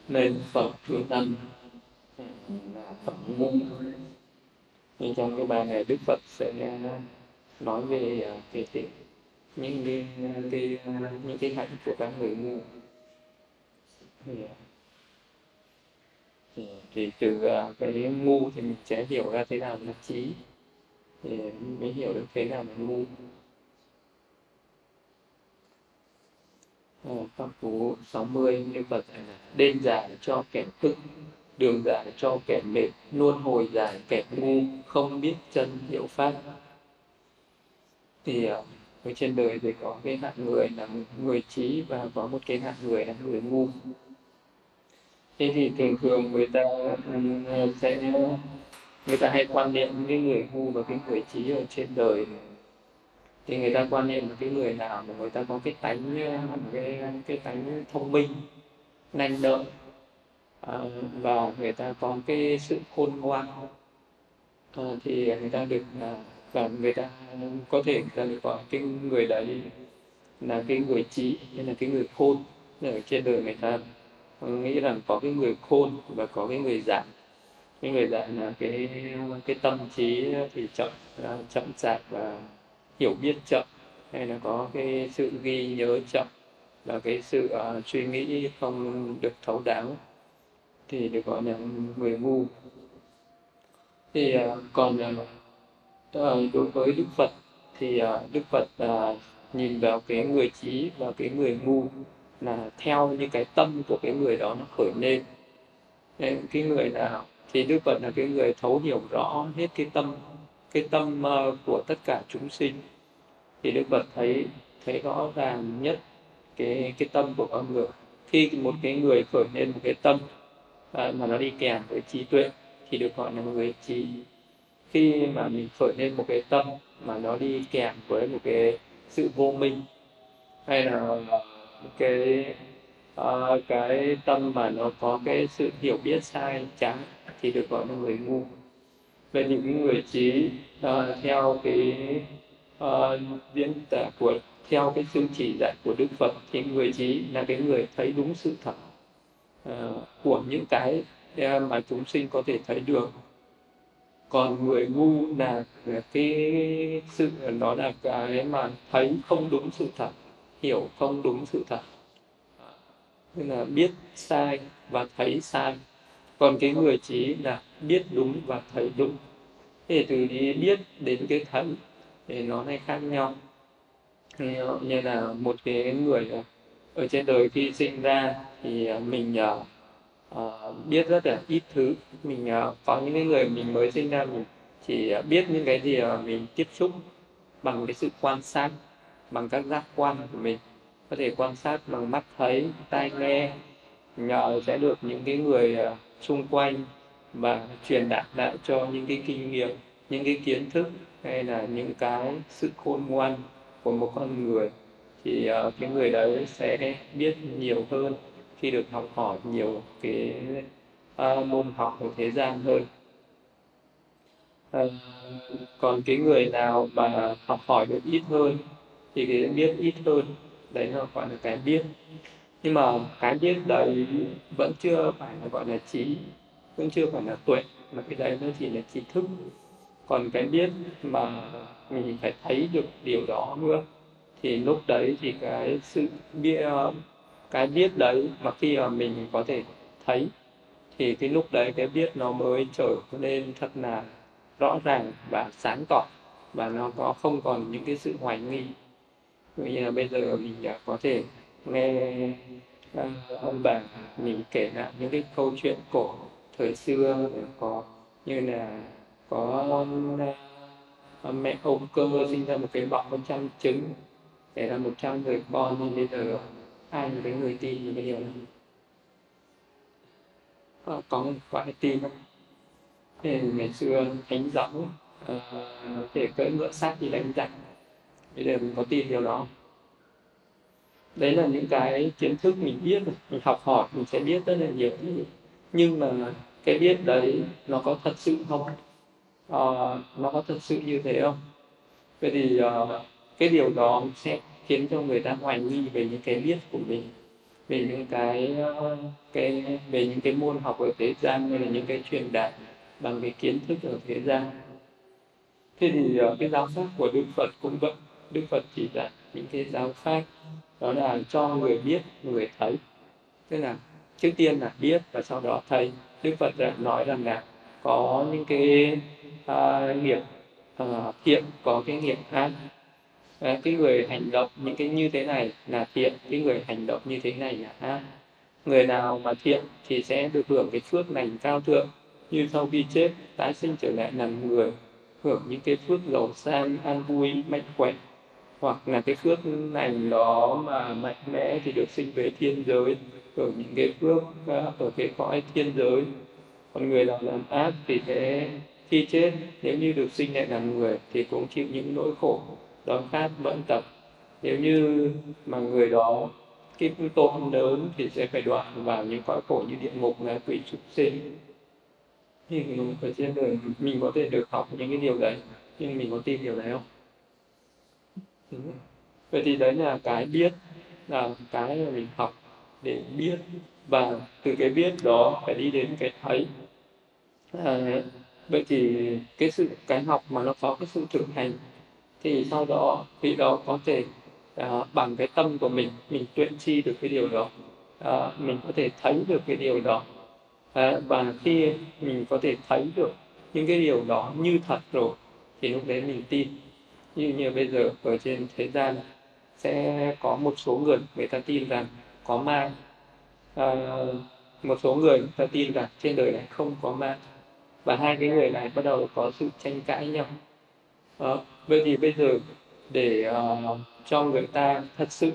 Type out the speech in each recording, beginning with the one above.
Nên phẩm thứ năm là phẩm ngu. Nhưng trong cái bài này Đức Phật sẽ nói về những cái hạnh của các người ngu. thì, thì từ cái ngu thì mình sẽ hiểu ra thế nào là trí, thì mới hiểu được thế nào là ngu. Pháp Cú 60 Đức Phật dạy là đêm giải cho kẻ thức, đường giải cho kẻ mệt, luân hồi giải kẻ ngu, không biết chân hiểu pháp. Thì ở trên đời thì có cái hạng người là người trí và có một cái hạng người là người ngu. Thế thì thường thường sẽ người ta hay quan niệm cái người ngu và cái người trí ở trên đời, thì người ta quan niệm là cái người nào mà người ta có cái tánh cái tánh thông minh, nhanh nhạy, và người ta có cái sự khôn ngoan, thì người ta được và người ta có thể người ta được gọi cái người đấy là cái người trí hay là cái người khôn. Ở trên đời người ta nghĩ rằng có cái người khôn và có cái người dại. Cái người dại là cái tâm trí thì chậm chạp và hiểu biết chậm, hay là có cái sự ghi nhớ chậm và cái sự suy nghĩ không được thấu đáo, thì được gọi là người ngu. Thì đối với Đức Phật thì Đức Phật nhìn vào cái người trí và cái người ngu là theo như cái tâm của cái người đó nó khởi lên. Nên cái người nào thì Đức Phật là cái người thấu hiểu rõ hết cái tâm của tất cả chúng sinh, thì Đức Phật thấy thấy rõ ràng nhất cái tâm của con người. Khi một cái người khởi lên một cái tâm mà nó đi kèm với trí tuệ thì được gọi là người trí. Khi mà mình khởi lên một cái tâm mà nó đi kèm với một cái sự vô minh, hay là cái cái tâm mà nó có cái sự hiểu biết sai trái, thì được gọi là người ngu. Về những người trí theo cái diễn tả của theo cái sự chỉ dạy của Đức Phật, thì người trí là cái người thấy đúng sự thật của những cái mà chúng sinh có thể thấy được. Còn người ngu là cái sự đó là cái mà thấy không đúng sự thật, hiểu không đúng sự thật, nên là biết sai và thấy sai. Còn cái người trí là biết đúng và thấy đúng. Thì từ đi biết đến cái thấy thì nó lại khác nhau. Như là một cái người ở trên đời khi sinh ra thì mình biết rất là ít thứ. Mình có những cái người mình mới sinh ra mình chỉ biết những cái gì mà mình tiếp xúc bằng cái sự quan sát, bằng các giác quan của mình, có thể quan sát bằng mắt thấy, tai nghe, nhờ sẽ được những cái người xung quanh và truyền đạt lại cho những cái kinh nghiệm, những cái kiến thức, hay là những cái sự khôn ngoan của một con người, thì cái người đấy sẽ biết nhiều hơn khi được học hỏi nhiều cái môn học của thế gian hơn. Ờ, Còn cái người nào mà học hỏi được ít hơn thì cái biết ít hơn, đấy là gọi là cái biết. Nhưng mà cái biết đấy vẫn chưa phải là gọi là trí, vẫn chưa phải là tuệ, mà cái đấy nó chỉ là trí thức. Còn cái biết mà mình phải thấy được điều đó nữa, thì lúc đấy thì cái biết đấy mà khi mà mình có thể thấy, thì cái lúc đấy cái biết nó mới trở nên thật là rõ ràng và sáng tỏ, và nó không còn những cái sự hoài nghi. Ví như là bây giờ mình có thể nghe ông bà mình kể lại những cái câu chuyện cổ thời xưa, có như là có mẹ ôm cơ sinh ra một cái bọc 100 trứng, để ra 100 người con, nhưng bây giờ ai là cái người tin những cái điều này? Có một vài tin. Thế ngày xưa thánh giáo thể cưỡi ngựa sát đi đánh giặc, bây giờ mình có tin điều đó? Đấy là những cái kiến thức mình biết rồi, mình học hỏi mình sẽ biết rất là nhiều thứ. Nhưng mà cái biết đấy nó có thật sự không? Nó có thật sự như thế không? Vậy thì cái điều đó sẽ khiến cho người ta hoài nghi về những cái biết của mình. về những về những cái môn học ở thế gian, hay là những cái truyền đạt bằng cái kiến thức ở thế gian. Thế thì cái giáo pháp của Đức Phật cũng vậy. Đức Phật chỉ dạy những cái giáo pháp đó là cho người biết, người thấy. Tức là trước tiên là biết và sau đó thấy. Đức Phật đã nói rằng là có những cái nghiệp thiện, có cái nghiệp ác. Cái người hành động những cái như thế này là thiện, cái người hành động như thế này là ác. Người nào mà thiện thì sẽ được hưởng cái phước lành cao thượng, như sau khi chết tái sinh trở lại làm người, hưởng những cái phước giàu sang, an vui, mạnh khỏe. Hoặc là cái phước lành đó mà mạnh mẽ thì được sinh về thiên giới, hưởng những cái phước ở cái cõi thiên giới. Còn người nào làm ác thì sẽ khi chết, nếu như được sinh lại làm người thì cũng chịu những nỗi khổ đói khát bệnh tật. Nếu như mà người đó cái tội lớn thì sẽ phải đọa vào những cõi khổ như địa ngục, là quỷ súc sinh. Thì ở trên đời mình có thể được học những cái điều đấy, nhưng mình có tin điều đấy không? Đúng rồi. Vậy thì đấy là cái biết, là cái mà mình học để biết, và từ cái biết đó phải đi đến cái thấy. À, vậy thì cái học mà nó có cái sự thực hành thì sau đó khi đó có thể bằng cái tâm của mình tuyên chi được cái điều đó, mình có thể thấy được cái điều đó. Và khi mình có thể thấy được những cái điều đó như thật rồi thì lúc đấy mình tin. Như bây giờ ở trên thế gian sẽ có một số người, người ta tin rằng có ma, à, một số người ta tin rằng trên đời này không có ma, và hai cái người này bắt đầu có sự tranh cãi nhau. Vậy thì bây giờ để cho người ta thật sự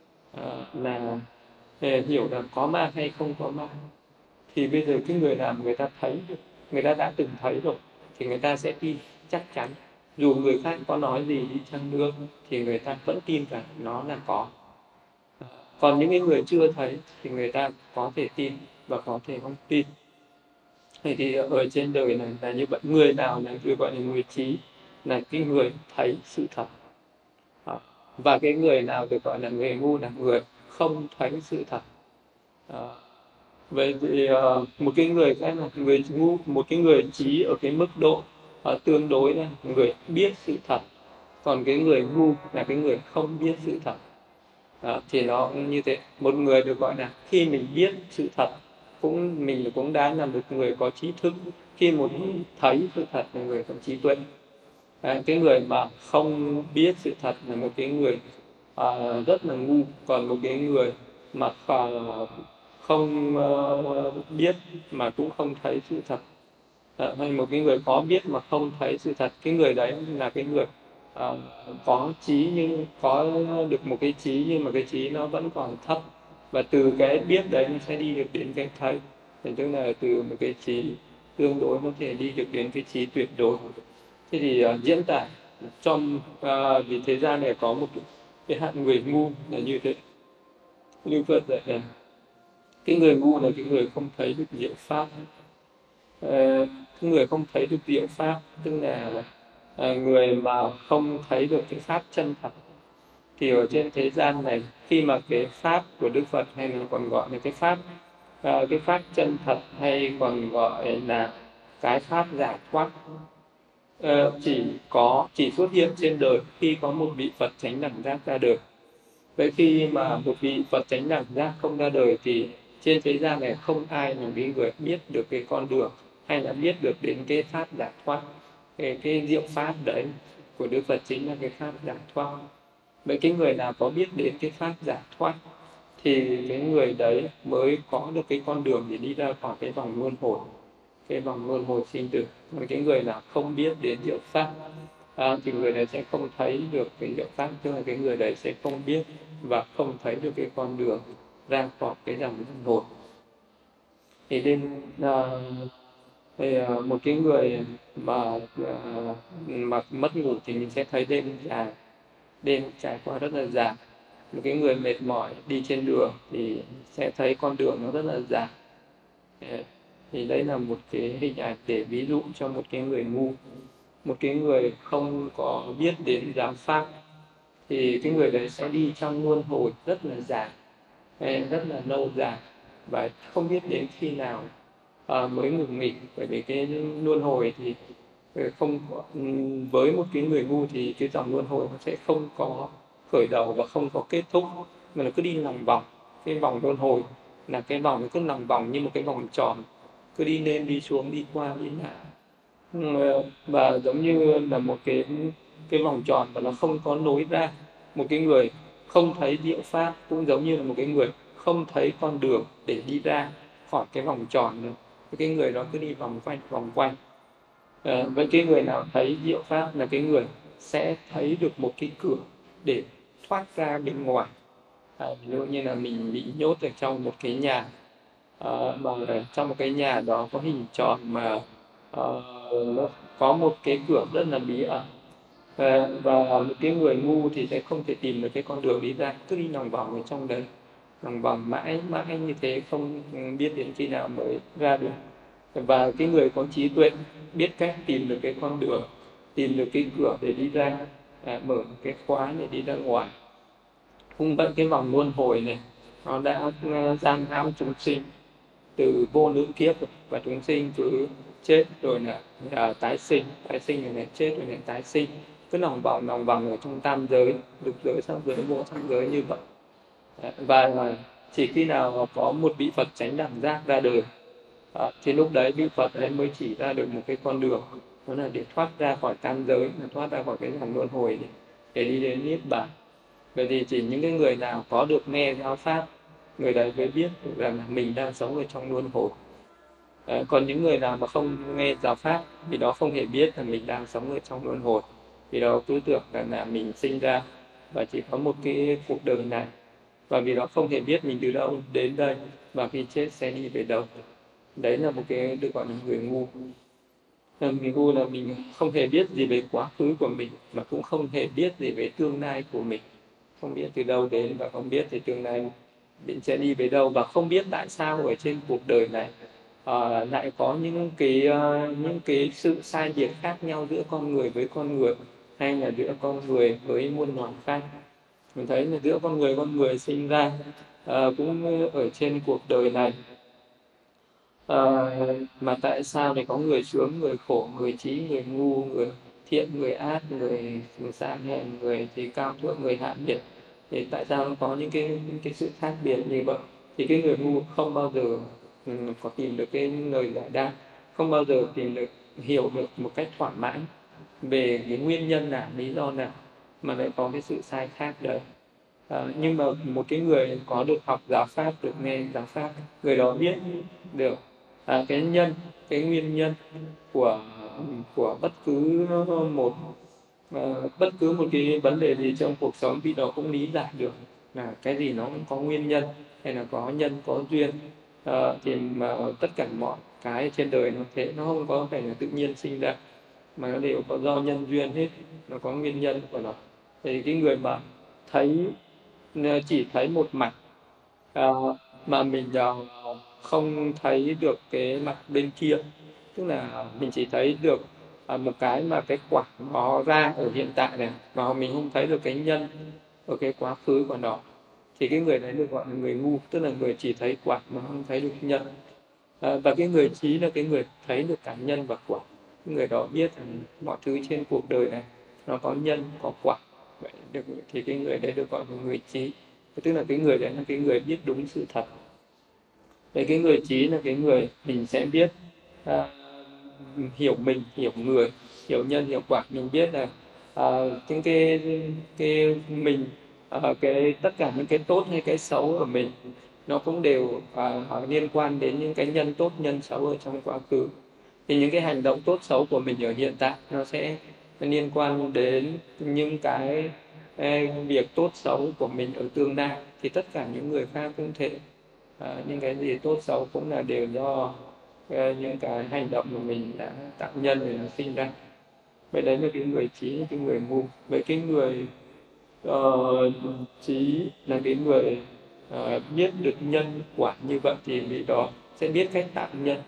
là hiểu rằng có ma hay không có ma, thì bây giờ cái người nào người ta thấy được, người ta đã từng thấy rồi thì người ta sẽ tin chắc chắn. Dù người khác có nói gì đi chăng nữa thì người ta vẫn tin rằng nó là có. Còn những cái người chưa thấy thì người ta có thể tin và có thể không tin. Thế thì ở trên đời này là như vậy, người nào là người gọi là người trí, là cái người thấy sự thật. Và cái người nào được gọi là người ngu là người không thấy sự thật. Đó. Vậy thì một cái người khác là người ngu, một cái người trí ở cái mức độ tương đối là người biết sự thật, còn cái người ngu là cái người không biết sự thật. Đó, thì nó cũng như thế. Một người được gọi là khi mình biết sự thật, mình cũng đã là một người có trí thức. Khi muốn thấy sự thật là người có trí tuệ. Đấy, cái người mà không biết sự thật là một cái người rất là ngu. Còn một cái người mà không biết mà cũng không thấy sự thật, hay một cái người có biết mà không thấy sự thật, cái người đấy là cái người có trí nhưng có được một cái trí, nhưng mà cái trí nó vẫn còn thấp, và từ cái biết đấy nó sẽ đi được đến cái thấy. Thì tức là từ một cái trí tương đối có thể đi được đến cái trí tuyệt đối. Thế thì diễn tả trong vì thế gian này có một cái hạng người ngu là như thế. Như Phật dạy là cái người ngu là cái người không thấy được diệu pháp. Cái người không thấy được diệu pháp tức là người mà không thấy được cái pháp chân thật. Thì ở trên thế gian này, khi mà cái pháp của Đức Phật, hay là còn gọi là cái pháp chân thật, hay còn gọi là cái pháp giải thoát, chỉ xuất hiện trên đời khi có một vị Phật chánh đẳng giác ra đời. Vậy khi mà một vị Phật chánh đẳng giác không ra đời thì trên thế gian này không ai là cái người biết được cái con đường, hay là biết được đến cái pháp giải thoát. Cái diệu pháp đấy của Đức Phật chính là cái pháp giải thoát. Vậy cái người nào có biết đến cái pháp giải thoát thì cái người đấy mới có được cái con đường để đi ra khỏi cái vòng luân hồi, cái vòng luân hồi sinh tử. Còn cái người nào không biết đến diệu pháp thì người đấy sẽ không thấy được cái diệu pháp, tức là cái người đấy sẽ không biết và không thấy được cái con đường ra khỏi cái dòng luân hồi. Thì một cái người mà mất ngủ thì mình sẽ thấy đêm trải qua rất là dài. Một cái người mệt mỏi đi trên đường thì sẽ thấy con đường nó rất là dài. Thì đấy là một cái hình ảnh để ví dụ cho một cái người ngu, một cái người không có biết đến giáo pháp, thì cái người đấy sẽ đi trong luân hồi rất là dài. rất là lâu dài và không biết đến khi nào mới ngừng nghỉ. Bởi vì cái luân hồi thì không với một cái người ngu thì cái dòng luân hồi nó sẽ không có khởi đầu và không có kết thúc, mà nó cứ đi lòng vòng. Cái vòng luân hồi là cái vòng nó cứ lòng vòng như một cái vòng tròn, cứ đi lên đi xuống, đi qua đi lại. Và giống như là một cái vòng tròn và nó không có lối ra. Một cái người không thấy diệu pháp cũng giống như là một cái người không thấy con đường để đi ra khỏi cái vòng tròn nữa. Cái người đó cứ đi vòng quanh vòng quanh. Với cái người nào thấy diệu pháp là cái người sẽ thấy được một cái cửa để thoát ra bên ngoài. Ví dụ như là mình bị nhốt ở trong một cái nhà, mà trong một cái nhà đó có hình tròn mà nó có một cái cửa rất là bí ẩn. Và một cái người ngu thì sẽ không thể tìm được cái con đường đi ra, cứ đi lòng vòng ở trong đấy, lòng vòng mãi mãi như thế, không biết đến khi nào mới ra được. Và cái người có trí tuệ biết cách tìm được cái con đường, tìm được cái cửa để đi ra, mở cái khóa để đi ra ngoài. Cũng vậy, cái vòng luân hồi này nó đã giam hãm chúng sinh từ vô lượng kiếp rồi. Và chúng sinh cứ chết rồi là tái sinh rồi lại chết rồi lại tái sinh, cứ lòng vòng ở trong tam giới, lục giới, sắc giới, vô sắc giới như vậy. Và chỉ khi nào có một vị Phật chánh đẳng giác ra đời, thì lúc đấy vị Phật ấy mới chỉ ra được một cái con đường, đó là để thoát ra khỏi tam giới, là thoát ra khỏi cái vòng luân hồi để đi đến niết bàn. Vậy thì chỉ những cái người nào có được nghe giáo pháp, người đấy mới biết rằng là mình đang sống ở trong luân hồi. Còn những người nào mà không nghe giáo pháp thì đó không hề biết là mình đang sống ở trong luân hồi, vì đó cứ tưởng là mình sinh ra và chỉ có một cái cuộc đời này, và vì đó không hề biết mình từ đâu đến đây và khi chết sẽ đi về đâu. Đấy là một cái được gọi là người ngu. Người ngu là mình không hề biết gì về quá khứ của mình, mà cũng không hề biết gì về tương lai của mình, không biết từ đâu đến và không biết thì tương lai mình sẽ đi về đâu, và không biết tại sao ở trên cuộc đời này lại có những cái sự sai biệt khác nhau giữa con người với con người, hay là giữa con người với muôn loài khác. Mình thấy là giữa con người sinh ra cũng ở trên cuộc đời này, mà tại sao lại có người sướng, người khổ, người trí, người ngu, người thiện, người ác, người sang hèn, người thì cao thượng, người hạ biệt. Thì tại sao nó có những cái sự khác biệt như vậy? Thì cái người ngu không bao giờ có tìm được cái lời giải đáp, không bao giờ tìm được, hiểu được một cách thỏa mãn về cái nguyên nhân nào, lý do nào mà lại có cái sự sai khác đấy. Nhưng mà một cái người có được học giáo pháp, được nghe giáo pháp, người đó biết được cái cái nguyên nhân của bất cứ bất cứ một cái vấn đề gì trong cuộc sống, vì đó cũng lý giải được là cái gì nó cũng có nguyên nhân, hay là có nhân có duyên. Thì mà tất cả mọi cái trên đời nó thế, nó không có phải là tự nhiên sinh ra, mà nó đều có do nhân duyên hết, nó có nguyên nhân của nó. Thì cái người mà thấy chỉ thấy một mặt, mà mình không thấy được cái mặt bên kia, tức là mình chỉ thấy được một cái mà cái quả nó ra ở hiện tại này, mà mình không thấy được cái nhân ở cái quá khứ của nó, thì cái người đấy được gọi là người ngu, tức là người chỉ thấy quả mà không thấy được nhân. Và cái người trí là cái người thấy được cả nhân và quả. Cái người đó biết rằng mọi thứ trên cuộc đời này nó có nhân có quả. Vậy thì cái người đấy được gọi là người trí, tức là cái người đấy là cái người biết đúng sự thật. Vậy cái người trí là cái người mình sẽ biết à, hiểu mình, hiểu người, hiểu nhân, hiểu quả. Mình biết là những cái mình, cái tất cả những cái tốt hay cái xấu của mình nó cũng đều liên quan đến những cái nhân tốt nhân xấu ở trong quá khứ. Thì những cái hành động tốt xấu của mình ở hiện tại nó sẽ liên quan đến những cái việc tốt xấu của mình ở tương lai. Thì tất cả những người khác cũng thế, những cái gì tốt xấu cũng là đều do những cái hành động của mình đã tạo nhân để nó sinh ra. Vậy đấy là cái người trí, cái người ngu. Vậy cái người trí là cái người biết được nhân quả như vậy, thì vị đó sẽ biết cách tạo nhân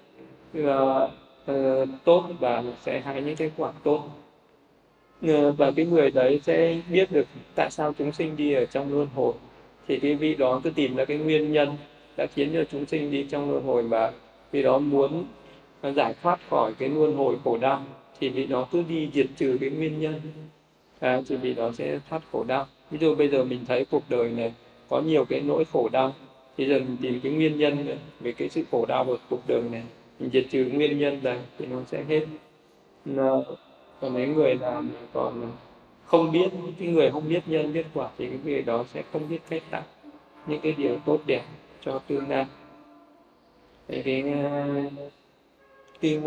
tốt và sẽ hái những cái quả tốt. Và cái người đấy sẽ biết được tại sao chúng sinh đi ở trong luân hồi, thì cái vị đó cứ tìm ra cái nguyên nhân đã khiến cho chúng sinh đi trong luân hồi, và vị đó muốn giải thoát khỏi cái luân hồi khổ đau thì vị đó cứ đi diệt trừ cái nguyên nhân, thì vị đó sẽ thoát khổ đau. Ví dụ bây giờ mình thấy cuộc đời này có nhiều cái nỗi khổ đau, thì giờ mình tìm cái nguyên nhân về cái sự khổ đau của cuộc đời này, mình diệt trừ nguyên nhân này thì nó sẽ hết. Còn mấy người nào mà còn không biết, cái người không biết nhân biết quả thì cái người đó sẽ không biết cách tạo những cái điều tốt đẹp cho tương lai. Thế cái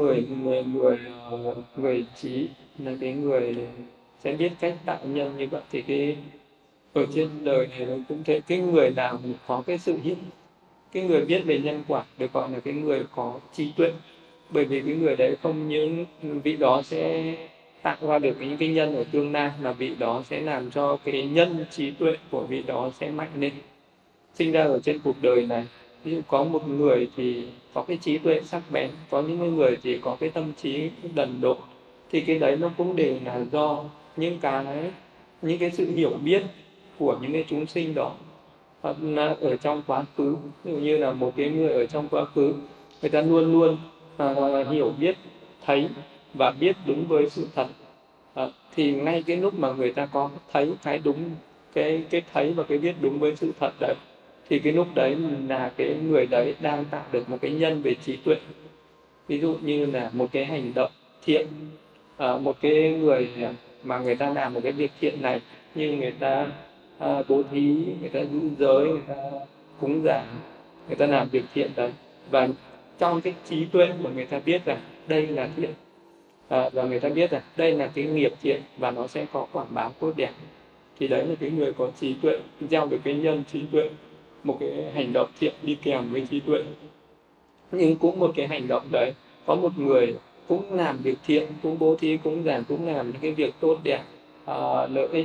người trí là cái người sẽ biết cách tạo nhân như vậy. Thì cái ở trên đời này nó cũng thế, cái người nào có cái sự hiện, cái người biết về nhân quả được gọi là cái người có trí tuệ. Bởi vì cái người đấy không những vị đó sẽ tạo ra được những cái nhân ở tương lai, mà vị đó sẽ làm cho cái nhân trí tuệ của vị đó sẽ mạnh lên. Sinh ra ở trên cuộc đời này, ví dụ có một người thì có cái trí tuệ sắc bén, có những người thì có cái tâm trí đần độn, thì cái đấy nó cũng đều là do những cái sự hiểu biết của những cái chúng sinh đó. Hoặc là ở trong quá khứ, ví dụ như là một cái người ở trong quá khứ, người ta luôn luôn hiểu biết, thấy và biết đúng với sự thật. Thì ngay cái lúc mà người ta có thấy cái đúng, cái thấy và cái biết đúng với sự thật đấy, thì cái lúc đấy là cái người đấy đang tạo được một cái nhân về trí tuệ. Ví dụ như là một cái hành động thiện, một cái người mà người ta làm một cái việc thiện này, như người ta bố thí, người ta giữ giới, người ta cúng dường, người ta làm việc thiện đấy, và trong cái trí tuệ mà người ta biết rằng đây là thiện, và người ta biết rằng đây là cái nghiệp thiện và nó sẽ có quả báo tốt đẹp, thì đấy là cái người có trí tuệ, gieo được cái nhân trí tuệ, một cái hành động thiện đi kèm với trí tuệ. Nhưng cũng một cái hành động đấy, có một người cũng làm việc thiện, cũng bố thí, cũng giảng, cũng làm những cái việc tốt đẹp, lợi ích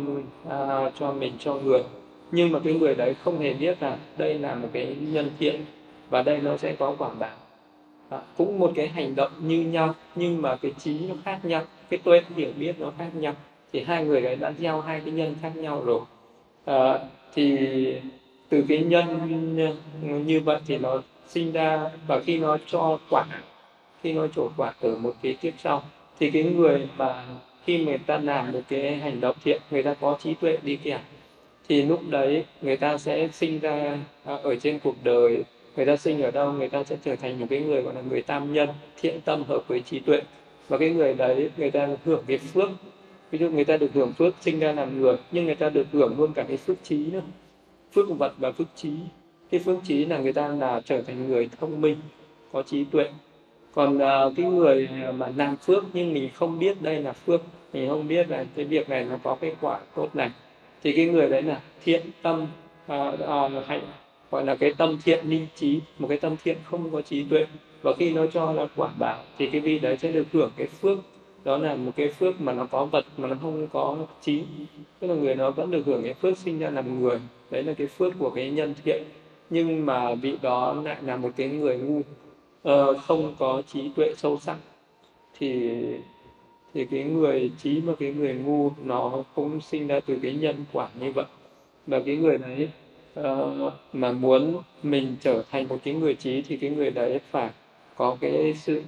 cho mình, cho người, nhưng mà cái người đấy không hề biết là đây là một cái nhân thiện và đây nó sẽ có quả báo. Cũng một cái hành động như nhau nhưng mà cái trí nó khác nhau, cái tuệ hiểu biết nó khác nhau, thì hai người đấy đã gieo hai cái nhân khác nhau rồi. Thì từ cái nhân như vậy thì nó sinh ra, và khi nó cho quả, khi nó trổ quả ở một cái kiếp sau, thì cái người mà khi người ta làm một cái hành động thiện, người ta có trí tuệ đi kèm, thì lúc đấy người ta sẽ sinh ra ở trên cuộc đời, người ta sinh ở đâu người ta sẽ trở thành một cái người gọi là người tam nhân, thiện tâm hợp với trí tuệ, và cái người đấy người ta hưởng cái phước. Ví dụ người ta được hưởng phước sinh ra làm người, nhưng người ta được hưởng luôn cả cái phước trí nữa, phước vật và phước trí. Cái phước trí là người ta là trở thành người thông minh, có trí tuệ. Còn cái người mà làm phước nhưng mình không biết đây là phước, mình không biết là cái việc này nó có cái quả tốt này, thì cái người đấy là thiện tâm, hạnh, gọi là cái tâm thiện linh trí, một cái tâm thiện không có trí tuệ, và khi nó cho nó quả báo thì cái vị đấy sẽ được hưởng cái phước, đó là một cái phước mà nó có vật mà nó không có trí, tức là người nó vẫn được hưởng cái phước sinh ra làm người, đấy là cái phước của cái nhân thiện. Nhưng mà vị đó lại là một cái người ngu, không có trí tuệ sâu sắc, thì cái người trí và cái người ngu nó cũng sinh ra từ cái nhân quả như vậy. Và cái người đấy mà muốn mình trở thành một cái người trí thì cái người đấy phải có cái sự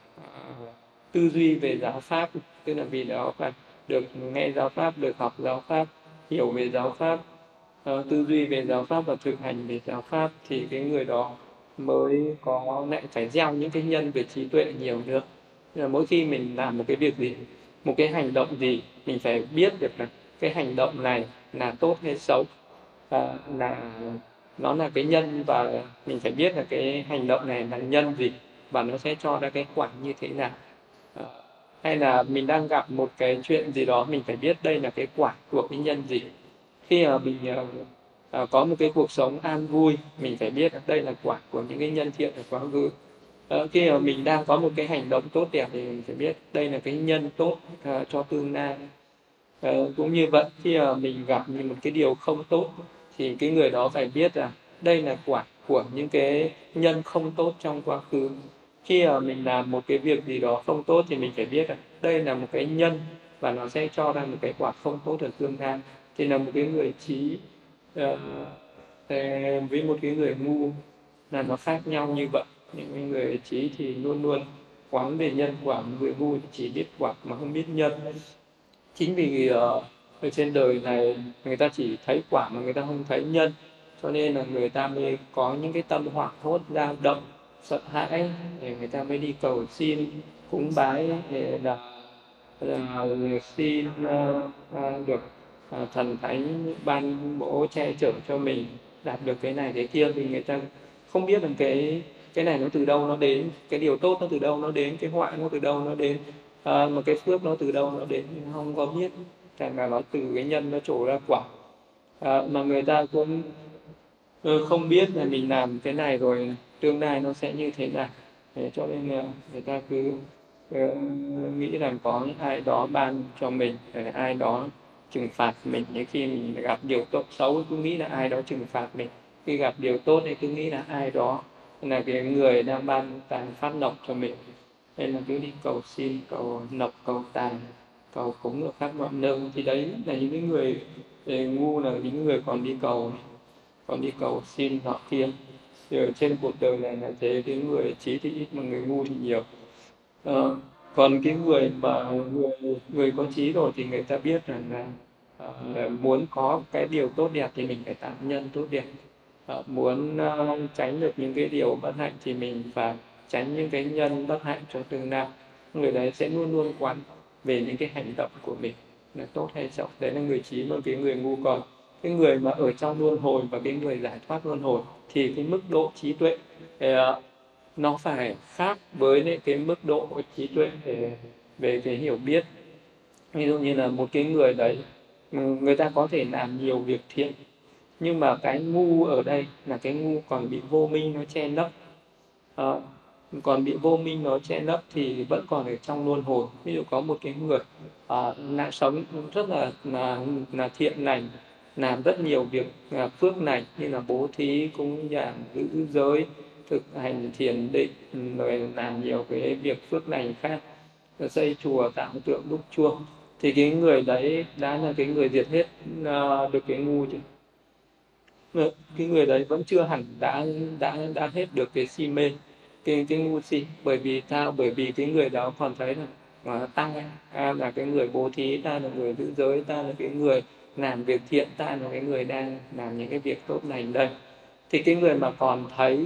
tư duy về giáo pháp, tức là vì đó phải được nghe giáo pháp, được học giáo pháp, hiểu về giáo pháp, tư duy về giáo pháp và thực hành về giáo pháp, thì cái người đó mới có lại phải gieo những cái nhân về trí tuệ nhiều nữa. Nên là mỗi khi mình làm một cái việc gì, một cái hành động gì, mình phải biết được là cái hành động này là tốt hay xấu, là nó là cái nhân, và mình phải biết là cái hành động này là nhân gì và nó sẽ cho ra cái quả như thế nào. Hay là mình đang gặp một cái chuyện gì đó, mình phải biết đây là cái quả của cái nhân gì. Khi mà mình có một cái cuộc sống an vui, mình phải biết đây là quả của những cái nhân thiện ở quá khứ. Khi mà mình đang có một cái hành động tốt đẹp thì mình phải biết đây là cái nhân tốt cho tương lai. Cũng như vậy, khi mà mình gặp một cái điều không tốt thì cái người đó phải biết là đây là quả của những cái nhân không tốt trong quá khứ. Khi mà mình làm một cái việc gì đó không tốt thì mình phải biết là đây là một cái nhân và nó sẽ cho ra một cái quả không tốt ở tương lai. Thì là một cái người trí với một cái người ngu là nó khác nhau như vậy. Những cái người trí thì luôn luôn quán về nhân quả, người ngu thì chỉ biết quả mà không biết nhân. Chính vì ở trên đời này người ta chỉ thấy quả mà người ta không thấy nhân, cho nên là người ta mới có những cái tâm hoảng hốt, dao động, sợ hãi, để người ta mới đi cầu xin cúng bái để là xin được thần thánh ban bố che chở cho mình đạt được cái này cái kia. Vì người ta không biết rằng cái này nó từ đâu nó đến, cái điều tốt nó từ đâu nó đến, cái họa nó từ đâu nó đến, mà cái phước nó từ đâu nó đến mình không có biết. Thành là nó từ cái nhân nó trổ ra quả. Mà người ta cũng không biết là mình làm cái này rồi tương lai nó sẽ như thế nào. Thế cho nên là người ta cứ nghĩ rằng có ai đó ban cho mình, ai đó trừng phạt mình. Những khi mình gặp điều tốt xấu cứ nghĩ là ai đó trừng phạt mình, khi gặp điều tốt thì cứ nghĩ là ai đó là cái người đang ban tàng phát lộc cho mình. Nên là cứ đi cầu xin, cầu lộc, cầu tài, cầu cúng ở khắp mọi nơi. Thì đấy là những cái người ngu, là những người còn đi cầu xin họ kia. Thì ở trên cuộc đời này là thế, cái người trí thì ít mà người ngu thì nhiều. Ờ, còn cái người mà người có trí rồi thì người ta biết rằng là muốn có cái điều tốt đẹp thì mình phải tạo nhân tốt đẹp. Muốn tránh được những cái điều bất hạnh thì mình phải tránh những cái nhân bất hạnh cho tương lai. Người đấy sẽ luôn luôn quán về những cái hành động của mình là tốt hay xấu. Đấy là người trí. Mà cái người ngu, còn cái người mà ở trong luân hồi và cái người giải thoát luân hồi thì cái mức độ trí tuệ nó phải khác với cái mức độ trí tuệ về cái hiểu biết. Ví dụ như là một cái người đấy, người ta có thể làm nhiều việc thiện, nhưng mà cái ngu ở đây là cái ngu còn bị vô minh nó che lấp. Đó. Còn bị vô minh nó che lấp thì vẫn còn ở trong luân hồi. Ví dụ có một cái người đã sống rất là thiện lành, làm rất nhiều việc phước lành như là bố thí, cúng dường, giữ giới, thực hành thiền định, rồi làm nhiều cái việc phước lành khác, xây chùa, tạo tượng, đúc chuông, thì cái người đấy đã là cái người diệt hết được cái ngu chứ. Cái người đấy vẫn chưa hẳn đã hết được cái si mê, cái ngu si. Bởi vì sao? Bởi vì cái người đó còn thấy là ta là cái người bố thí, ta là người giữ giới, ta là cái người làm việc thiện, ta là cái người đang làm những cái việc tốt lành đây. Thì cái người mà còn thấy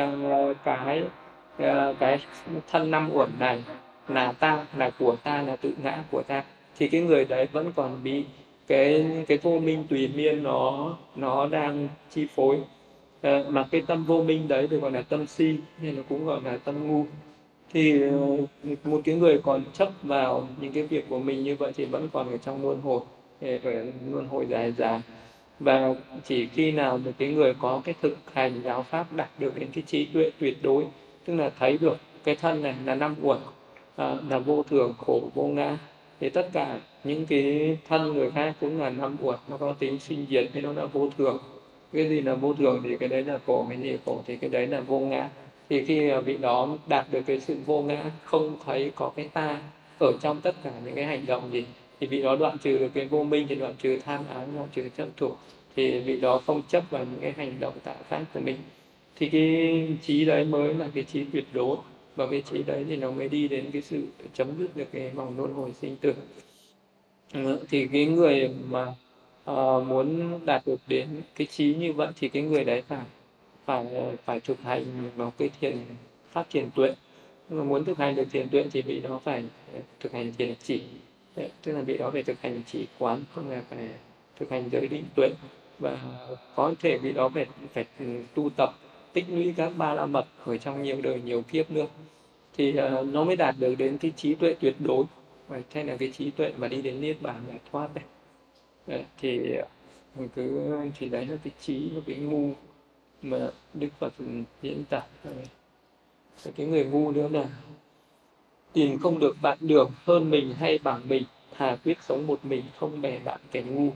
cái thân năm uẩn này là ta, là của ta, là tự ngã của ta, thì cái người đấy vẫn còn bị cái vô minh tùy miên nó đang chi phối. Mà cái tâm vô minh đấy thì gọi là tâm si, nên là cũng gọi là tâm ngu. Thì một cái người còn chấp vào những cái việc của mình như vậy thì vẫn còn ở trong luân hồi, ở luân hồi dài dài. Và chỉ khi nào một cái người có cái thực hành giáo pháp đạt được đến cái trí tuệ tuyệt đối, tức là thấy được cái thân này là năm uẩn, là vô thường, khổ, vô ngã, thì tất cả những cái thân người khác cũng là năm uẩn, nó có tính sinh diệt, thì nó là vô thường. Cái gì là vô thường thì cái đấy là khổ, cái gì là khổ thì cái đấy là vô ngã. Thì khi vị đó đạt được cái sự vô ngã, không thấy có cái ta ở trong tất cả những cái hành động gì, thì vị đó đoạn trừ được cái vô minh, thì đoạn trừ tham ái, đoạn trừ chấp thủ, thì vị đó không chấp vào những cái hành động tạo tác của mình. Thì cái trí đấy mới là cái trí tuyệt đối, và cái trí đấy thì nó mới đi đến cái sự chấm dứt được cái vòng luân hồi sinh tử. Thì cái người mà muốn đạt được đến cái trí như vậy thì cái người đấy phải phải thực hành vào cái thiền pháp thiền tuệ. Nhưng mà muốn thực hành được thiền tuệ thì vị đó phải thực hành thiền chỉ. Đấy, tức là vị đó phải thực hành chỉ quán, không là phải thực hành giới định tuệ. Và có thể vị đó phải tu tập tích lũy các ba la mật ở trong nhiều đời nhiều kiếp nữa, thì nó mới đạt được đến cái trí tuệ tuyệt đối, và hay là cái trí tuệ mà đi đến niết bàn giải thoát đấy. Đấy, thì mình thì đấy là cái trí và cái ngu mà Đức Phật diễn tả. Cái người ngu nữa là tìm không được bạn đường hơn mình hay bằng mình, thà quyết sống một mình không bè bạn kẻ ngu.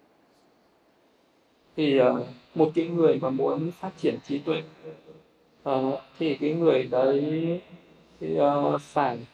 Thì một cái người mà muốn phát triển trí tuệ thì cái người đấy thì,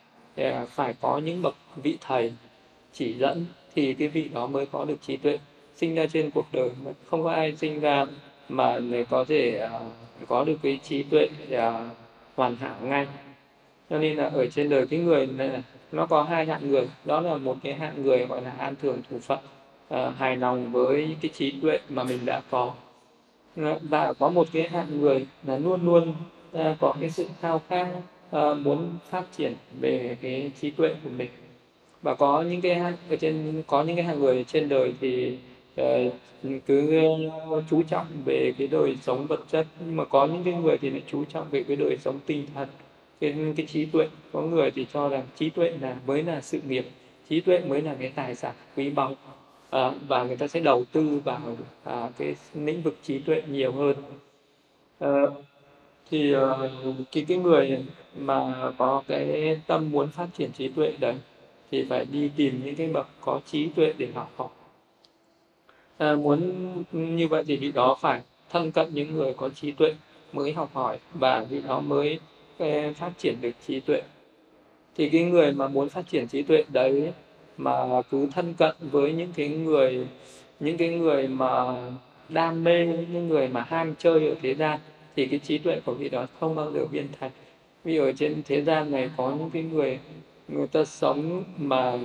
phải có những bậc vị thầy chỉ dẫn, thì cái vị đó mới có được trí tuệ. sinh ra trên cuộc đời mà không có ai sinh ra mà người có thể có được cái trí tuệ hoàn hảo ngay. Cho nên là ở trên đời cái người này nó có hai hạng người, đó là một cái hạng người gọi là an thường thủ phận, hài lòng với cái trí tuệ mà mình đã có. Và có một cái hạng người là luôn luôn có cái sự khao khát muốn phát triển về cái trí tuệ của mình. Và có những cái hạng ở trên, có những cái hạng người trên đời thì ờ, cứ chú trọng về cái đời sống vật chất, nhưng mà có những cái người thì lại chú trọng về cái đời sống tinh thần, cái trí tuệ. Có người thì cho rằng trí tuệ mới là sự nghiệp, trí tuệ mới là cái tài sản quý báu. Và người ta sẽ đầu tư vào cái lĩnh vực trí tuệ nhiều hơn. Ờ, thì cái người mà có cái tâm muốn phát triển trí tuệ đấy thì phải đi tìm những cái bậc có trí tuệ để học hỏi. Muốn như vậy thì vị đó phải thân cận những người có trí tuệ mới học hỏi, và vị đó mới phát triển được trí tuệ. Thì cái người mà muốn phát triển trí tuệ đấy mà cứ thân cận với những cái người mà đam mê, những người mà ham chơi ở thế gian, thì cái trí tuệ của vị đó không bao giờ viên thành. Vì ở trên thế gian này có những cái người, người ta sống mà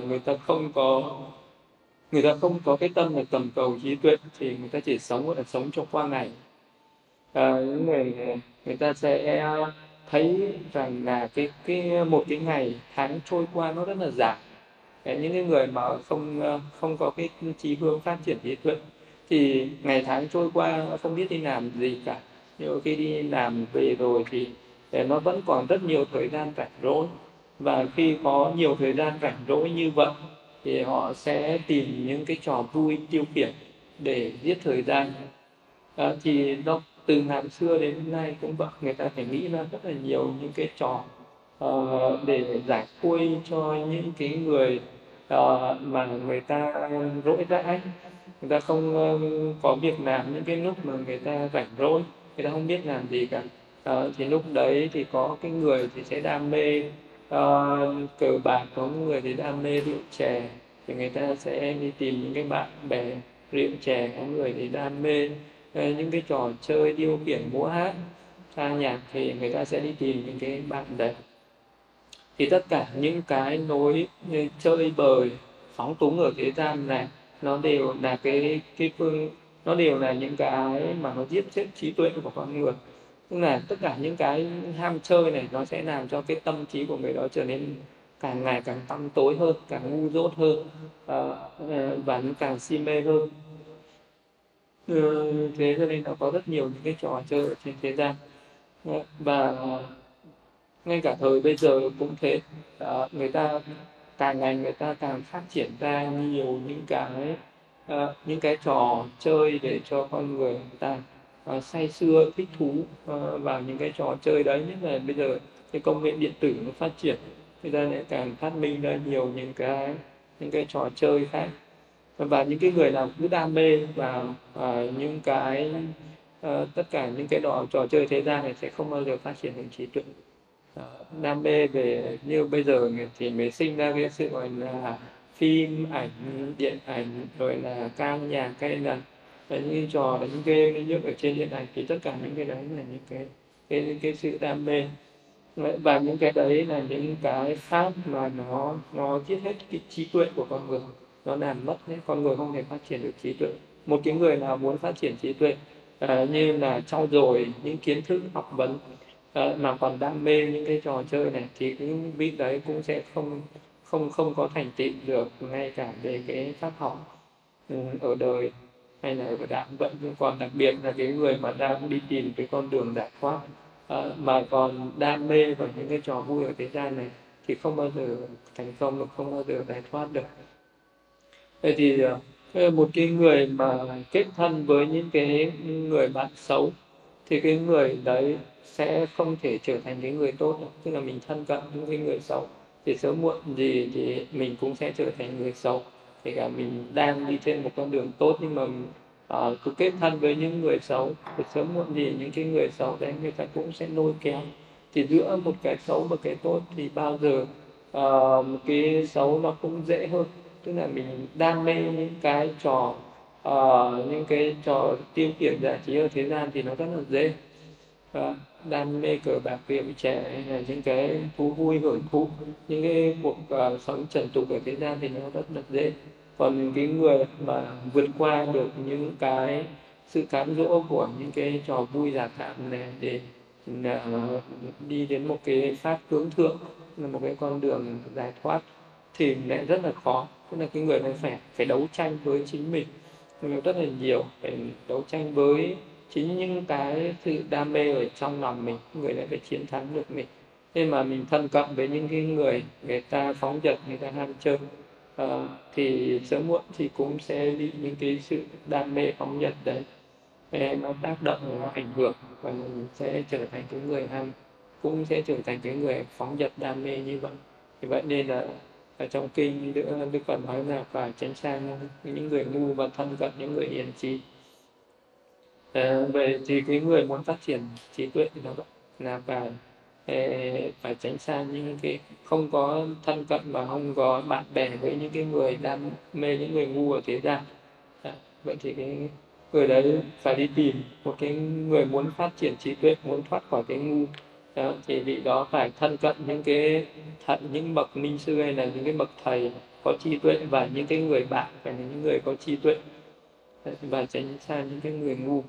người ta không có cái tâm là tầm cầu trí tuệ, thì người ta chỉ sống cho qua ngày. Những người người ta sẽ thấy rằng là một cái ngày tháng trôi qua nó rất là dài. Những cái người mà không có cái chí hướng phát triển trí tuệ thì ngày tháng trôi qua nó không biết đi làm gì cả. Nhưng khi đi làm về rồi thì nó vẫn còn rất nhiều thời gian rảnh rỗi, và khi có nhiều thời gian rảnh rỗi như vậy thì họ sẽ tìm những cái trò vui tiêu khiển để giết thời gian. Thì nó từ ngàn xưa đến nay cũng vậy, người ta phải nghĩ ra rất là nhiều những cái trò để giải khuây cho những cái người mà người ta rỗi rãi, người ta không có việc làm, những cái lúc mà người ta rảnh rỗi, người ta không biết làm gì cả. Thì lúc đấy thì có cái người thì sẽ đam mê cờ bạc, có người thì đam mê rượu chè, thì người ta sẽ đi tìm những cái bạn bè rượu chè. Có người thì đam mê những cái trò chơi điêu khiển múa hát ca nhạc, thì người ta sẽ đi tìm những cái bạn đấy. Thì tất cả những cái chơi bời phóng túng ở thế gian này, nó đều là nó đều là những cái mà nó giết chết trí tuệ của con người. Tức là tất cả những cái ham chơi này nó sẽ làm cho cái tâm trí của người đó trở nên càng ngày càng tăm tối hơn, càng ngu dốt hơn, và nó càng si mê hơn. Thế cho nên nó có rất nhiều những cái trò chơi ở trên thế gian. Và ngay cả thời bây giờ cũng thế. Người ta càng ngày người ta càng phát triển ra nhiều những cái trò chơi để cho con người người ta say sưa thích thú vào những cái trò chơi đấy. Nhất là bây giờ cái công nghệ điện tử nó phát triển, người ta lại càng phát minh ra nhiều những cái trò chơi khác. Và những cái người nào cứ đam mê vào những cái tất cả những cái trò chơi thế gian này sẽ không bao giờ phát triển thành trí tuệ. Đam mê về như bây giờ thì mới sinh ra cái sự gọi là phim ảnh, điện ảnh, rồi là ca nhạc, hay là những trò đánh game như ở trên điện ảnh, thì tất cả những cái đấy là những cái sự đam mê. Và những cái đấy là những cái pháp mà nó giết hết cái trí tuệ của con người, nó làm mất hết con người, không thể phát triển được trí tuệ. Một cái người nào muốn phát triển trí tuệ như là trau dồi những kiến thức học vấn mà còn đam mê những cái trò chơi này, thì cái vị đấy cũng sẽ không không không có thành tựu được ngay cả về cái pháp học ở đời hay là ở đạo vậy. Nhưng còn đặc biệt là cái người mà đang đi tìm cái con đường giải thoát mà còn đam mê vào những cái trò vui ở thế gian này thì không bao giờ thành công được, không bao giờ giải thoát được. Vậy thì một cái người mà kết thân với những cái người bạn xấu thì cái người đấy sẽ không thể trở thành cái người tốt được. Tức là mình thân cận những cái người xấu thì sớm muộn gì thì mình cũng sẽ trở thành người xấu. Kể cả mình đang đi trên một con đường tốt, nhưng mà cứ kết thân với những người xấu thì sớm muộn gì những cái người xấu đấy người ta cũng sẽ lôi kéo. Thì giữa một cái xấu và cái tốt thì bao giờ một cái xấu nó cũng dễ hơn. Tức là mình đam mê những cái trò những cái trò tiêu khiển giải trí ở thế gian thì nó rất là dễ. Đam mê cờ bạc rượu chè hay là những cái thú vui hưởng thụ những cái cuộc sống trần tục ở thế gian thì nó rất là dễ. Còn cái người mà vượt qua được những cái sự cám dỗ của những cái trò vui giả tạm này để đi đến một cái pháp hướng thượng, là một cái con đường giải thoát, thì lại rất là khó. Tức là cái người này phải đấu tranh với chính mình rất là nhiều, phải đấu tranh với chính những cái sự đam mê ở trong lòng mình, người lại phải chiến thắng được mình. Nên mà mình thân cận với những cái người ta phóng dật, người ta ham chơi, thì sớm muộn thì cũng sẽ bị những cái sự đam mê phóng dật đấy nó tác động, nó ảnh hưởng, và mình sẽ trở thành cái người cũng sẽ trở thành cái người phóng dật đam mê như vậy. Vì vậy nên là ở trong kinh Đức Phật nói là phải tránh xa những người ngu và thân cận những người hiền trí. Về thì cái người muốn phát triển trí tuệ thì nó là phải tránh xa những cái không có thân cận và không có bạn bè với những cái người đam mê, những người ngu ở thế gian. Vậy thì cái người đấy phải đi tìm một cái người muốn phát triển trí tuệ, muốn thoát khỏi cái ngu. Thì vị đó phải thân cận những bậc minh sư hay là những cái bậc thầy có trí tuệ, và những cái người bạn phải là những người có trí tuệ, và tránh xa những cái người ngu.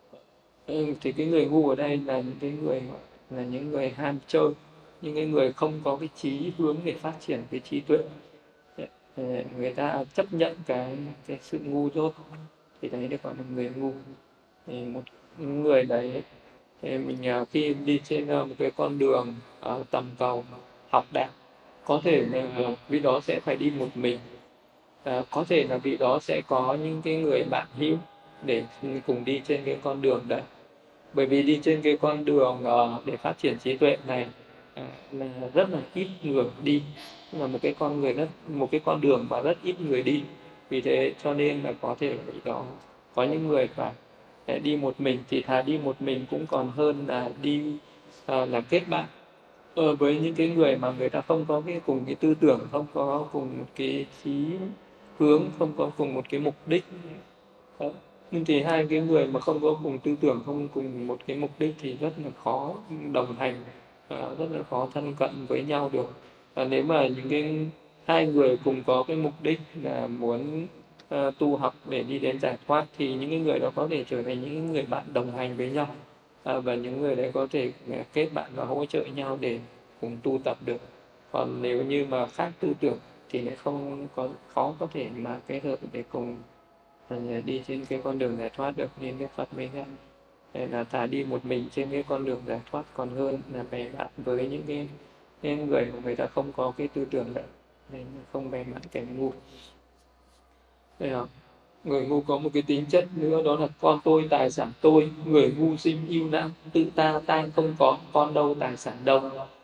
Thì cái người ngu ở đây là những người ham chơi, những cái người không có cái chí hướng để phát triển cái trí tuệ. Ờ, Người ta chấp nhận cái sự ngu dốt, thì đấy được gọi là người ngu. Thì một người đấy thì mình khi đi trên một cái con đường tầm cầu học đạo, có thể là vị đó sẽ phải đi một mình. Có thể là vị đó sẽ có những cái người bạn hữu để cùng đi trên cái con đường đấy. Bởi vì đi trên cái con đường để phát triển trí tuệ này là rất là ít người đi, là một cái con đường mà rất ít người đi. Vì thế cho nên là có thể đó có những người phải đi một mình, thì thà đi một mình cũng còn hơn là là kết bạn với những cái người mà người ta không có cùng cái tư tưởng, không có cùng một cái chí hướng, không có cùng một cái mục đích. Đó. Nhưng thì hai cái người mà không có cùng tư tưởng, không cùng một cái mục đích thì rất là khó đồng hành, rất là khó thân cận với nhau được. Nếu mà những cái hai người cùng có cái mục đích là muốn tu học để đi đến giải thoát, thì những cái người đó có thể trở thành những người bạn đồng hành với nhau, và những người đấy có thể kết bạn và hỗ trợ nhau để cùng tu tập được. Còn nếu như mà khác tư tưởng thì lại không có khó có thể mà kết hợp để cùng đi trên cái con đường giải thoát được. Nên Đức Phật mới dạy là thà đi một mình trên cái con đường giải thoát còn hơn là bè bạn với những người mà người ta không có cái tư tưởng đấy, nên không bè bạn kẻ ngu. Đây là người ngu có một cái tính chất nữa, đó là con tôi tài sản tôi, người ngu sinh ưu não, tự ta tai không có, con đâu tài sản đâu.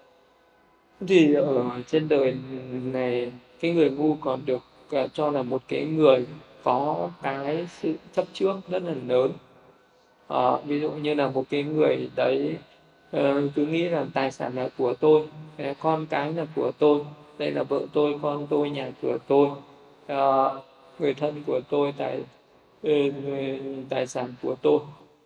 Thì ở trên đời này, cái người ngu còn được cho là một cái người có cái sự chấp trước rất là lớn. Ví dụ như là một cái người đấy cứ nghĩ là tài sản là của tôi, con cái là của tôi, đây là vợ tôi, con tôi, nhà cửa tôi, người thân của tôi, tài sản của tôi.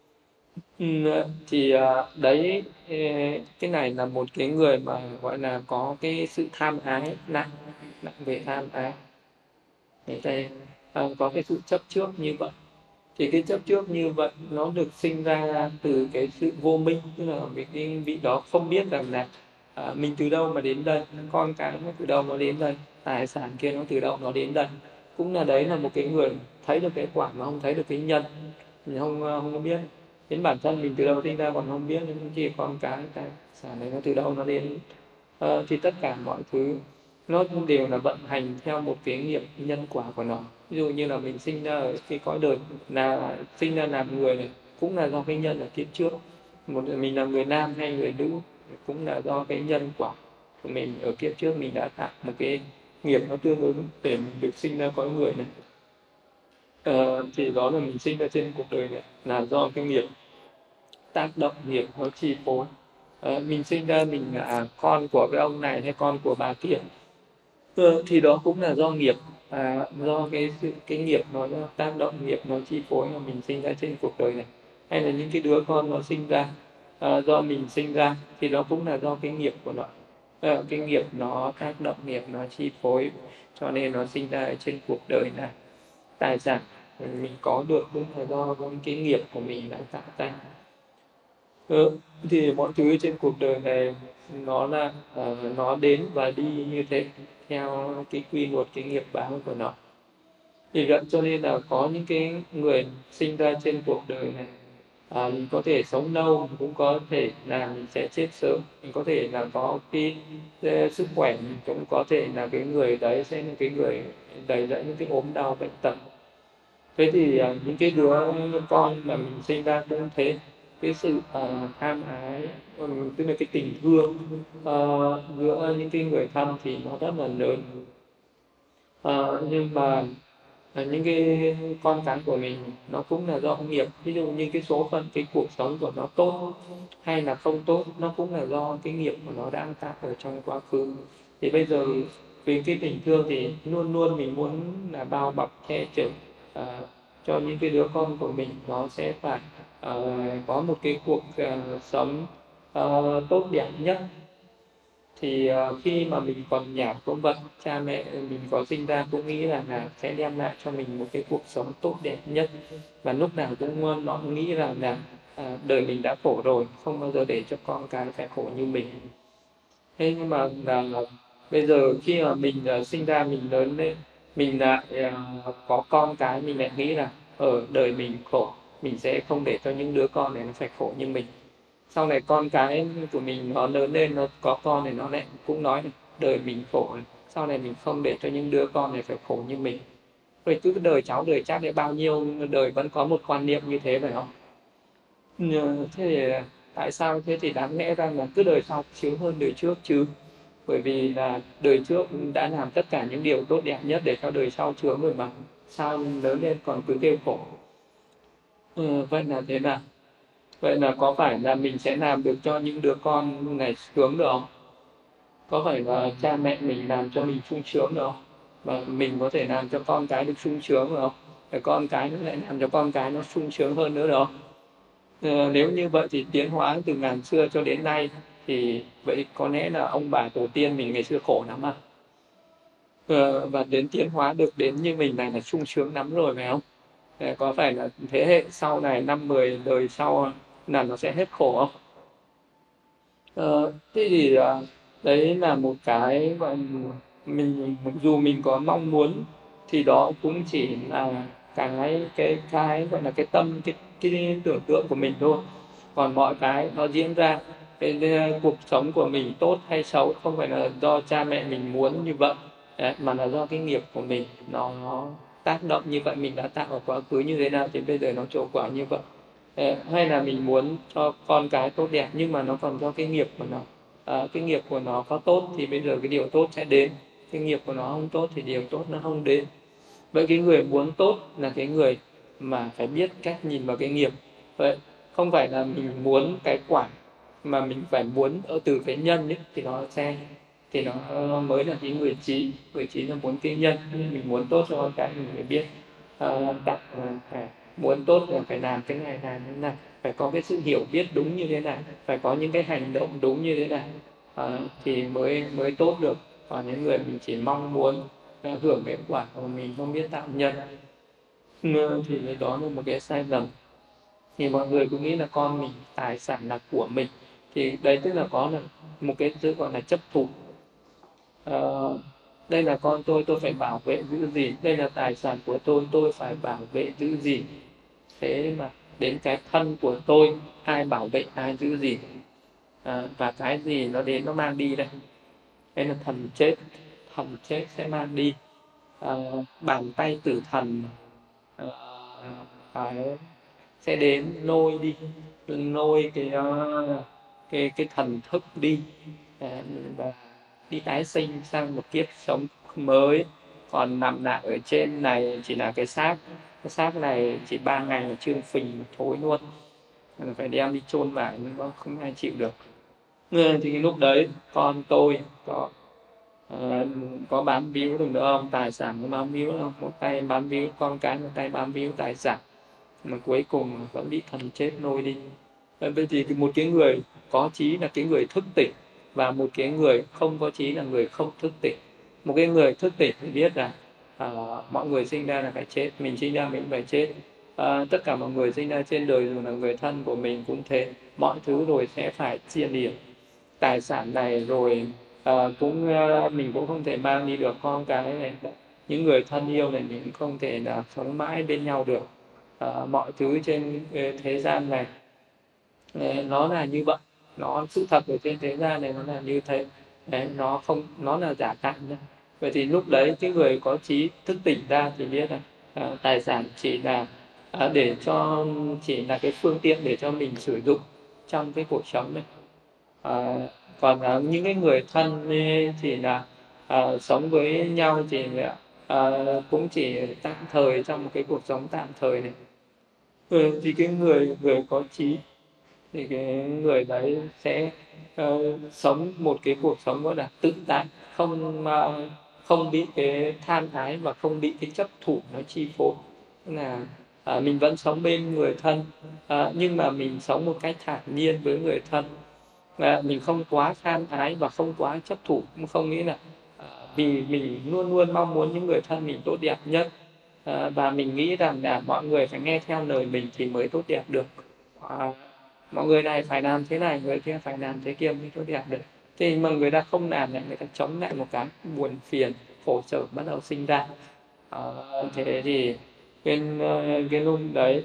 Thì đấy, cái này là một cái người mà gọi là có cái sự tham ái nặng, nặng về tham ái. Người ta có cái sự chấp trước như vậy. Thì cái chấp trước như vậy nó được sinh ra từ cái sự vô minh, tức là cái vị đó không biết rằng là mình từ đâu mà đến đây, con cái nó từ đâu nó đến đây, tài sản kia nó từ đâu nó đến đây. Cũng là đấy là một cái người thấy được cái quả mà không thấy được cái nhân. Mình không có biết đến bản thân mình từ đâu sinh ra, còn không biết nên chỉ con cái tài sản này nó từ đâu nó đến. Thì tất cả mọi thứ nó đều là vận hành theo một cái nghiệp nhân quả của nó. Ví dụ như là mình sinh ra ở cái cõi đời, là sinh ra làm người này cũng là do cái nhân ở kiếp trước. Mình là người nam hay người nữ cũng là do cái nhân quả của mình ở kiếp trước, mình đã tạo một cái nghiệp nó tương ứng để mình được sinh ra cõi người này. Thì đó là mình sinh ra trên cuộc đời này là do cái nghiệp tác động, nghiệp nó chi phối. Mình sinh ra mình là con của cái ông này hay con của bà kia, thì đó cũng là do nghiệp. do cái nghiệp nó tác động, nghiệp nó chi phối mà mình sinh ra trên cuộc đời này, hay là những cái đứa con nó sinh ra do mình sinh ra, thì nó cũng là do cái nghiệp của nó. Cái nghiệp nó tác động, nghiệp nó chi phối, cho nên nó sinh ra ở trên cuộc đời này. Tài sản mình có được cũng là do cái nghiệp của mình đã tạo ra. Thì mọi thứ trên cuộc đời này nó đến và đi như thế, theo cái quy luật, cái nghiệp báo của nó. Vì vậy cho nên là có những cái người sinh ra trên cuộc đời này, mình có thể sống lâu, mình cũng có thể là mình sẽ chết sớm, mình có thể là có cái sức khỏe, mình cũng có thể là cái người đấy sẽ là cái người đầy dẫy những cái ốm đau bệnh tật. Thế thì những cái đứa con mà mình sinh ra cũng thế, cái sự tham ái, tức là cái tình thương giữa những cái người thân thì nó rất là lớn. Nhưng mà những cái con cái của mình nó cũng là do nghiệp, ví dụ như cái số phận, cái cuộc sống của nó tốt hay là không tốt, nó cũng là do cái nghiệp của nó đang tạo ở trong quá khứ. Thì bây giờ vì cái tình thương thì luôn luôn mình muốn là bao bọc che chở cho những cái đứa con của mình, nó sẽ phải có một cái cuộc sống tốt đẹp nhất. Thì khi mà mình còn nhỏ cũng vậy, cha mẹ mình có sinh ra cũng nghĩ là sẽ đem lại cho mình một cái cuộc sống tốt đẹp nhất, và lúc nào cũng nó nghĩ rằng là đời mình đã khổ rồi, không bao giờ để cho con cái phải khổ như mình. Thế nhưng mà bây giờ khi mà mình sinh ra, mình lớn lên, mình lại có con cái, mình lại nghĩ là ở đời mình khổ, mình sẽ không để cho những đứa con này nó phải khổ như mình. Sau này con cái của mình nó lớn lên, nó có con thì nó lại cũng nói này, đời mình khổ này, sau này mình không để cho những đứa con này phải khổ như mình. Rồi cứ đời cháu đời chắc đến bao nhiêu đời vẫn có một quan niệm như thế phải không? Thế thì tại sao thế? Thì đáng lẽ ra là cứ đời sau sướng hơn đời trước chứ, bởi vì là đời trước đã làm tất cả những điều tốt đẹp nhất để cho đời sau sướng rồi mà, sao lớn lên còn cứ kêu khổ. Vậy là thế nào? Vậy là có phải là mình sẽ làm được cho những đứa con này sướng được không? Có phải là cha mẹ mình làm cho mình sung sướng được không? Và mình có thể làm cho con cái được sung sướng được không? Để con cái nó lại làm cho con cái nó sung sướng hơn nữa được không? Nếu như vậy thì tiến hóa từ ngàn xưa cho đến nay, thì vậy có lẽ là ông bà tổ tiên mình ngày xưa khổ lắm à? Và đến tiến hóa được đến như mình này là sung sướng lắm rồi phải không? Có phải là thế hệ sau này, 5-10 đời sau là nó sẽ hết khổ không? Thế thì đấy là một cái gọi mình, dù mình có mong muốn thì đó cũng chỉ là cái gọi là cái tâm, cái tưởng tượng của mình thôi. Còn mọi cái nó diễn ra, cái cuộc sống của mình tốt hay xấu không phải là do cha mẹ mình muốn như vậy. Đấy, mà là do cái nghiệp của mình nó tác động như vậy, mình đã tạo ở quá khứ như thế nào thì bây giờ nó trổ quả như vậy. Hay là mình muốn cho con cái tốt đẹp, nhưng mà nó còn do cái nghiệp của nó. Cái nghiệp của nó có tốt thì bây giờ cái điều tốt sẽ đến, cái nghiệp của nó không tốt thì điều tốt nó không đến. Vậy cái người muốn tốt là cái người mà phải biết cách nhìn vào cái nghiệp. Vậy không phải là mình muốn cái quả, mà mình phải muốn ở từ cái nhân ấy, thì nó mới là cái người trí là muốn cái nhân. Mình muốn tốt cho con cái mình phải biết phải muốn tốt là phải làm cái này làm thế này, phải có cái sự hiểu biết đúng như thế này, phải có những cái hành động đúng như thế này, thì mới mới tốt được. Còn những người mình chỉ mong muốn hưởng cái quả mà mình không biết tạo nhân, thì đó là một cái sai lầm. Thì mọi người cứ nghĩ là con mình tài sản là của mình, thì đấy tức là có là một cái sự gọi là chấp thủ. Ờ, đây là con tôi phải bảo vệ giữ gìn, đây là tài sản của tôi phải bảo vệ giữ gìn. Thế mà đến cái thân của tôi, ai bảo vệ ai giữ gìn, và cái gì nó đến nó mang đi đây. Đây là thần chết sẽ mang đi. Bàn tay tử thần ờ, phải sẽ đến lôi đi, lôi cái thần thức đi, và đi tái sinh sang một kiếp sống mới. Còn nằm lại ở trên này chỉ là cái xác này chỉ 3 ngày là trương phình thối luôn, phải đem đi chôn vải nhưng mà không ai chịu được. Thì lúc đấy con tôi có Ờ, có bám víu được nữa không? Tài sản có bám víu không? Một tay bám víu con cái, một tay bám víu tài sản, mà cuối cùng vẫn bị thần chết nôi đi. Vậy thì một cái người có trí là cái người thức tỉnh, và một cái người không có trí là người không thức tỉnh. Một cái người thức tỉnh thì biết là mọi người sinh ra là phải chết, mình sinh ra mình phải chết. Tất cả mọi người sinh ra trên đời, dù là người thân của mình cũng thế, mọi thứ rồi sẽ phải chia liệt. Tài sản này rồi mình cũng không thể mang đi được, con cái này, những người thân yêu này mình cũng không thể là sống mãi bên nhau được. Mọi thứ trên thế gian này nó là như vậy, sự thật ở trên thế gian này nó là như thế. Đấy, nó là giả tạm thôi. Vậy thì lúc đấy cái người có trí thức tỉnh ra thì biết là tài sản chỉ là để cho, chỉ là cái phương tiện để cho mình sử dụng trong cái cuộc sống này. À, còn những cái người thân thì là sống với nhau thì cũng chỉ tạm thời, trong một cái cuộc sống tạm thời này. Thì cái người người có trí thì cái người đấy sẽ sống một cái cuộc sống gọi là tự tại, không bị cái tham ái và không bị cái chấp thủ nó chi phối. Tức là mình vẫn sống bên người thân, nhưng mà mình sống một cách thản nhiên với người thân, và mình không quá tham ái và không quá chấp thủ. Cũng không nghĩ là vì mình luôn luôn mong muốn những người thân mình tốt đẹp nhất, và mình nghĩ rằng là mọi người phải nghe theo lời mình thì mới tốt đẹp được. À, mọi người này phải làm thế này, người kia phải làm thế kia mới tốt đẹp được. Thì mà người ta không làm lại, người ta chống lại một cái, buồn phiền khổ sở bắt đầu sinh ra. Thế thì cái lúc đấy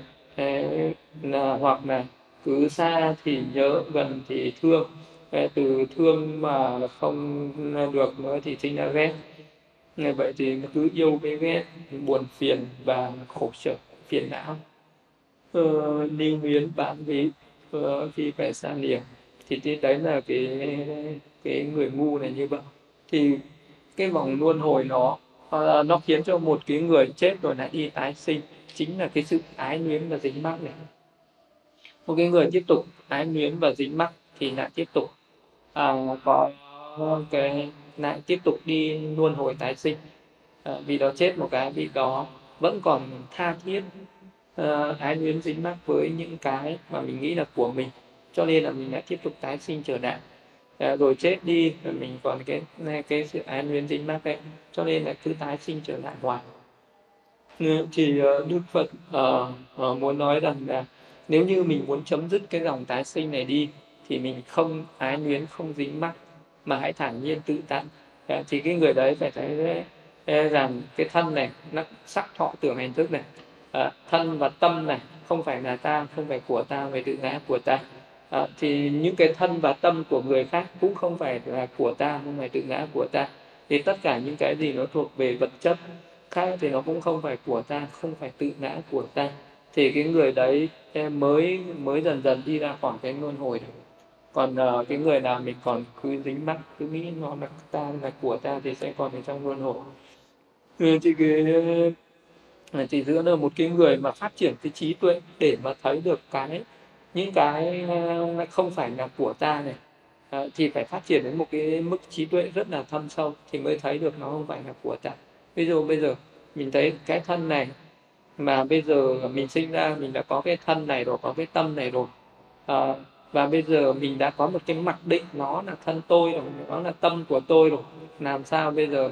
hoặc là cứ xa thì nhớ, gần thì thương. Từ thương mà không được nữa thì sinh ra ghét. Vậy thì cứ yêu cái ghét, buồn phiền và khổ sở phiền não, lưu luyến bám víu khi phải xa lìa. Thì đấy là cái người ngu này như vậy. Thì cái vòng luân hồi nó khiến cho một cái người chết rồi lại đi tái sinh, chính là cái sự ái luyến và dính mắc này. Một cái người tiếp tục ái luyến và dính mắc thì lại tiếp tục có cái lại tiếp tục đi luân hồi tái sinh. Vì đó chết một cái, vì đó vẫn còn tha thiết ái luyến dính mắc với những cái mà mình nghĩ là của mình, cho nên là mình lại tiếp tục tái sinh trở lại. Rồi chết đi rồi mình còn cái sự ái luyến dính mắc đấy, cho nên là cứ tái sinh trở lại hoài. Thì Đức Phật muốn nói rằng là nếu như mình muốn chấm dứt cái dòng tái sinh này đi thì mình không ái luyến, không dính mắc, mà hãy thản nhiên tự tại. Thì cái người đấy phải thấy rằng cái thân này nó sắc thọ tưởng hành thức này, thân và tâm này không phải là ta, không phải của ta, về tự ngã của ta. Thì những cái thân và tâm của người khác cũng không phải là của ta, không phải tự ngã của ta. Thì tất cả những cái gì nó thuộc về vật chất khác thì nó cũng không phải của ta, không phải tự ngã của ta. Thì cái người đấy mới mới dần dần đi ra khỏi cái luân hồi này. Còn cái người nào mình còn cứ dính mắc, cứ nghĩ nó là ta, là của ta thì sẽ còn ở trong luân hồi. Thì giữa là một cái người mà phát triển cái trí tuệ để mà thấy được những cái không phải là của ta này, thì phải phát triển đến một cái mức trí tuệ rất là thâm sâu thì mới thấy được nó không phải là của ta. Ví dụ bây giờ mình thấy cái thân này, mà bây giờ mình sinh ra mình đã có cái thân này rồi, có cái tâm này rồi, và bây giờ mình đã có một cái mặc định nó là thân tôi rồi, nó là tâm của tôi rồi. Làm sao bây giờ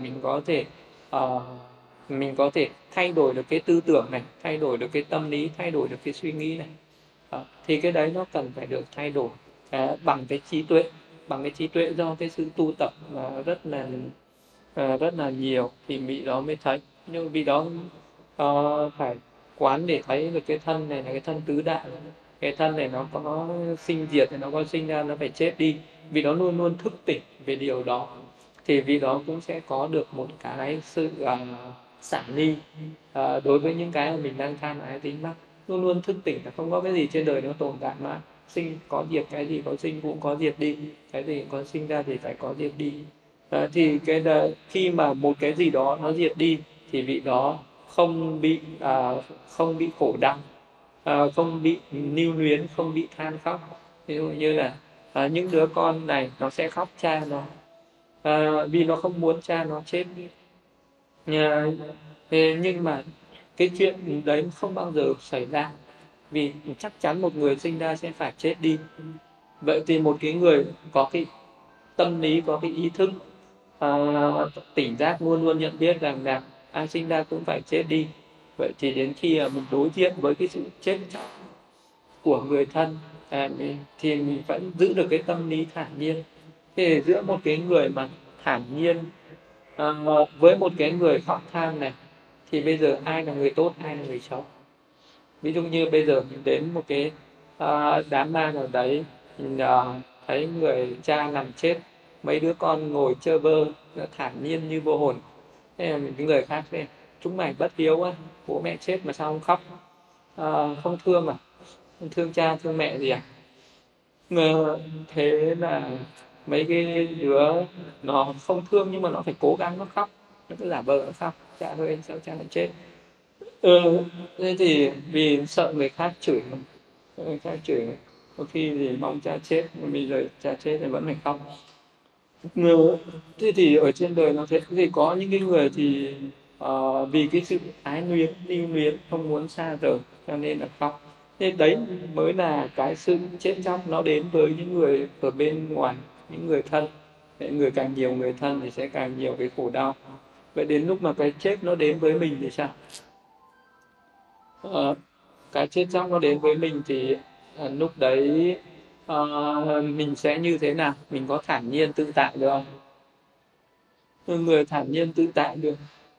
mình có thể thay đổi được cái tư tưởng này, thay đổi được cái tâm lý, thay đổi được cái suy nghĩ này. Thì cái đấy nó cần phải được thay đổi bằng cái trí tuệ, do cái sự tu tập rất là nhiều thì vị đó mới thấy. Nhưng vì đó phải quán để thấy được cái thân này là cái thân tứ đại, cái thân này nó có sinh diệt, nó có sinh ra, nó phải chết đi. Vì đó luôn luôn thức tỉnh về điều đó thì vì đó cũng sẽ có được một cái sự xả ly đối với những cái mà mình đang tham ái dính mắc. Luôn luôn thức tỉnh là không có cái gì trên đời nó tồn tại mà sinh có diệt, cái gì có sinh cũng có diệt đi, cái gì có sinh ra thì phải có diệt đi. Thì khi mà một cái gì đó nó diệt đi thì vị đó không bị khổ đau, không bị lưu luyến, không bị than khóc. Ví dụ như là những đứa con này nó sẽ khóc cha nó, vì nó không muốn cha nó chết đi. À, thế nhưng mà cái chuyện đấy không bao giờ xảy ra, vì chắc chắn một người sinh ra sẽ phải chết đi. Vậy thì một cái người có cái tâm lý, có cái ý thức à, tỉnh giác, luôn luôn nhận biết rằng là ai sinh ra cũng phải chết đi. Vậy thì đến khi mình đối diện với cái sự chết chóc của người thân, thì mình vẫn giữ được cái tâm lý thản nhiên. Thì giữa một cái người mà thản nhiên à, với một cái người khóc than này, thì bây giờ ai là người tốt, ai là người xấu? Ví dụ như bây giờ mình đến một cái đám ma nào đấy, mình thấy người cha nằm chết, mấy đứa con ngồi chơi vơ thản nhiên như vô hồn. Thế là những người khác thế, chúng mày bất hiếu á, bố mẹ chết mà sao không khóc? Không thương à? Không thương cha thương mẹ gì à? Thế là mấy cái đứa nó không thương nhưng mà nó phải cố gắng nó khóc, nó cứ giả vờ nó khóc: cha ơi sao cha lại chết. Thế thì vì sợ người khác chửi mà, sợ người khác chửi, có khi thì mong cha chết, nhưng bây giờ cha chết thì vẫn phải khóc. Thế thì ở trên đời nó thế, thì có những cái người thì vì cái sự ái luyến, lưu luyến, không muốn xa rời, cho nên là khóc. Thế đấy mới là cái sự chết chóc nó đến với những người ở bên ngoài, những người thân. Thế người càng nhiều người thân thì sẽ càng nhiều cái khổ đau. Vậy đến lúc mà cái chết nó đến với mình thì sao? Ờ, cái chết chóc nó đến với mình thì lúc đấy mình sẽ như thế nào? Mình có thản nhiên tự tại được không? Người thản nhiên tự tại được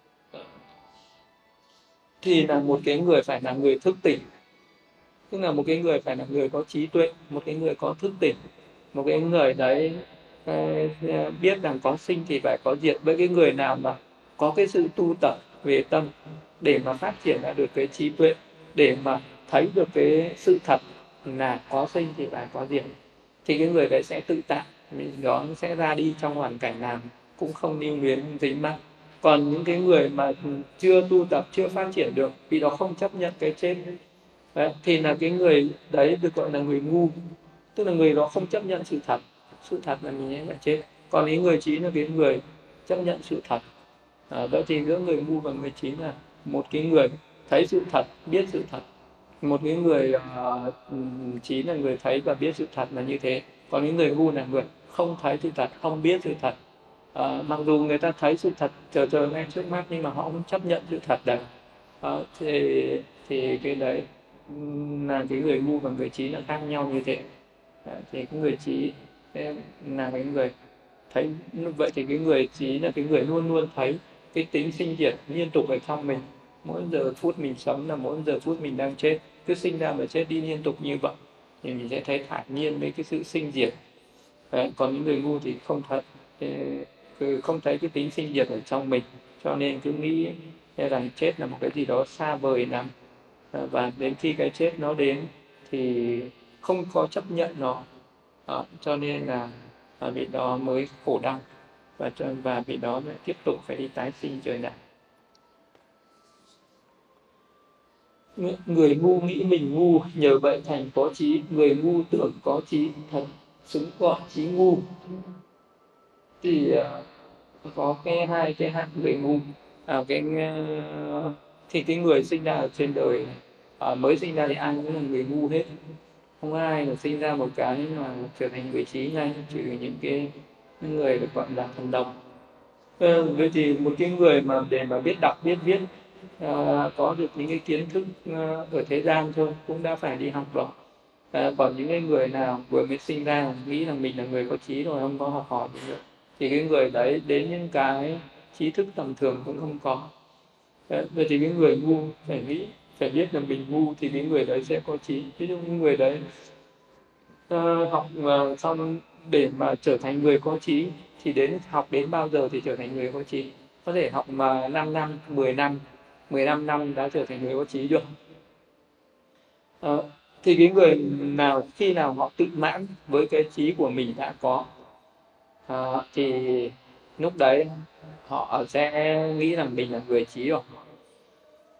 thì là một cái người phải là người thức tỉnh, tức là một cái người phải là người có trí tuệ, một cái người có thức tỉnh, một cái người đấy biết rằng có sinh thì phải có diệt. Với cái người nào mà có cái sự tu tập về tâm để mà phát triển ra được cái trí tuệ, để mà thấy được cái sự thật là có sinh thì phải có diệt, thì cái người đấy sẽ tự tại, đó sẽ ra đi trong hoàn cảnh nào cũng không lưu luyến dính mắc. Còn những cái người mà chưa tu tập, chưa phát triển được, vì đó không chấp nhận cái chết đấy, thì là cái người đấy được gọi là người ngu, tức là người đó không chấp nhận sự thật, sự thật là mình sẽ phải chết. Còn ý người trí là cái người chấp nhận sự thật. Vậy thì giữa người ngu và người trí là một cái người thấy sự thật, biết sự thật. Một cái người trí là người thấy và biết sự thật là như thế. Còn những người ngu là người không thấy sự thật, không biết sự thật. Mặc dù người ta thấy sự thật chờ chờ ngay trước mắt, nhưng mà họ không chấp nhận sự thật đấy. Thì cái đấy là cái người ngu và người trí là khác nhau như thế. Thì cái người trí là cái người thấy. Vậy thì cái người trí là cái người luôn luôn thấy cái tính sinh diệt liên tục ở trong mình. Mỗi giờ phút mình sống là mỗi giờ phút mình đang chết, cứ sinh ra và chết đi liên tục như vậy, thì mình sẽ thấy thản nhiên với cái sự sinh diệt. Đấy, còn những người ngu thì không thấy, không thấy cái tính sinh diệt ở trong mình, cho nên cứ nghĩ rằng chết là một cái gì đó xa vời lắm. Và đến khi cái chết nó đến thì không có chấp nhận nó. Cho nên là vị đó mới khổ đau, và vị đó lại tiếp tục phải đi tái sinh trở lại. Người ngu nghĩ mình ngu, nhờ vậy thành có trí. Người ngu tưởng có trí, thật xứng gọi trí ngu. Thì có hai cái hạng người ngu. Thì cái người sinh ra ở trên đời mới sinh ra thì ai cũng là người ngu hết, không ai là sinh ra một cái mà trở thành người trí ngay, trừ những người được gọi là thần đồng. Vậy thì một cái người mà để mà biết đọc biết viết, có được những cái kiến thức ở thế gian thôi cũng đã phải đi học rồi. Còn những cái người nào vừa mới sinh ra nghĩ là mình là người có trí rồi, không có học hỏi gì nữa, thì cái người đấy đến những cái trí thức tầm thường cũng không có. Vậy thì cái người ngu phải nghĩ, phải biết là mình ngu thì cái người đấy sẽ có trí. Ví dụ như người đấy học xong để mà trở thành người có trí thì học đến bao giờ thì trở thành người có trí? Có thể học mà 5 năm, 10 năm, 15 năm đã trở thành người có trí được. Ờ, thì cái người nào khi nào họ tự mãn với cái trí của mình đã có, thì lúc đấy họ sẽ nghĩ rằng mình là người trí rồi.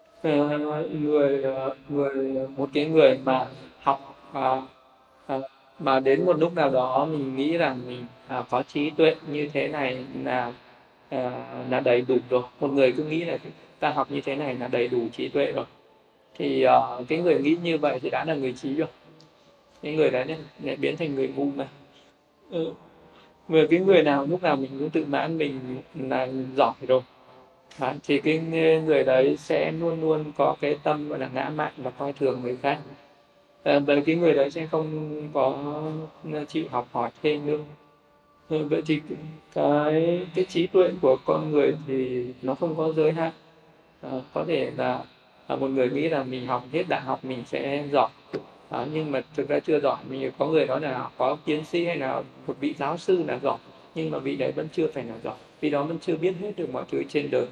Một cái người mà học mà đến một lúc nào đó mình nghĩ rằng mình có trí tuệ như thế này là đầy đủ rồi. Một người cứ nghĩ là ta học như thế này là đầy đủ trí tuệ rồi, thì cái người nghĩ như vậy thì đã là người trí rồi. Cái người đấy lại biến thành người ngu mà. Ừ. Vừa cái người nào lúc nào mình cũng tự mãn mình là giỏi rồi, thì cái người đấy sẽ luôn luôn có cái tâm gọi là ngã mạn và coi thường người khác. Vậy cái người đấy sẽ không có chịu học hỏi thêm nữa. Vậy thì cái trí tuệ của con người thì nó không có giới hạn. Có thể là một người nghĩ là mình học hết đại học mình sẽ giỏi, nhưng mà thực ra chưa giỏi. Mình có người nói là có tiến sĩ hay là một vị giáo sư là giỏi, nhưng mà vị đấy vẫn chưa phải là giỏi, vì đó vẫn chưa biết hết được mọi thứ trên đời.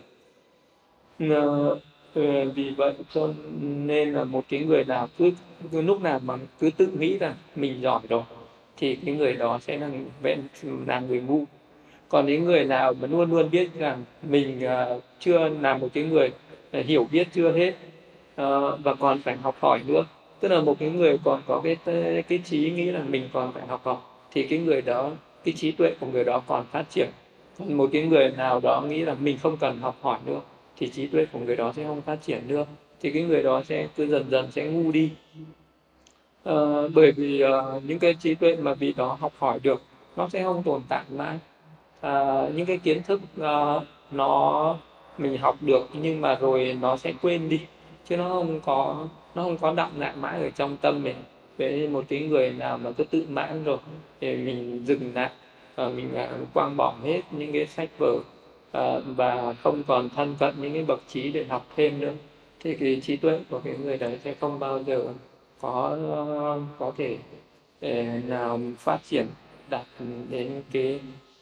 Vì vậy cho nên là một cái người nào cứ lúc nào mà cứ tự nghĩ rằng mình giỏi rồi thì cái người đó sẽ là người ngu. Còn những người nào mà luôn luôn biết rằng mình chưa là một cái người hiểu biết chưa hết, và còn phải học hỏi nữa, tức là một cái người còn có cái trí nghĩ là mình còn phải học hỏi, thì cái người đó, cái trí tuệ của người đó còn phát triển. Còn một cái người nào đó nghĩ là mình không cần học hỏi nữa thì trí tuệ của người đó sẽ không phát triển nữa, thì cái người đó sẽ cứ dần dần sẽ ngu đi. Bởi vì những cái trí tuệ mà vị đó học hỏi được nó sẽ không tồn tại mãi. Những cái kiến thức nó mình học được nhưng mà rồi nó sẽ quên đi, chứ nó không có đọng lại mãi ở trong tâm mình. Với một cái người nào mà cứ tự mãn rồi thì mình dừng lại, mình quăng bỏ hết những cái sách vở, và không còn thân cận những cái bậc trí để học thêm nữa, thì cái trí tuệ của cái người đấy sẽ không bao giờ có thể nào phát triển đạt đến cái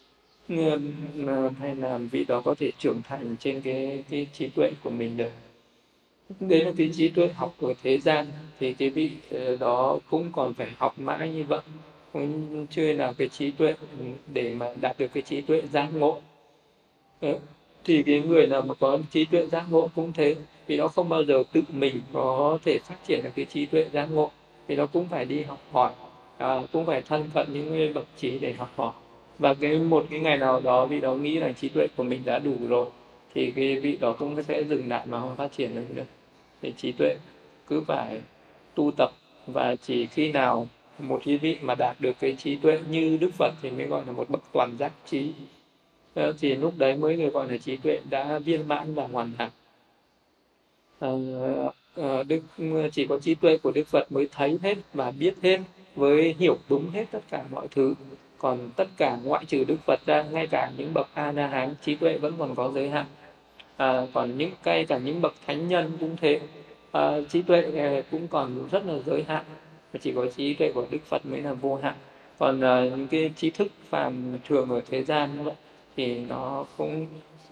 hay là vị đó có thể trưởng thành trên cái trí tuệ của mình được. Đấy là cái trí tuệ học của thế gian, thì cái vị đó cũng còn phải học mãi như vậy, cũng chưa là cái trí tuệ để mà đạt được cái trí tuệ giác ngộ. Đấy. Thì cái người nào mà có trí tuệ giác ngộ cũng thế, vì nó không bao giờ tự mình có thể phát triển được cái trí tuệ giác ngộ, vì nó cũng phải đi học hỏi, cũng phải thân cận những người bậc trí để học hỏi. Và một cái ngày nào đó vị đó nghĩ là trí tuệ của mình đã đủ rồi thì cái vị đó cũng sẽ dừng lại mà không phát triển được nữa. Thì trí tuệ cứ phải tu tập, và chỉ khi nào một cái vị mà đạt được cái trí tuệ như Đức Phật thì mới gọi là một bậc toàn giác trí. Thì lúc đấy mới được gọi là trí tuệ đã viên mãn và hoàn hảo. Ờ, chỉ có trí tuệ của Đức Phật mới thấy hết và biết hết, với hiểu đúng hết tất cả mọi thứ. Còn tất cả ngoại trừ Đức Phật ra, ngay cả những bậc A La Hán, trí tuệ vẫn còn có giới hạn. Còn cả những bậc thánh nhân cũng thế, trí tuệ cũng còn rất là giới hạn, và chỉ có trí tuệ của Đức Phật mới là vô hạn. Còn những cái trí thức phàm thường ở thế gian như vậy thì nó cũng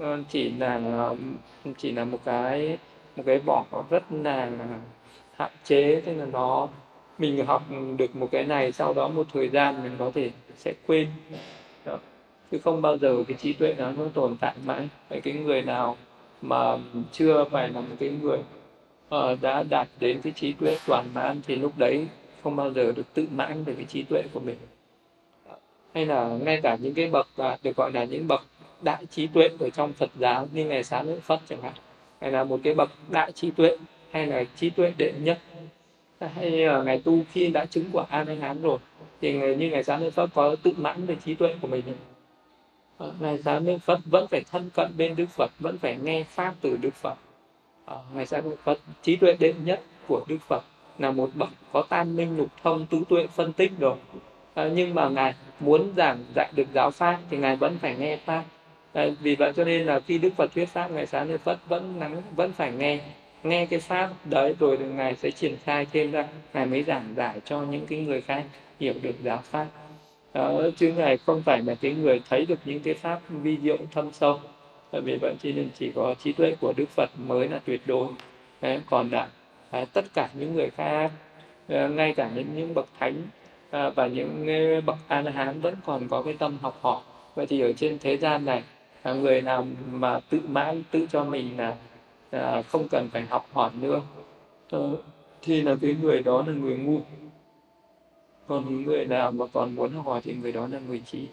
chỉ là một cái vỏ rất là hạn chế. Thế là mình học được một cái này, sau đó một thời gian mình có thể sẽ quên. Đó. Chứ không bao giờ cái trí tuệ nó tồn tại mãi. Vậy cái người nào mà chưa phải là một cái người đã đạt đến cái trí tuệ toàn mãn thì lúc đấy không bao giờ được tự mãn về cái trí tuệ của mình. Hay là ngay cả những cái bậc được gọi là những bậc đại trí tuệ ở trong Phật giáo như ngài Xá Lợi Phất chẳng hạn, hay là một cái bậc đại trí tuệ, hay là trí tuệ đệ nhất, hay là ngài tu khi đã chứng quả A La Hán rồi thì như ngài Xá Lợi Phất có tự mãn về trí tuệ của mình. Ngài Xá Lợi Phất vẫn phải thân cận bên Đức Phật, vẫn phải nghe pháp từ Đức Phật. Ngài Xá Lợi Phất trí tuệ đệ nhất của Đức Phật, là một bậc có tam minh lục thông tứ tuệ phân tích rồi. Nhưng mà ngài muốn giảng dạy được giáo pháp thì ngài vẫn phải nghe pháp. Vì vậy cho nên là khi Đức Phật thuyết pháp, ngài Xá Lợi Phất vẫn phải nghe cái pháp đấy, rồi ngài sẽ triển khai thêm ra, ngài mới giảng giải cho những cái người khác hiểu được giáo pháp. Chứ ngài không phải là cái người thấy được những cái pháp vi diệu thâm sâu. Vì vậy cho nên chỉ có trí tuệ của Đức Phật mới là tuyệt đối. Còn tất cả những người khác, ngay cả những bậc thánh và những bậc A La Hán vẫn còn có cái tâm học hỏi. Vậy thì ở trên thế gian này, người nào mà tự cho mình là không cần phải học hỏi nữa, thì là cái người đó là người ngu. Còn những người nào mà còn muốn học hỏi thì người đó là người trí.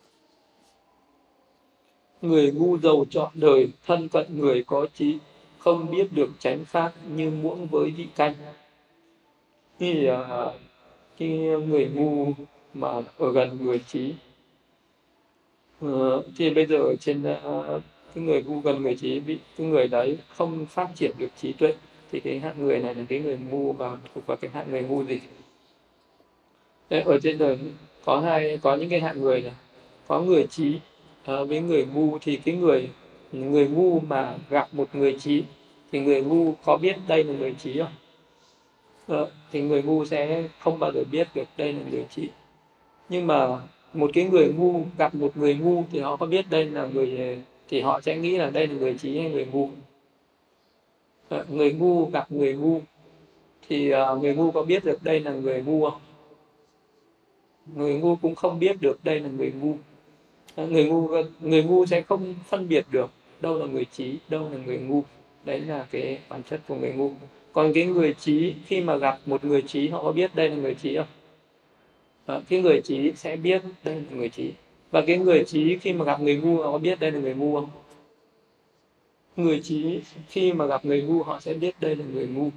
Người ngu giàu trọn đời, thân cận người có trí, không biết được chánh pháp như muỗng với vị canh. Thì cái người ngu mà ở gần người trí, thì bây giờ ở trên cái người ngu gần người trí bị cái người đấy không phát triển được trí tuệ, thì cái hạng người này là cái người ngu và thuộc vào cái hạng người ngu gì. Đấy, ở trên đời có những cái hạng người này, có người trí với người ngu. Thì cái người ngu mà gặp một người trí thì người ngu có biết đây là người trí không? Thì người ngu sẽ không bao giờ biết được đây là người trí. Nhưng mà một cái người ngu gặp một người ngu thì họ có biết đây là người, thì họ sẽ nghĩ là đây là người trí hay người ngu. Người ngu gặp người ngu thì người ngu có biết được đây là người ngu không? Người ngu cũng không biết được đây là người ngu. Người ngu sẽ không phân biệt được đâu là người trí, đâu là người ngu. Đấy là cái bản chất của người ngu. Còn cái người trí khi mà gặp một người trí, họ có biết đây là người trí không? Cái người trí sẽ biết đây là người trí. Và cái người trí khi mà gặp người ngu, họ có biết đây là người ngu không? Người trí khi mà gặp người ngu, họ sẽ biết đây là người ngu.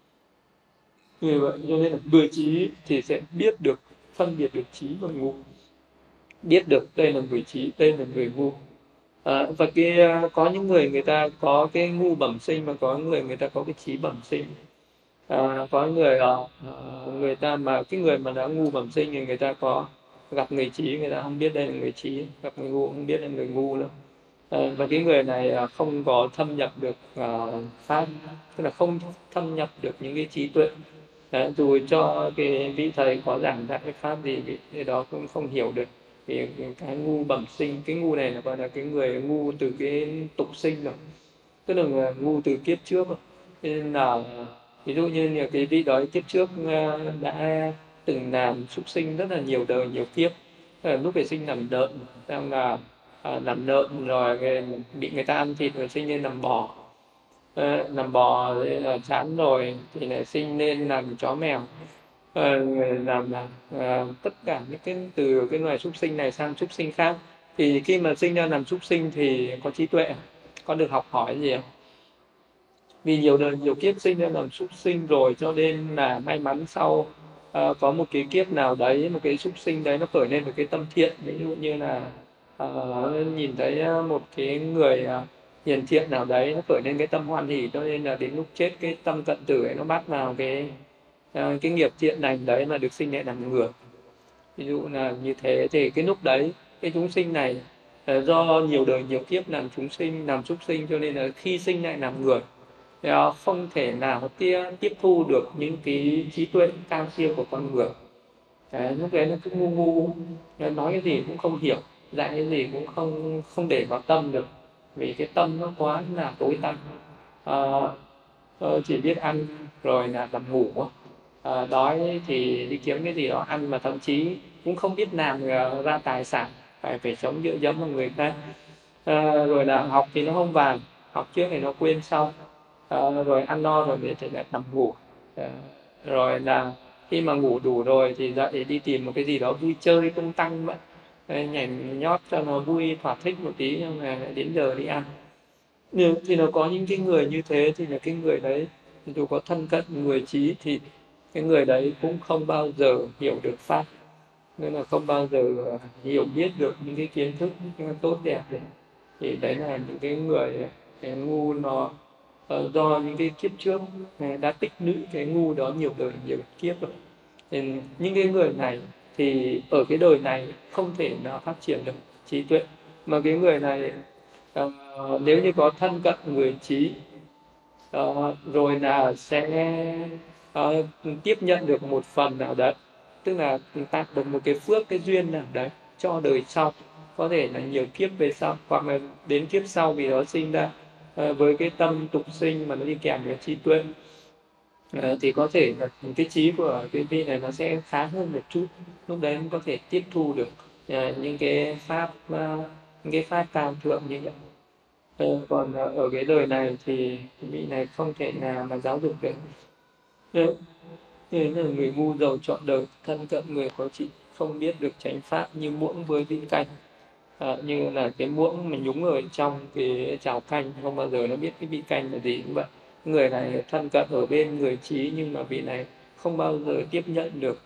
Vì vậy cho nên là người trí thì sẽ biết được, phân biệt được trí và ngu, biết được đây là người trí, đây là người ngu. Và có những người người ta có cái ngu bẩm sinh, mà có người người ta có cái trí bẩm sinh. Có người người ta mà cái người mà đã ngu bẩm sinh thì người ta có gặp người trí, người ta không biết đây là người trí, gặp người ngu không biết đây là người ngu nữa. Và cái người này không có thâm nhập được pháp, tức là không thâm nhập được những cái trí tuệ. Dù cho cái vị thầy có giảng dạy cái pháp gì, cái đó cũng không hiểu được. Thì cái ngu bẩm sinh, cái ngu này là gọi là cái người ngu từ cái tục sinh rồi, tức là ngu từ kiếp trước rồi. Nên là ví dụ như là cái vị đó kiếp trước đã từng làm súc sinh rất là nhiều đời nhiều kiếp. Lúc về sinh làm lợn, xong là làm lợn rồi bị người ta ăn thịt rồi sinh lên làm bò. Làm bò là chán rồi thì lại sinh lên làm chó mèo. Làm tất cả những cái từ cái loài súc sinh này sang súc sinh khác. Thì khi mà sinh ra làm súc sinh thì có trí tuệ, có được học hỏi gì không? Vì nhiều đời nhiều kiếp sinh ra làm súc sinh rồi, cho nên là may mắn sau có một cái kiếp nào đấy, một cái súc sinh đấy nó khởi lên một cái tâm thiện. Ví dụ như là nhìn thấy một cái người hiền thiện nào đấy, nó khởi lên cái tâm hoan hỷ, cho nên là đến lúc chết cái tâm cận tử ấy nó bắt vào cái nghiệp thiện lành đấy mà được sinh lại làm người. Ví dụ là như thế, thì cái lúc đấy cái chúng sinh này do nhiều đời nhiều kiếp làm chúng sinh, làm súc sinh, cho nên là khi sinh lại làm người thì không thể nào tiếp thu được những cái trí tuệ cao siêu của con người. Lúc đấy nó cứ ngu ngu, nói cái gì cũng không hiểu, dạy cái gì cũng không không để vào tâm được, vì cái tâm nó quá là tối tăm. Chỉ biết ăn rồi là nằm ngủ, đói thì đi kiếm cái gì đó ăn, mà thậm chí cũng không biết làm ra tài sản, phải sống dựa dẫm vào người khác. Rồi là học thì nó không vào, học trước thì nó quên sau. Rồi ăn no rồi thì lại nằm ngủ. Rồi là khi mà ngủ đủ rồi thì dậy đi tìm một cái gì đó vui chơi tung tăng vậy, nhảy nhót cho nó vui thỏa thích một tí, nhưng mà đến giờ đi ăn. Thì nó có những cái người như thế, thì là cái người đấy dù có thân cận người trí thì cái người đấy cũng không bao giờ hiểu được pháp, nên là không bao giờ hiểu biết được những cái kiến thức những cái tốt đẹp đấy. Thì đấy là những cái người cái ngu, nó do những cái kiếp trước đã tích lũy cái ngu đó nhiều đời nhiều kiếp rồi. Nên những cái người này thì ở cái đời này không thể nào phát triển được trí tuệ. Mà cái người này nếu như có thân cận người trí rồi là sẽ tiếp nhận được một phần nào đấy, tức là tạo được một cái phước, cái duyên nào đấy cho đời sau, có thể là nhiều kiếp về sau, hoặc là đến kiếp sau vì đó sinh ra với cái tâm tục sinh mà nó đi kèm với trí tuệ. Thì có thể là cái trí của cái vị này nó sẽ khá hơn một chút, lúc đấy nó có thể tiếp thu được những cái pháp cao thượng như vậy. Còn ở cái đời này thì vị này không thể nào mà giáo dục được. Thế là người ngu giàu trọn đời, thân cận người có trí, không biết được chánh pháp, như muỗng với vị canh. Như là cái muỗng mà nhúng ở trong cái chảo canh, không bao giờ nó biết cái vị canh là gì cũng vậy. Người này thân cận ở bên người trí, nhưng mà vị này không bao giờ tiếp nhận được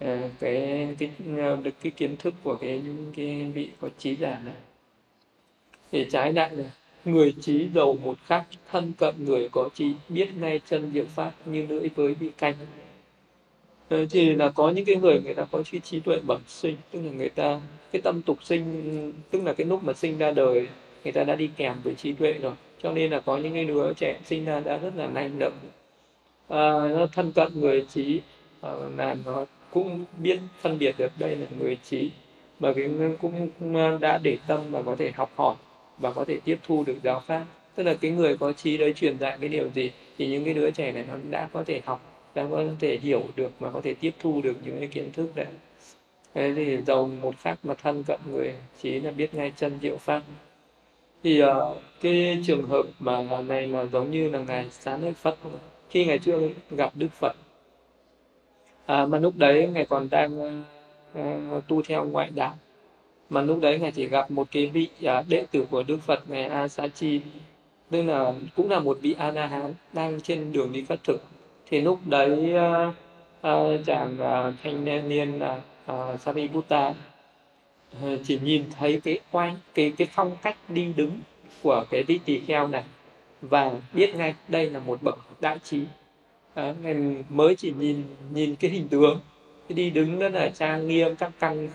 được cái kiến thức của cái vị có trí giả này. Để trái lại này, người trí giàu một khắc, thân cận người có trí, biết ngay chân diệu pháp, như lưỡi với vị canh. Thì là có những cái người người ta có trí tuệ bẩm sinh, tức là người ta cái tâm tục sinh, tức là cái lúc mà sinh ra đời người ta đã đi kèm với trí tuệ rồi, cho nên là có những cái đứa trẻ sinh ra đã rất là năng động, nó thân cận người trí, là nó cũng biết phân biệt được đây là người trí, bởi vì nó cũng đã để tâm và có thể học hỏi và có thể tiếp thu được giáo pháp. Tức là cái người có trí đấy truyền dạy cái điều gì thì những cái đứa trẻ này nó đã có thể học, đã có thể hiểu được và có thể tiếp thu được những cái kiến thức đấy. Thế thì giàu một khắc mà thân cận người trí là biết ngay chân diệu pháp. Thì cái trường hợp mà này là giống như là ngài Xá Lợi Phất, khi ngài chưa gặp Đức Phật, mà lúc đấy ngài còn đang tu theo ngoại đạo, mà lúc đấy ngài chỉ gặp một cái vị đệ tử của Đức Phật, ngài A Sa Chi, tức là cũng là một vị A La Hán đang trên đường đi khất thực. Thì lúc đấy chàng thanh niên là Sariputta chỉ nhìn thấy cái phong cách đi đứng của cái vị tỳ kheo này và biết ngay đây là một bậc đại trí. Ngài mới chỉ nhìn cái hình tướng, cái đi đứng rất là trang nghiêm, các căn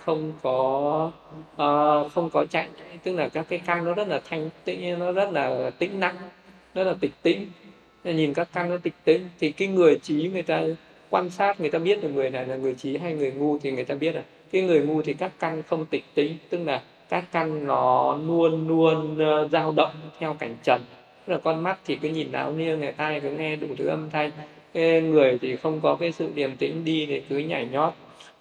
không có chạy, tức là các cái căn nó rất là thanh tĩnh, nó rất là tĩnh lặng, rất là tịch tĩnh. Nhìn các căn nó tịch tĩnh thì cái người trí người ta quan sát, người ta biết được người này là người trí hay người ngu, thì người ta biết là cái người ngu thì các căn không tịch tĩnh, tức là các căn nó luôn luôn dao động theo cảnh trần. Tức là con mắt thì cứ nhìn áo niêng, người tai cứ nghe đủ thứ âm thanh, cái người thì không có cái sự điềm tĩnh, đi thì cứ nhảy nhót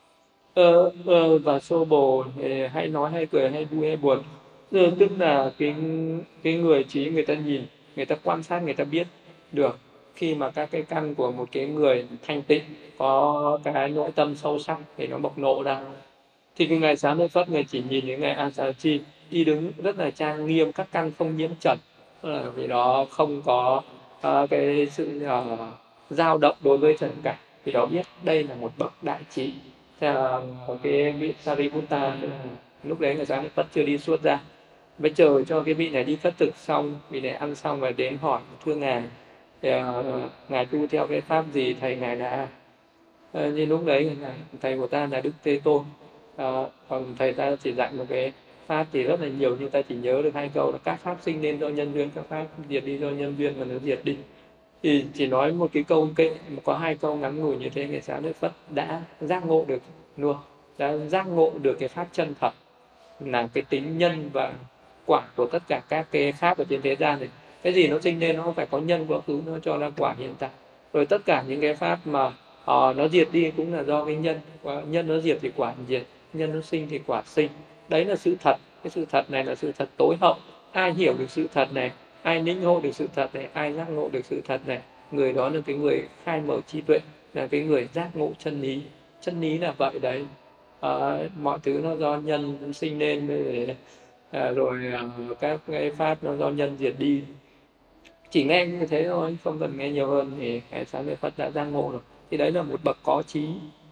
và xô bồ, hay nói hay cười hay vui hay buồn. Tức là cái người trí người ta nhìn, người ta quan sát, người ta biết được khi mà các cái căn của một cái người thanh tịnh có cái nội tâm sâu sắc thì nó bộc lộ ra. Thì cái ngài Xá Lợi Phất, người chỉ nhìn những ngài A Sa Chi đi đứng rất là trang nghiêm, các căn không nhiễm trần, vì đó không có cái sự dao động đối với trần cảnh, thì đó biết đây là một bậc đại trí. Thế là cái vị Sariputta, lúc đấy ngài Xá Lợi Phất chưa đi xuất ra, mới chờ cho cái vị này đi khất thực xong, vị này ăn xong và đến hỏi: thưa ngài, thì, ngài tu theo cái pháp gì, thầy ngài đã như lúc đấy thầy của ta là Đức Thế Tôn, còn thầy ta chỉ dạy một cái pháp thì rất là nhiều, nhưng ta chỉ nhớ được 2 câu là các pháp sinh nên do nhân duyên, các pháp diệt đi do nhân duyên, và nó diệt đi. Thì chỉ nói một cái câu kệ, có 2 câu ngắn ngủi như thế, ngài Xá Lợi Phất đã giác ngộ được luôn, đã giác ngộ được cái pháp chân thật là cái tính nhân và quả của tất cả các cái pháp ở trên thế gian này. Cái gì nó sinh lên nó phải có nhân quá khứ, nó cho ra quả hiện tại. Rồi tất cả những cái pháp mà nó diệt đi cũng là do cái nhân, nhân nó diệt thì quả diệt, nhân nó sinh thì quả sinh. Đấy là sự thật. Cái sự thật này là sự thật tối hậu. Ai hiểu được sự thật này, ai lĩnh ngộ được sự thật này, ai giác ngộ được sự thật này, người đó là cái người khai mở trí tuệ, là cái người giác ngộ chân lý. Chân lý là vậy đấy. Mọi thứ nó do nhân sinh lên, rồi các cái pháp nó do nhân diệt đi. Chỉ nghe như thế thôi, không cần nghe nhiều hơn thì cái Xá Lợi Phất đã giác ngộ rồi. Thì đấy là một bậc có trí,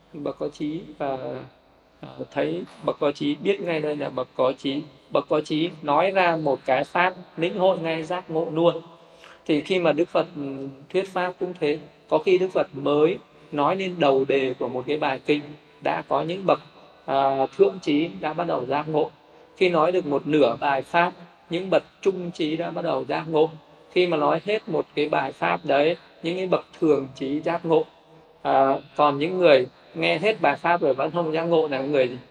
và thấy bậc có trí biết ngay đây là bậc có trí. Bậc có trí nói ra một cái pháp lĩnh hội ngay, giác ngộ luôn. Thì khi mà Đức Phật thuyết pháp cũng thế, có khi Đức Phật mới nói lên đầu đề của một cái bài kinh, đã có những bậc thượng trí đã bắt đầu giác ngộ. Khi nói được một nửa bài pháp, những bậc trung trí đã bắt đầu giác ngộ. Khi mà nói hết một cái bài pháp đấy, những cái bậc thường trí giác ngộ. Còn những người nghe hết bài pháp rồi vẫn không giác ngộ là người gì?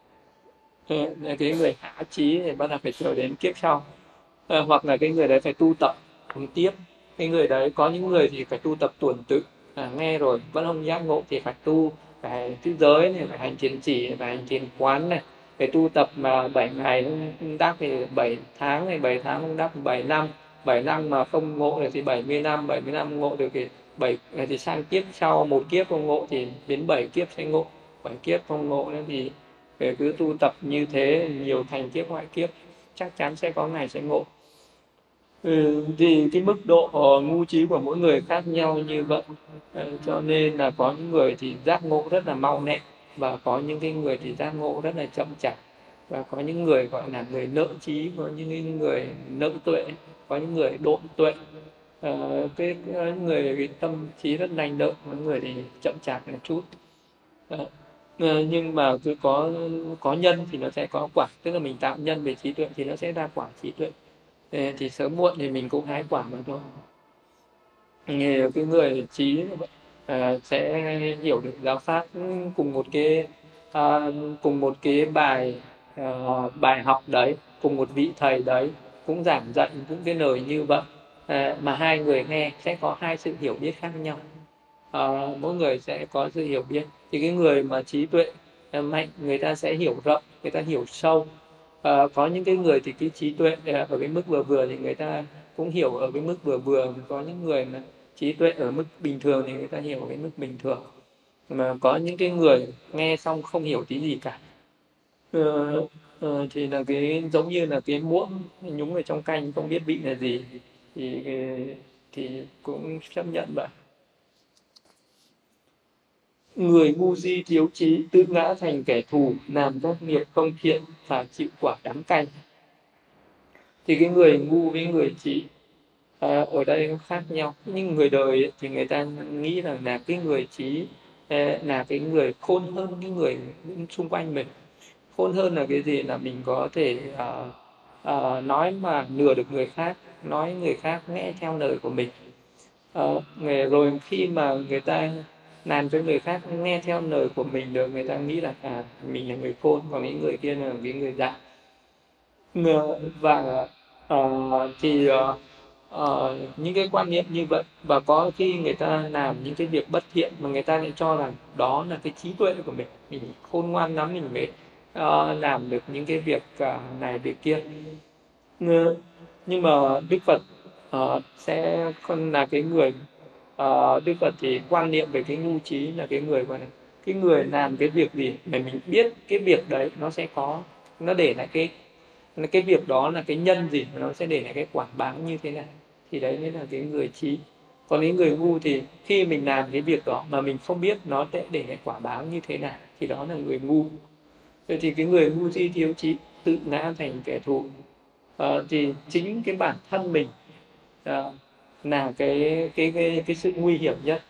Cái người hạ trí thì bắt đầu phải chờ đến kiếp sau, hoặc là cái người đấy phải tu tập tiếp. Cái người đấy, có những người thì phải tu tập tuần tự, nghe rồi vẫn không giác ngộ thì phải tu, phải tứ giới này, phải hành thiền chỉ, phải hành thiền quán này, phải tu tập mà 7 ngày không đắc thì 7 tháng này, 7 tháng không đắc 7 năm, 7 năm mà không ngộ được thì 70 năm, 70 năm ngộ được thì thì sang kiếp sau, một kiếp không ngộ thì đến 7 kiếp sẽ ngộ, 7 kiếp không ngộ nữa thì cứ tu tập như thế nhiều thành kiếp ngoại kiếp chắc chắn sẽ có ngày sẽ ngộ. Thì cái mức độ ngu trí của mỗi người khác nhau như vậy. Cho nên là có những người thì giác ngộ rất là mau lẹ, và có những cái người thì giác ngộ rất là chậm chạp, và có những người gọi là người nợ trí, có những người nợ tuệ, có những người độn tuệ. Cái người cái tâm trí rất lành lợi, có người thì chậm chạp một chút. Đó. Nhưng mà cứ có nhân thì nó sẽ có quả, tức là mình tạo nhân về trí tuệ thì nó sẽ ra quả trí tuệ. Thì sớm muộn thì mình cũng hái quả mà thôi. Cái người trí như vậy sẽ hiểu được giáo pháp, cùng một cái cùng một cái bài học đấy, cùng một vị thầy đấy cũng giảng dạy cũng cái lời như vậy, mà hai người nghe sẽ có hai sự hiểu biết khác nhau. Mỗi người sẽ có sự hiểu biết. Thì cái người mà trí tuệ mạnh, người ta sẽ hiểu rộng, người ta hiểu sâu. Có những cái người thì cái trí tuệ ở cái mức vừa vừa thì người ta cũng hiểu ở cái mức vừa vừa, có những người mà trí tuệ ở mức bình thường thì người ta hiểu ở cái mức bình thường, mà có những cái người nghe xong không hiểu tí gì cả. Ờ, thì là cái giống như là cái muỗng nhúng ở trong canh không biết vị là gì, thì cũng chấp nhận vậy. Người ngu si thiếu trí tự ngã thành kẻ thù, làm các nghiệp không thiện và chịu quả đắng cay. Thì cái người ngu với người trí ở đây nó khác nhau. Nhưng người đời ấy, thì người ta nghĩ rằng là cái người trí là cái người khôn hơn cái người xung quanh mình. Khôn hơn là cái gì? Là mình có thể nói mà lừa được người khác, nói người khác nghe theo lời của mình. Rồi khi mà người ta làm cho người khác nghe theo lời của mình được, người ta nghĩ là mình là người khôn, còn cái người kia là cái người dại. Và những cái quan niệm như vậy, và có khi người ta làm những cái việc bất thiện mà người ta lại cho rằng đó là cái trí tuệ của mình khôn ngoan lắm mình mới làm được những cái việc này việc kia. Nhưng mà Đức Phật sẽ không là cái người, Đức Phật thì quan niệm về cái ngu trí là cái người gọi là cái người làm cái việc gì mà mình biết cái việc đấy nó sẽ có, nó để lại cái việc đó là cái nhân gì, nó sẽ để lại cái quả báo như thế này, thì đấy mới là cái người trí. Còn cái người ngu thì khi mình làm cái việc đó mà mình không biết nó sẽ để lại quả báo như thế nào, thì đó là người ngu. Vậy thì cái người ngu si thiếu trí tự ngã thành kẻ thù. Thì chính cái bản thân mình là cái sự nguy hiểm nhất.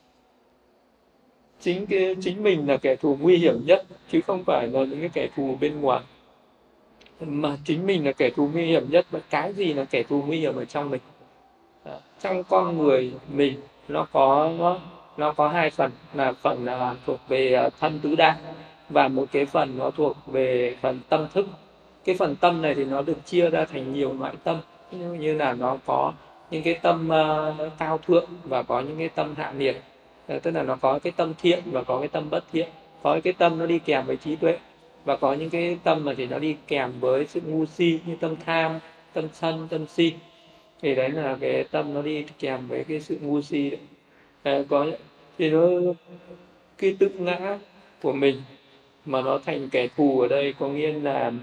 Chính mình là kẻ thù nguy hiểm nhất, chứ không phải là những cái kẻ thù bên ngoài, mà chính mình là kẻ thù nguy hiểm nhất. Và cái gì là kẻ thù nguy hiểm ở trong mình? Trong con người mình nó có hai phần, là phần thuộc về thân tứ đại, và một cái phần nó thuộc về phần tâm thức. Cái phần tâm này thì nó được chia ra thành nhiều loại tâm, như là nó có những cái tâm cao thượng và có những cái tâm hạ liệt. Tức là nó có cái tâm thiện và có cái tâm bất thiện, có cái tâm nó đi kèm với trí tuệ, và có những cái tâm mà thì nó đi kèm với sự ngu si, như tâm tham, tâm sân, tâm si. Thì đấy là cái tâm nó đi kèm với cái sự ngu si đấy. Có thì nó cái tự ngã của mình mà nó thành kẻ thù ở đây có nghĩa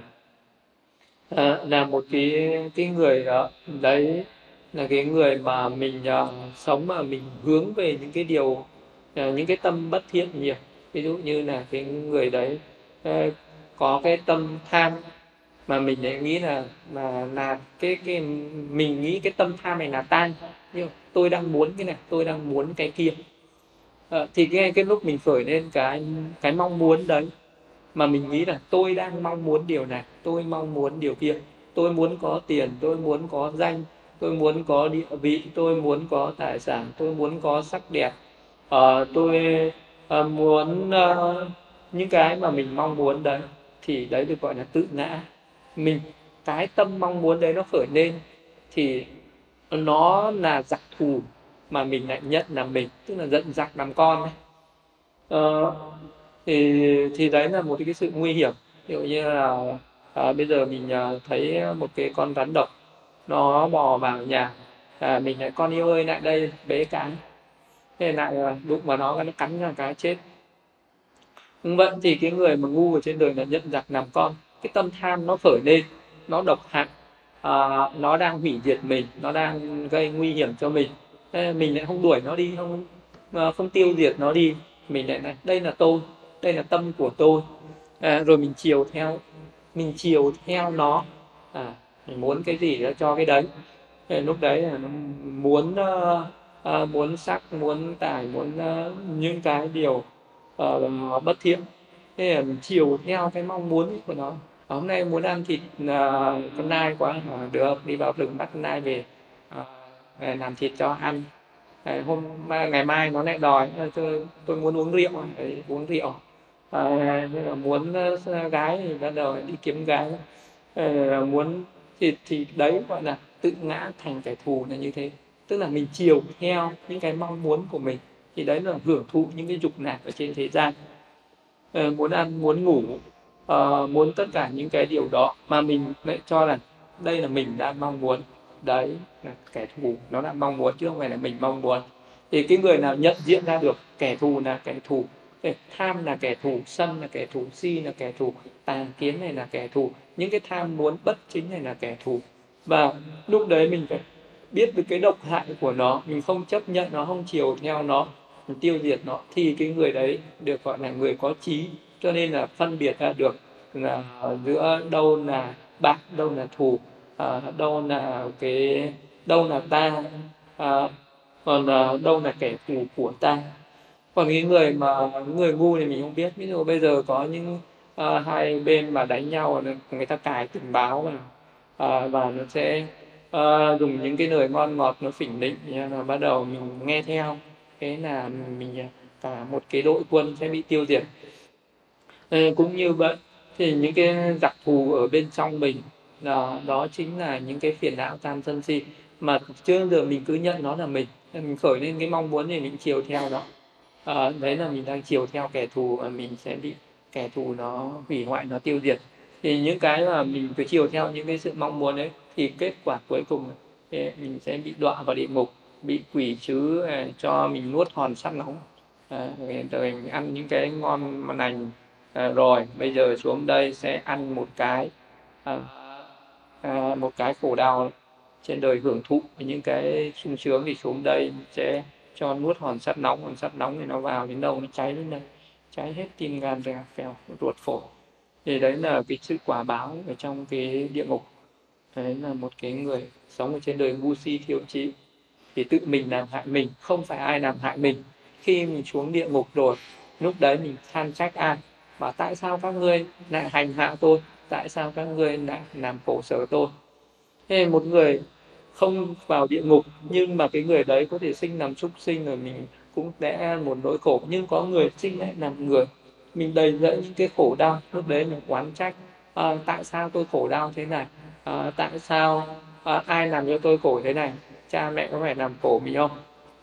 là một cái người đó đấy là cái người mà mình sống mà mình hướng về những cái điều những cái tâm bất thiện nhiều. Ví dụ như là cái người đấy có cái tâm tham, mà mình lại nghĩ là cái mình nghĩ cái tâm tham này là tan, nhưng tôi đang muốn cái này, tôi đang muốn cái kia. Thì cái lúc mình khởi lên cái mong muốn đấy, mà mình nghĩ là tôi đang mong muốn điều này, tôi mong muốn điều kia, tôi muốn có tiền, tôi muốn có danh, tôi muốn có địa vị, tôi muốn có tài sản, tôi muốn có sắc đẹp, tôi muốn những cái mà mình mong muốn đấy, thì đấy được gọi là tự ngã. Mình cái tâm mong muốn đấy nó khởi lên thì nó là giặc thù, mà mình lại nhận là mình, tức là giận giặc làm con đấy. Ờ, thì đấy là một cái sự nguy hiểm. Ví dụ như là bây giờ mình thấy một cái con rắn độc nó bò vào nhà, mình lại con yêu ơi lại đây bế cái, thế lại đụng vào nó cắn ra cái chết. Vậy thì cái người mà ngu ở trên đời là nhận giặc làm con, cái tâm tham nó khởi lên, nó độc hại, nó đang hủy diệt mình, nó đang gây nguy hiểm cho mình. Thế mình lại không đuổi nó đi, không tiêu diệt nó đi, mình lại này đây là tôi, đây là tâm của tôi, rồi mình chiều theo nó, mình muốn cái gì đó cho cái đấy. Thế lúc đấy là nó muốn muốn sắc, muốn tài, muốn những cái điều bất thiện. Thế là mình chiều theo cái mong muốn của nó. Hôm nay muốn ăn thịt con nai quá, được, đi vào rừng bắt con nai về làm thịt cho ăn. Ngày mai nó lại đòi tôi muốn uống rượu, uống rượu. Nên là muốn gái thì bắt đầu đi kiếm gái. Muốn thì đấy gọi là tự ngã thành kẻ thù là như thế. Tức là mình chiều theo những cái mong muốn của mình, thì đấy là hưởng thụ những cái dục lạc ở trên thế gian. Muốn ăn, muốn ngủ, muốn tất cả những cái điều đó mà mình lại cho là đây là mình đang mong muốn. Đấy là kẻ thù nó đang mong muốn chứ không phải là mình mong muốn. Thì cái người nào nhận diện ra được kẻ thù là kẻ thù, tham là kẻ thù, sân là kẻ thù, si là kẻ thù, tà kiến này là kẻ thù, những cái tham muốn bất chính này là kẻ thù. Và lúc đấy mình phải biết được cái độc hại của nó, mình không chấp nhận nó, không chiều theo nó, mình tiêu diệt nó, thì cái người đấy được gọi là người có trí. Cho nên là phân biệt ra được là giữa đâu là bạn, đâu là thù, đâu là ta, à, còn đâu là kẻ thù của ta. Còn cái người ngu thì mình không biết. Ví dụ bây giờ có những hai bên mà đánh nhau, người ta cài tình báo vào, và nó sẽ dùng những cái lời ngon ngọt nó phỉnh định, là bắt đầu mình nghe theo, thế là mình cả một cái đội quân sẽ bị tiêu diệt. Cũng như vậy, thì những cái giặc thù ở bên trong mình, đó chính là những cái phiền não tham sân si, mà chưa giờ mình cứ nhận nó là mình khởi lên cái mong muốn thì mình chiều theo nó. Đấy là mình đang chiều theo kẻ thù, và mình sẽ bị kẻ thù nó hủy hoại, nó tiêu diệt. Thì những cái mà mình cứ chiều theo những cái sự mong muốn ấy, thì kết quả cuối cùng mình sẽ bị đọa vào địa ngục, bị quỷ sứ cho mình nuốt hòn sắt nóng. Rồi mình ăn những cái ngon lành, rồi bây giờ xuống đây sẽ ăn à, một cái khổ đau trên đời, hưởng thụ những cái sung sướng, thì xuống đây sẽ cho nuốt hòn sắt nóng thì nó vào đến đâu nó cháy đến đây, cháy hết tim gan ruột phèo ruột phổi. Thì đấy là cái sự quả báo ở trong cái địa ngục. Đấy là một cái người sống ở trên đời ngu si thiếu trí, thì tự mình làm hại mình, không phải ai làm hại mình. Khi mình xuống địa ngục rồi, lúc đấy mình than trách ai, bảo tại sao các ngươi lại hành hạ tôi, tại sao các ngươi lại làm khổ sở tôi. Thế một người không vào địa ngục, nhưng mà cái người đấy có thể sinh làm súc sinh, rồi mình cũng đã một nỗi khổ. Nhưng có người sinh lại làm người, mình đầy dẫy những cái khổ đau, lúc đấy mình oán trách, tại sao tôi khổ đau thế này, tại sao ai làm cho tôi khổ thế này, cha mẹ có phải làm khổ mình không,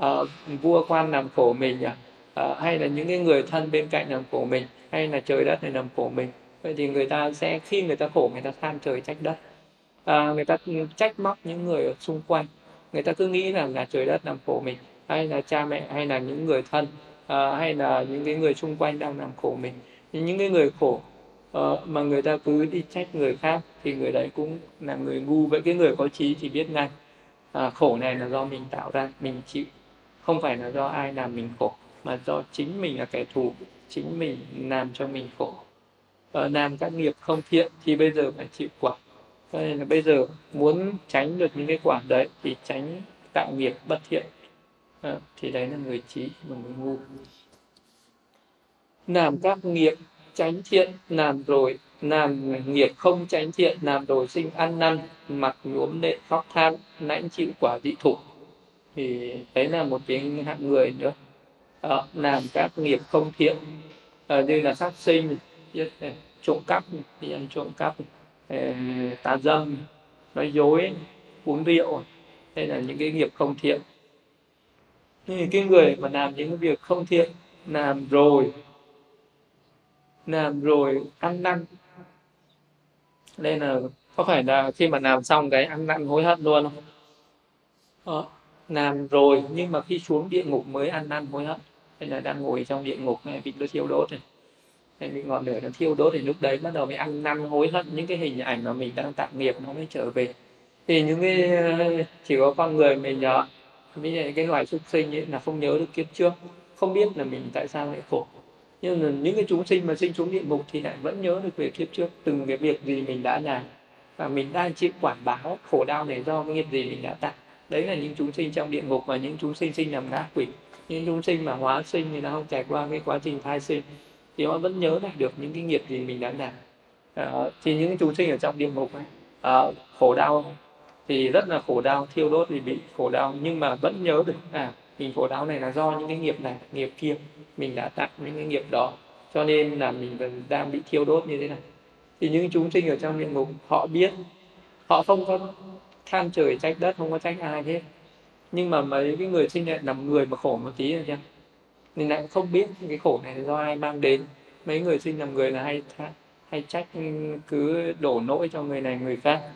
vua quan làm khổ mình hay là những cái người thân bên cạnh làm khổ mình, hay là trời đất này làm khổ mình. Vậy thì người ta sẽ, khi người ta khổ, người ta than trời trách đất, người ta trách móc những người ở xung quanh, người ta cứ nghĩ rằng là trời đất làm khổ mình, hay là cha mẹ, hay là những người thân, hay là những cái người xung quanh đang làm khổ mình. Thì những cái người khổ mà người ta cứ đi trách người khác, thì người đấy cũng là người ngu. Vậy cái người có trí thì biết ngay khổ này là do mình tạo ra, mình chịu, không phải là do ai làm mình khổ, mà do chính mình là kẻ thù, chính mình làm cho mình khổ. Làm các nghiệp không thiện thì bây giờ phải chịu quả. Cho nên là bây giờ muốn tránh được những cái quả đấy thì tránh tạo nghiệp bất thiện. Thì đấy là người trí và người ngu. Làm các nghiệp chánh thiện, làm nghiệp không chánh thiện, làm rồi sinh ăn năn, mặt nhuốm lệ khóc than, lãnh chịu quả dị thục. Thì đấy là một cái hạng người nữa. Làm các nghiệp không thiện, như là sát sinh, trộm cắp, đi ăn trộm cắp, tà dâm, nói dối, uống rượu, đây là những cái nghiệp không thiện. Nhưng cái người mà làm những cái việc không thiện, làm ăn năn, đây là có phải là khi mà làm xong cái ăn năn hối hận luôn không? làm rồi nhưng mà khi xuống địa ngục mới ăn năn hối hận, hay là đang ngồi trong địa ngục này, bị nó thiêu đốt này, hay bị ngọn lửa nó thiêu đốt, thì lúc đấy bắt đầu mới ăn năn hối hận, những cái hình ảnh mà mình đang tạo nghiệp nó mới trở về. Thì những cái chỉ có con người mình với cái loài súc sinh ấy là không nhớ được kiếp trước, không biết là mình tại sao lại khổ. Nhưng mà những cái chúng sinh mà sinh xuống địa ngục thì lại vẫn nhớ được về kiếp trước, từng cái việc gì mình đã làm, và mình đang chịu quả báo khổ đau này do cái nghiệp gì mình đã tạo. Đấy là những chúng sinh trong địa ngục, và những chúng sinh sinh làm ngã quỷ. Những chúng sinh mà hóa sinh thì nó không trải qua cái quá trình thai sinh thì họ vẫn nhớ lại được những cái nghiệp gì mình đã làm. Thì những chúng sinh ở trong địa ngục ấy, khổ đau thì rất là khổ đau, thiêu đốt thì bị khổ đau, nhưng mà vẫn nhớ được mình khổ đau này là do những cái nghiệp này nghiệp kia, mình đã tạo những cái nghiệp đó, cho nên là mình đang bị thiêu đốt như thế này. Thì những chúng sinh ở trong địa ngục họ biết, họ không có than trời trách đất, không có trách ai hết, nhưng mà mấy cái người sinh lại làm người mà khổ một tí rồi chứ, nên lại không biết cái khổ này là do ai mang đến. Mấy người sinh làm người là hay trách, cứ đổ lỗi cho người này người khác.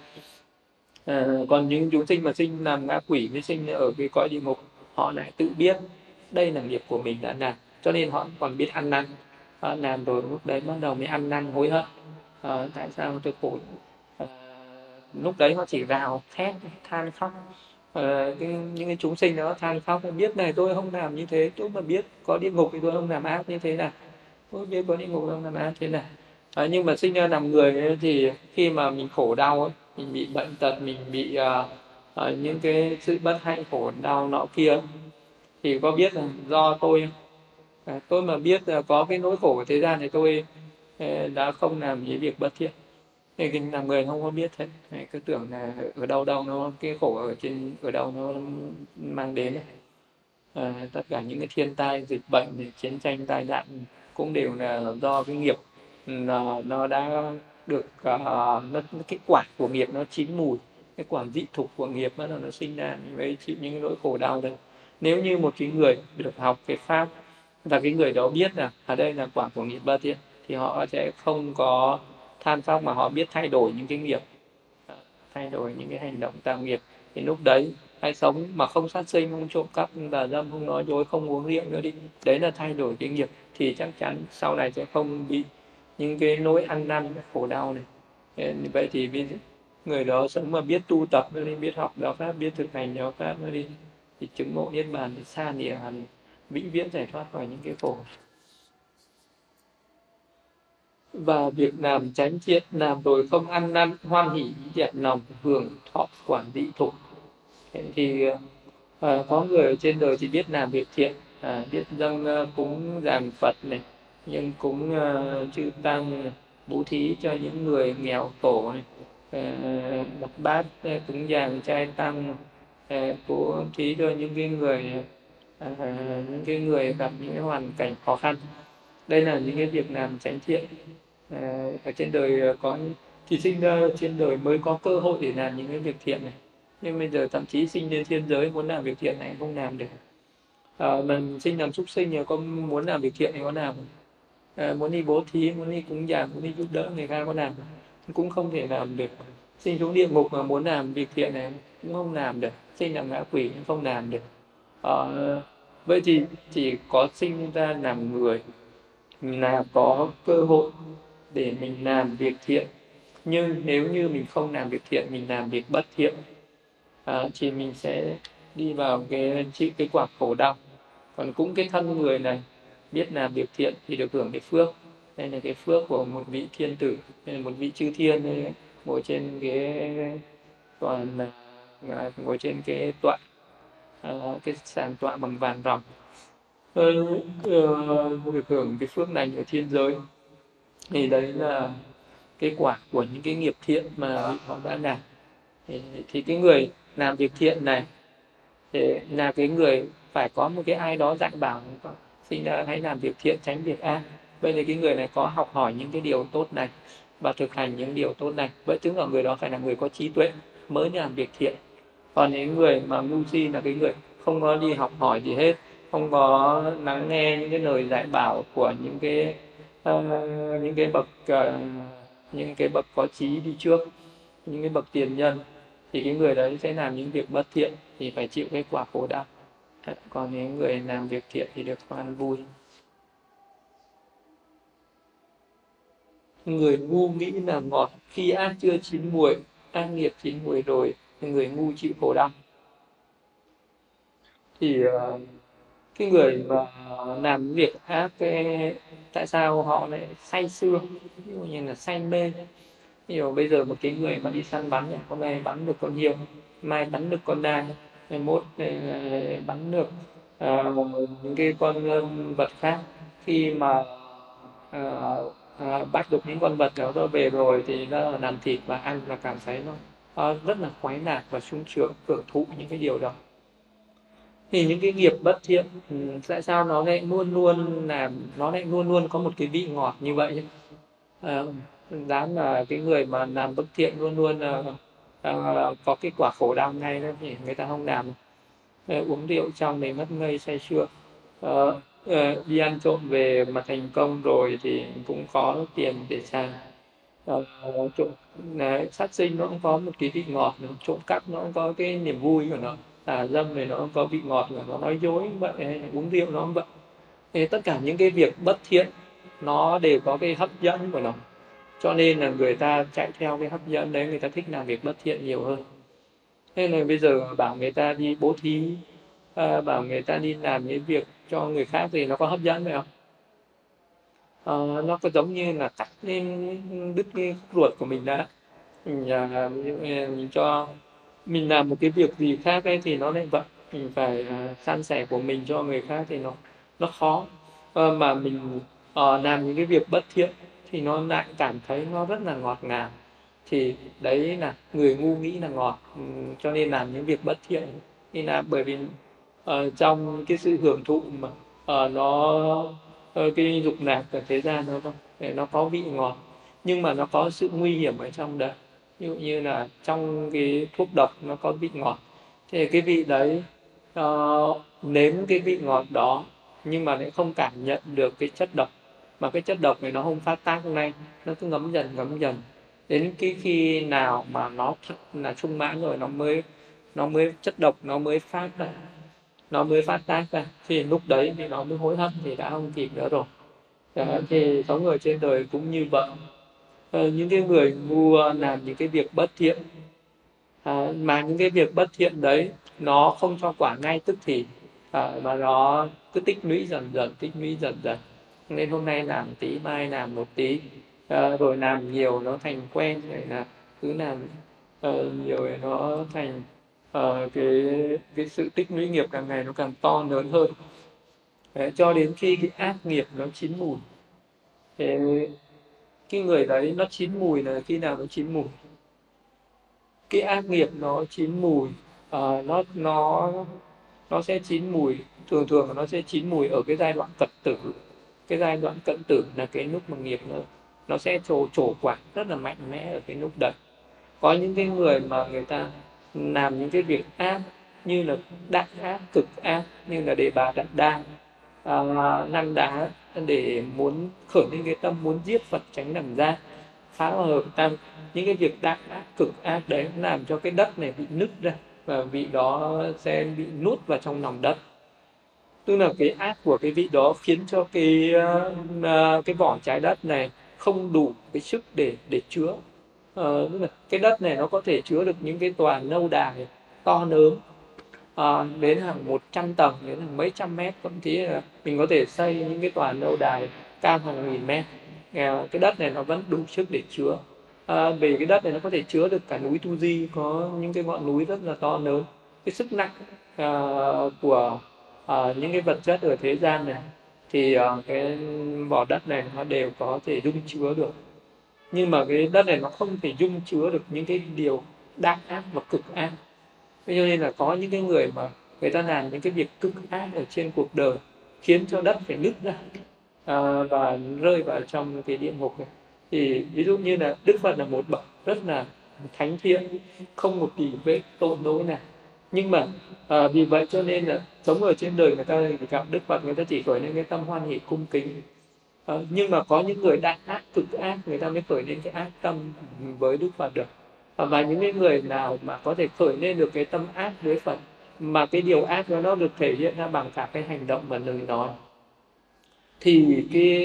Còn những chúng sinh mà sinh làm ngã quỷ mới sinh ở cái cõi địa ngục, họ lại tự biết đây là nghiệp của mình đã làm, cho nên họ còn biết ăn năn. Làm rồi lúc đấy bắt đầu mới ăn năn hối hận. Tại sao tôi khổ. Ờ, Lúc đấy họ chỉ gào thét than khóc. Những cái chúng sinh đó than khóc, biết này tôi không làm như thế, tôi mà biết có địa ngục thì tôi không làm ác như thế này, tôi biết có địa ngục không làm ác thế này. Nhưng mà sinh ra làm người ấy, thì khi mà mình khổ đau ấy, mình bị bệnh tật, mình bị những cái sự bất hạnh khổ đau nọ kia, thì có biết là do tôi không? Tôi mà biết là có cái nỗi khổ của thế gian thì tôi đã không làm những việc bất thiện. Thì cái làm người không có biết thế, cứ tưởng là ở đâu đâu nó cái khổ ở đâu nó mang đến ấy. Tất cả những cái thiên tai dịch bệnh thì chiến tranh tai nạn cũng đều là do cái nghiệp, nó đã được cái quả của nghiệp nó chín mùi, cái quả dị thục của nghiệp nó sinh ra với chịu những cái nỗi khổ đau đấy. Nếu như một cái người được học cái pháp, và cái người đó biết là ở đây là quả của nghiệp ba thiện, thì họ sẽ không có than khóc, mà họ biết thay đổi những cái nghiệp, thay đổi những cái hành động tạo nghiệp. Thì lúc đấy hay sống mà không sát sinh, không trộm cắp, không tà dâm, không nói dối, không uống rượu nữa đi, đấy là thay đổi cái nghiệp, thì chắc chắn sau này sẽ không bị những cái nỗi ăn năn khổ đau này. Vậy thì người đó sống mà biết tu tập nữa đi, biết học đạo pháp, biết thực hành đạo pháp nữa đi, thì chứng ngộ niết bàn thì xa lìa hẳn, vĩnh viễn giải thoát khỏi những cái khổ. Và việc làm chánh thiện, làm rồi không ăn năn, hoan hỷ đẹp lòng, hưởng thọ quả dị thục. Thế thì có người ở trên đời chỉ biết làm việc thiện, biết dâng cúng dường Phật này, nhưng cúng chư tăng này, bố thí cho những người nghèo khổ này, đặt bát cúng dường trai tăng, bố thí cho những cái người những cái người gặp những cái hoàn cảnh khó khăn. Đây là những cái việc làm chánh thiện. Ở trên đời có thì sinh ra trên đời mới có cơ hội để làm những cái việc thiện này, nhưng bây giờ thậm chí sinh lên thiên giới muốn làm việc thiện này không làm được. Mình sinh làm súc sinh thì có muốn làm việc thiện thì có làm, muốn đi bố thí, muốn đi cúng dường, muốn đi giúp đỡ người khác có làm, cũng không thể làm được. Sinh xuống địa ngục mà muốn làm việc thiện này cũng không làm được, sinh làm ngã quỷ cũng không làm được. Vậy thì chỉ có sinh ra làm người là có cơ hội để mình làm việc thiện, nhưng nếu như mình không làm việc thiện, mình làm việc bất thiện, thì mình sẽ đi vào chịu cái quả khổ đau. Còn cũng cái thân người này biết làm việc thiện thì được hưởng cái phước. Đây là cái phước của một vị thiên tử, đây là một vị chư thiên đây, ngồi trên ngồi trên cái tọa, cái sàn tọa bằng vàng ròng, được hưởng cái phước này ở thiên giới. Thì đấy là cái quả của những cái nghiệp thiện mà họ đã làm. Thì cái người làm việc thiện này thì là cái người phải có một cái ai đó dạy bảo, sinh ra hãy làm việc thiện tránh việc ác. Vậy thì cái người này có học hỏi những cái điều tốt này và thực hành những điều tốt này, vậy chứng tỏ người đó phải là người có trí tuệ mới làm việc thiện. Còn những người mà ngu si là cái người không có đi học hỏi gì hết, không có lắng nghe những cái lời dạy bảo của những cái bậc có trí đi trước, những cái bậc tiền nhân, thì cái người đấy sẽ làm những việc bất thiện thì phải chịu cái quả khổ đau. Còn những người làm việc thiện thì được an vui. Người ngu nghĩ là ngọt, khi ác chưa chín muồi, ác nghiệp chín muồi rồi thì người ngu chịu khổ đau. Thì cái người mà làm việc ác, tại sao họ lại say sưa, ví dụ như là say mê. Ví dụ bây giờ một cái người mà đi săn bắn này, hôm nay bắn được con hươu, mai bắn được con đa, mai mốt bắn được những cái con vật khác. Khi mà bắt được những con vật đó về rồi thì nó làm thịt và ăn là cảm thấy nó rất là khoái lạc và sung sướng, hưởng thụ những cái điều đó. Thì những cái nghiệp bất thiện, tại sao nó lại luôn luôn có một cái vị ngọt như vậy chứ? À, dám là cái người mà làm bất thiện luôn luôn có cái quả khổ đau ngay đó thì người ta không làm. Uống rượu trong này mất ngây say sưa. Đi ăn trộm về mà thành công rồi thì cũng có tiền để xài. Trộm đấy, sát sinh nó cũng có một cái vị ngọt, trộm cắp nó cũng có cái niềm vui của nó, dâm này nó cũng có vị ngọt của nó, nói dối cũng vậy, uống rượu nó cũng vậy. Thế tất cả những cái việc bất thiện nó đều có cái hấp dẫn của nó, cho nên là người ta chạy theo cái hấp dẫn đấy, người ta thích làm việc bất thiện nhiều hơn. Thế là bây giờ bảo người ta đi bố thí, bảo người ta đi làm những việc cho người khác thì nó có hấp dẫn phải không? Nó có giống như là cắt lên đứt cái ruột của mình đã. Mình cho mình làm một cái việc gì khác ấy thì nó lại vậy, mình phải san sẻ của mình cho người khác thì nó khó. Mà mình làm những cái việc bất thiện thì nó lại cảm thấy nó rất là ngọt ngào, thì đấy là người ngu nghĩ là ngọt, cho nên làm những việc bất thiện. Thì là bởi vì trong cái sự hưởng thụ mà cái dục lạc ở thế gian nó có vị ngọt, nhưng mà nó có sự nguy hiểm ở trong đấy. Ví dụ như là trong cái thuốc độc nó có vị ngọt, thì cái vị đấy nếm cái vị ngọt đó nhưng mà lại không cảm nhận được cái chất độc, mà cái chất độc này nó không phát tác ngay, nó cứ ngấm dần đến cái khi nào mà nó thật là sung mãn rồi nó mới chất độc nó mới phát tác ra, thì lúc đấy thì nó mới hối hận thì đã không kịp nữa rồi. Thì sống ở trên đời cũng như vậy. Những cái người ngu làm những cái việc bất thiện, mà những cái việc bất thiện đấy nó không cho quả ngay tức thì, mà nó cứ tích lũy dần dần, nên hôm nay làm tí mai làm một tí, rồi làm nhiều nó thành quen, rồi là cứ làm nhiều thì nó thành cái sự tích lũy nghiệp càng ngày nó càng to lớn hơn. Đấy, cho đến khi cái ác nghiệp nó chín mùi. Thế cái người đấy nó chín mùi là khi nào nó chín mùi? Cái ác nghiệp nó chín mùi, nó sẽ chín mùi, thường thường nó sẽ chín mùi ở cái giai đoạn cận tử. Cái giai đoạn cận tử là cái lúc mà nghiệp nó sẽ trổ quả rất là mạnh mẽ ở cái lúc đấy. Có những cái người mà người ta làm những cái việc ác như là đại ác, cực ác, như là Đề Bà Đạt Đa, Năng Đá, để muốn khởi lên cái tâm muốn giết Phật tránh đẳng gia, phá hợp tam. Những cái việc đại ác cực ác đấy làm cho cái đất này bị nứt ra, và vị đó sẽ bị nuốt vào trong lòng đất. Tức là cái ác của cái vị đó khiến cho cái vỏ trái đất này không đủ cái sức để chứa. Tức là cái đất này nó có thể chứa được những cái tòa lâu đài to lớn, đến hàng 100 tầng, đến hàng mấy trăm mét, thậm chí là mình có thể xây những cái tòa lâu đài cao hàng nghìn mét. Cái đất này nó vẫn đủ sức để chứa. Vì cái đất này nó có thể chứa được cả núi Tu Di, có những cái ngọn núi rất là to lớn. Cái sức nặng của những cái vật chất ở thế gian này thì cái vỏ đất này nó đều có thể dung chứa được, nhưng mà cái đất này nó không thể dung chứa được những cái điều đại ác và cực ác. Cho nên là có những cái người mà người ta làm những cái việc cực ác ở trên cuộc đời, khiến cho đất phải nứt ra và rơi vào trong cái địa ngục này. Thì ví dụ như là Đức Phật là một bậc rất là thánh thiện, không một tỷ vết tội lỗi nào, nhưng mà vì vậy cho nên là sống ở trên đời người ta gặp Đức Phật, người ta chỉ khởi lên cái tâm hoan hỷ cung kính. Nhưng mà có những người đại ác cực ác, người ta mới khởi lên cái ác tâm với Đức Phật được. Và những cái người nào mà có thể khởi lên được cái tâm ác với Phật, mà cái điều ác đó nó được thể hiện ra bằng cả cái hành động và lời nói, thì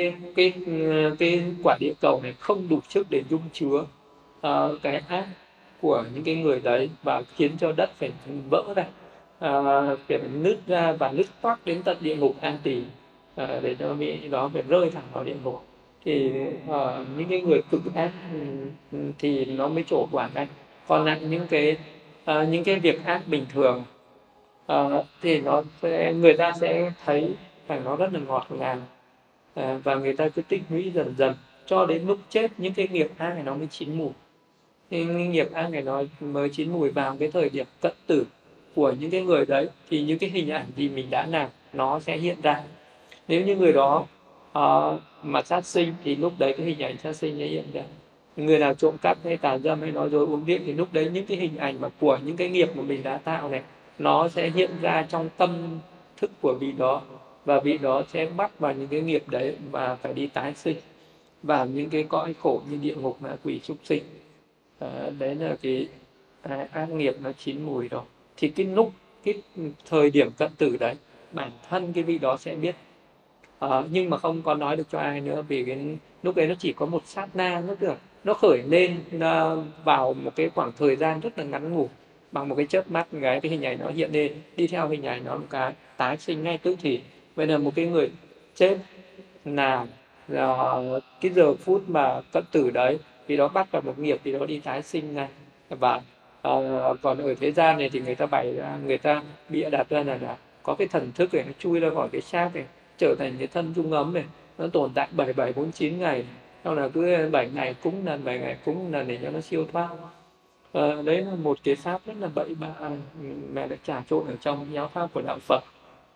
cái quả địa cầu này không đủ sức để dung chứa cái ác của những cái người đấy, và khiến cho đất phải vỡ ra, phải nứt ra và nứt toác đến tận địa ngục An Tỳ, để cho vị đó phải rơi thẳng vào địa ngục. Thì những cái người cực ác thì nó mới trổ quả ngay. Còn lại những cái việc ác bình thường thì người ta sẽ thấy rằng nó rất là ngọt ngào, và người ta cứ tích lũy dần dần cho đến lúc chết những cái nghiệp ác này nó mới chín mùi. Thì cái nghiệp ác này nó mới chín mùi vào cái thời điểm cận tử của những cái người đấy, thì những cái hình ảnh gì mình đã làm nó sẽ hiện ra. Nếu như người đó mà sát sinh thì lúc đấy cái hình ảnh sát sinh sẽ hiện ra. Người nào trộm cắp hay tà dâm hay nói dối uống rượu thì lúc đấy những cái hình ảnh mà của những cái nghiệp mà mình đã tạo này nó sẽ hiện ra trong tâm thức của vị đó, và vị đó sẽ bắt vào những cái nghiệp đấy và phải đi tái sinh vào những cái cõi khổ như địa ngục, ngạ quỷ, súc sinh. Đấy là cái ác nghiệp nó chín mùi rồi. Thì cái thời điểm cận tử đấy, bản thân cái vị đó sẽ biết. Nhưng mà không có nói được cho ai nữa, vì cái lúc đấy nó chỉ có một sát na, nó khởi lên vào một cái khoảng thời gian rất là ngắn ngủi, bằng một cái chớp mắt cái hình ảnh nó hiện lên, đi theo hình ảnh nó một cái tái sinh ngay tức thì. Vậy là một cái người chết là cái giờ phút mà cận tử đấy thì đó bắt vào một nghiệp thì nó đi tái sinh này. Và còn ở thế gian này thì người ta bày ra, người ta bịa đặt ra là có cái thần thức này nó chui ra khỏi cái xác này, trở thành cái thân dung ấm này, nó tồn tại 7749 ngày, sau là cứ 7 ngày cúng lần, 7 ngày cúng lần để cho nó siêu thoát. Đấy là một cái pháp rất là bậy bạ mà đã trà trộn ở trong giáo pháp của đạo Phật.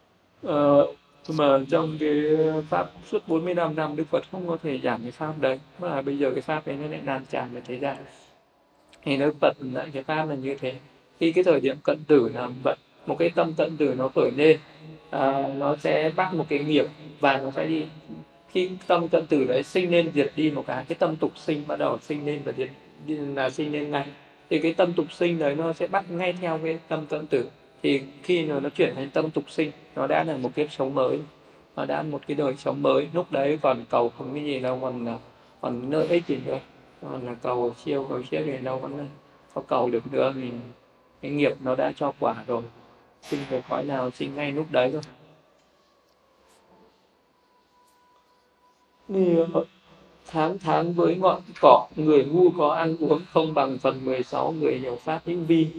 Mà trong cái pháp suốt 45 năm Đức Phật không có thể giảng cái pháp đấy, mà bây giờ cái pháp đấy nó lại lan tràn về thế gian. Thì Đức Phật dạy cái pháp là như thế. Khi cái thời điểm cận tử là vậy, một cái tâm cận tử nó khởi lên, nó sẽ bắt một cái nghiệp và nó sẽ đi. Khi tâm cận tử đấy sinh lên diệt đi một cái tâm tục sinh bắt đầu sinh lên và diệt là sinh lên ngay. Thì cái tâm tục sinh đấy nó sẽ bắt ngay theo cái tâm cận tử. Thì khi nó chuyển thành tâm tục sinh, nó đã là một kiếp sống mới, nó đã một cái đời sống mới. Lúc đấy còn cầu không cái gì đâu, còn lợi ích gì nữa, còn là cầu siêu thì đâu có cầu được nữa, vì cái nghiệp nó đã cho quả rồi, sinh về cõi nào sinh ngay lúc đấy thôi. Thì tháng tháng với ngọn cỏ, người ngu có ăn uống không bằng phần 16 người hiểu pháp hữu vi.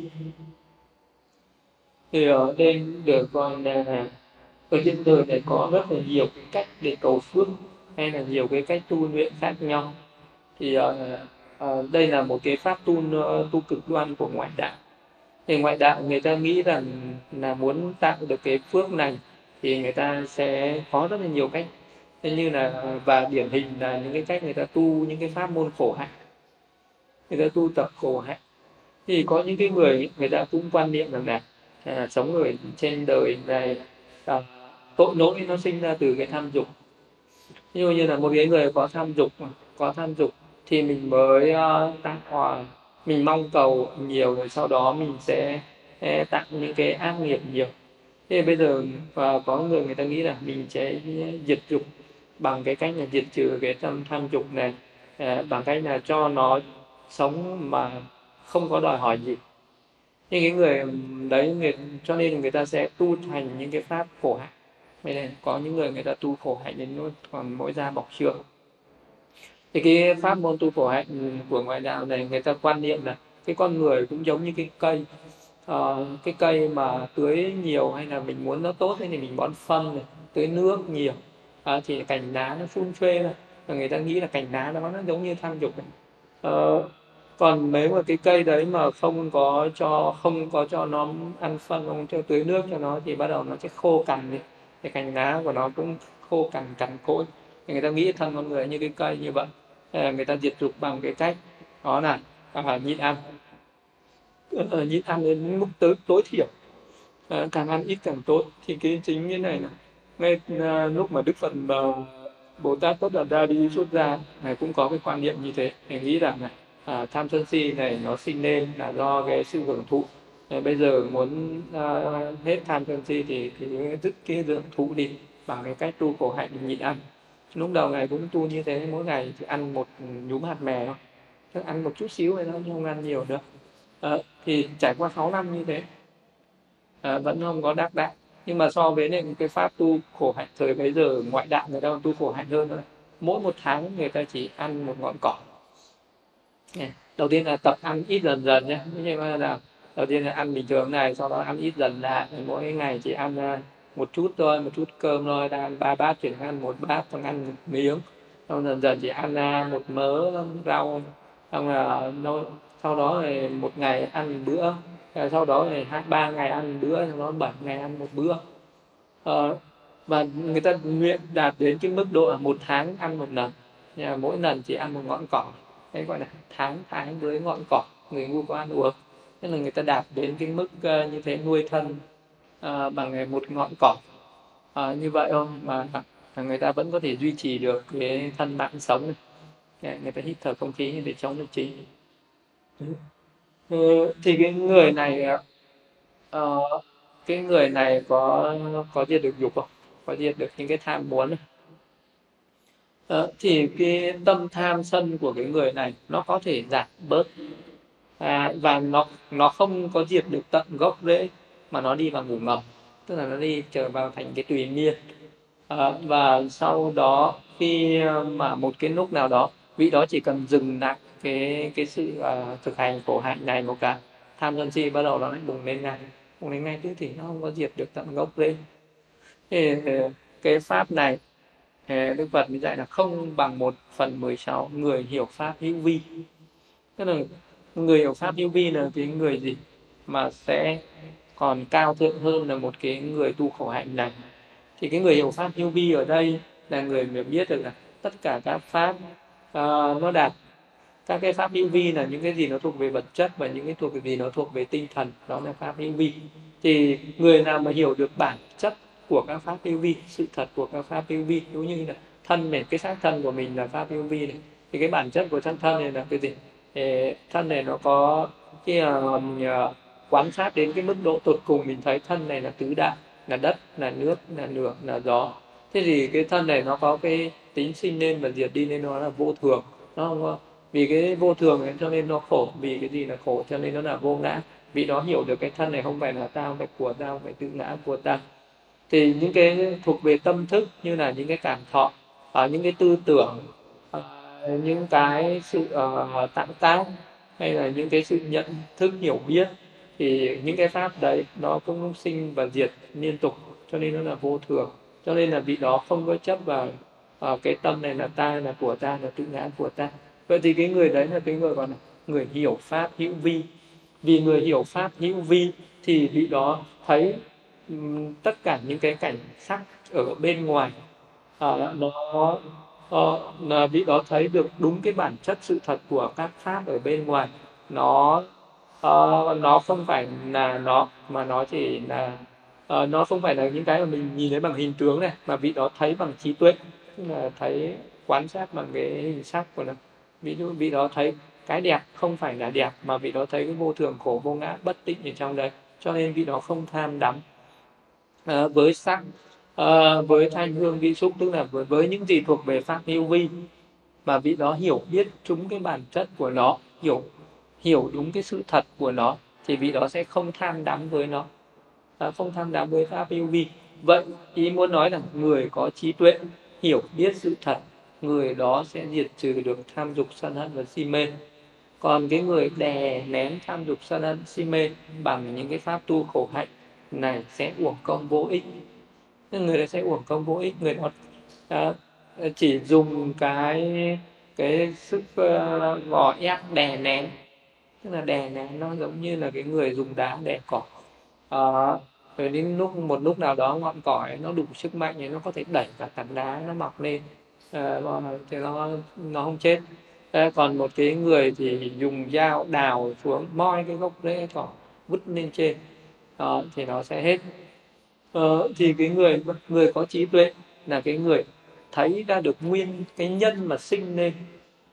Thì ở đây được gọi là ở trên đời này có rất là nhiều cái cách để cầu phước, hay là nhiều cái cách tu luyện khác nhau. Thì đây là một cái pháp tu cực đoan của ngoại đạo. Thì ngoại đạo người ta nghĩ rằng là muốn tạo được cái phước này thì người ta sẽ có rất là nhiều cách. Thế như là, và điển hình là những cái cách người ta tu những cái pháp môn khổ hạnh, người ta tu tập khổ hạnh. Thì có những cái người ta cũng quan niệm rằng là sống ở trên đời này, tội lỗi nó sinh ra từ cái tham dục. Ví dụ như là một cái người có tham dục thì mình mới tạo hòa, mình mong cầu nhiều, rồi sau đó mình sẽ tạo những cái ác nghiệp nhiều. Thế bây giờ có người ta nghĩ là mình sẽ diệt dục bằng cái cách là diệt trừ cái tâm tham dục này, bằng cách là cho nó sống mà không có đòi hỏi gì. Nhưng cái người đấy cho nên người ta sẽ tu thành những cái pháp khổ hạnh. Vậy nên có những người ta tu khổ hạnh đến nỗi còn mỗi da bọc xương. Thì cái pháp môn tu khổ hạnh của ngoại đạo này, người ta quan niệm là cái con người cũng giống như cái cây. Cái cây mà tưới nhiều hay là mình muốn nó tốt thì mình bón phân này, tưới nước nhiều, thì cành lá nó phun phê ra, và người ta nghĩ là cành lá đó nó giống như tham dục này. Còn nếu mà cái cây đấy mà không có cho nó ăn phân, không cho tưới nước cho nó thì bắt đầu nó sẽ khô cằn đi, cái cành lá của nó cũng khô cằn cằn cỗi. Thì người ta nghĩ thân con người như cái cây như vậy. Người ta diệt dục bằng cái cách đó là nhịn ăn, nhịn ăn đến mức tối thiểu, càng ăn ít càng tốt. Thì cái chính cái này là ngay lúc mà Đức Phật Bồ Tát Tất Đạt Đa đi xuất gia, ngài cũng có cái quan niệm như thế. Ngài nghĩ rằng là tham sân si này nó sinh lên là do cái sự hưởng thụ. Bây giờ muốn hết tham sân si thì dứt cái hưởng thụ đi bằng cái cách tu khổ hạnh nhịn ăn. Lúc đầu ngày cũng tu như thế, mỗi ngày chỉ ăn một nhúm hạt mè thôi, tức ăn một chút xíu thôi thôi, không ăn nhiều được. Thì trải qua 6 năm như thế vẫn không có đắc đạo. Nhưng mà so với những cái pháp tu khổ hạnh thời bây giờ, ngoại đạo người ta còn tu khổ hạnh hơn nữa. Mỗi một tháng người ta chỉ ăn một ngọn cỏ. Đầu tiên là tập ăn ít dần dần nhé, nhưng mà là đầu tiên là ăn bình thường này, sau đó ăn ít dần lại, mỗi ngày chỉ ăn một chút thôi, một chút cơm thôi, ta ăn 3 bát chuyển ăn một bát, xong ăn một miếng, xong dần dần chỉ ăn một mớ rau, xong là sau đó thì một ngày ăn một bữa, sau đó thì 2-3 ngày ăn một bữa, sau đó 7 ngày ăn một bữa. Và người ta nguyện đạt đến cái mức độ là một tháng ăn một lần, mỗi lần chỉ ăn một ngọn cỏ. Đấy gọi là tháng với ngọn cỏ, người ngu có ăn uống. Tức là người ta đạt đến cái mức như thế, nuôi thân bằng một ngọn cỏ như vậy thôi mà người ta vẫn có thể duy trì được cái thân mạng sống này. Người ta hít thở không khí để chống được trí. Thì ờ, cái người này có diệt được dục không, có diệt được những cái tham muốn không? Thì cái tâm tham sân của cái người này nó có thể giảm bớt, và nó không có diệt được tận gốc rễ, mà nó đi vào ngủ ngầm, tức là nó đi trở vào thành cái tùy miên. Và sau đó khi mà một cái lúc nào đó vị đó chỉ cần dừng lại cái sự thực hành khổ hạnh này một cái, tham sân si bắt đầu nó lại bùng lên ngay tức thì nó không có diệt được tận gốc rễ. Thì cái pháp này Đức Phật mới dạy là không bằng 1/16 người hiểu pháp hữu vi. Tức là người hiểu pháp hữu vi là cái người gì mà sẽ còn cao thượng hơn là một cái người tu khổ hạnh này. Thì cái người hiểu pháp hữu vi ở đây là người mà biết được là tất cả các pháp nó đạt, các cái pháp hữu vi là những cái gì nó thuộc về vật chất, và những cái thuộc về gì nó thuộc về tinh thần, đó là pháp hữu vi. Thì người nào mà hiểu được bản chất của các pháp hữu vi, sự thật của các pháp hữu vi, giống như là thân này, cái xác thân của mình là pháp hữu vi này, thì cái bản chất của thân này là cái gì? Thì thân này nó có cái quan sát đến cái mức độ tột cùng, mình thấy thân này là tứ đại, là đất, là nước, là lửa, là gió. Thế thì cái thân này nó có cái tính sinh lên và diệt đi, nên nó là vô thường, nó không có, vì cái vô thường ấy cho nên nó khổ, vì cái gì là khổ cho nên nó là vô ngã. Vì đó hiểu được cái thân này không phải là tao, không phải của tao, không phải tự ngã của tao. Thì những cái thuộc về tâm thức, như là những cái cảm thọ, những cái tư tưởng, những cái sự tạo tác, hay là những cái sự nhận thức hiểu biết, thì những cái pháp đấy nó cũng sinh và diệt liên tục, cho nên nó là vô thường. Cho nên là vị đó không có chấp vào cái tâm này là ta, là của ta, là tự ngã của ta. Vậy thì cái người đấy là cái người gọi là người hiểu pháp hữu vi. Vì người hiểu pháp hữu vi thì vị đó thấy tất cả những cái cảnh sắc ở bên ngoài, nó là vị đó thấy được đúng cái bản chất sự thật của các pháp ở bên ngoài. Nó không phải là nó, mà nó chỉ là nó không phải là những cái mà mình nhìn thấy bằng hình tướng này, mà vị đó thấy bằng trí tuệ, tức là thấy, quan sát bằng cái hình sắc của nó. Ví dụ vị đó thấy cái đẹp không phải là đẹp, mà vị đó thấy cái vô thường khổ vô ngã bất tịnh ở trong đấy, cho nên vị đó không tham đắm với sắc, với thanh hương vị xúc, tức là với những gì thuộc về pháp hữu vi, mà vị đó hiểu biết chúng cái bản chất của nó, hiểu đúng cái sự thật của nó, thì vị đó sẽ không tham đắm với nó, không tham đắm với pháp hữu vi. Vậy ý muốn nói là người có trí tuệ, hiểu biết sự thật, người đó sẽ diệt trừ được tham dục sân hận và si mê. Còn cái người đè nén tham dục sân hận si mê bằng những cái pháp tu khổ hạnh này sẽ uổng công vô ích. Người đó sẽ uổng công vô ích. Người đó à, chỉ dùng cái sức gò ép, đè nén, tức là đè nén nó giống như là cái người dùng đá đè cỏ. Rồi đến một lúc nào đó ngọn cỏ ấy, nó đủ sức mạnh thì nó có thể đẩy cả tảng đá nó mọc lên, thì nó không chết. Còn một cái người thì dùng dao đào xuống, moi cái gốc rễ cỏ vứt lên trên, thì nó sẽ hết. Thì cái người có trí tuệ là cái người thấy ra được nguyên cái nhân mà sinh lên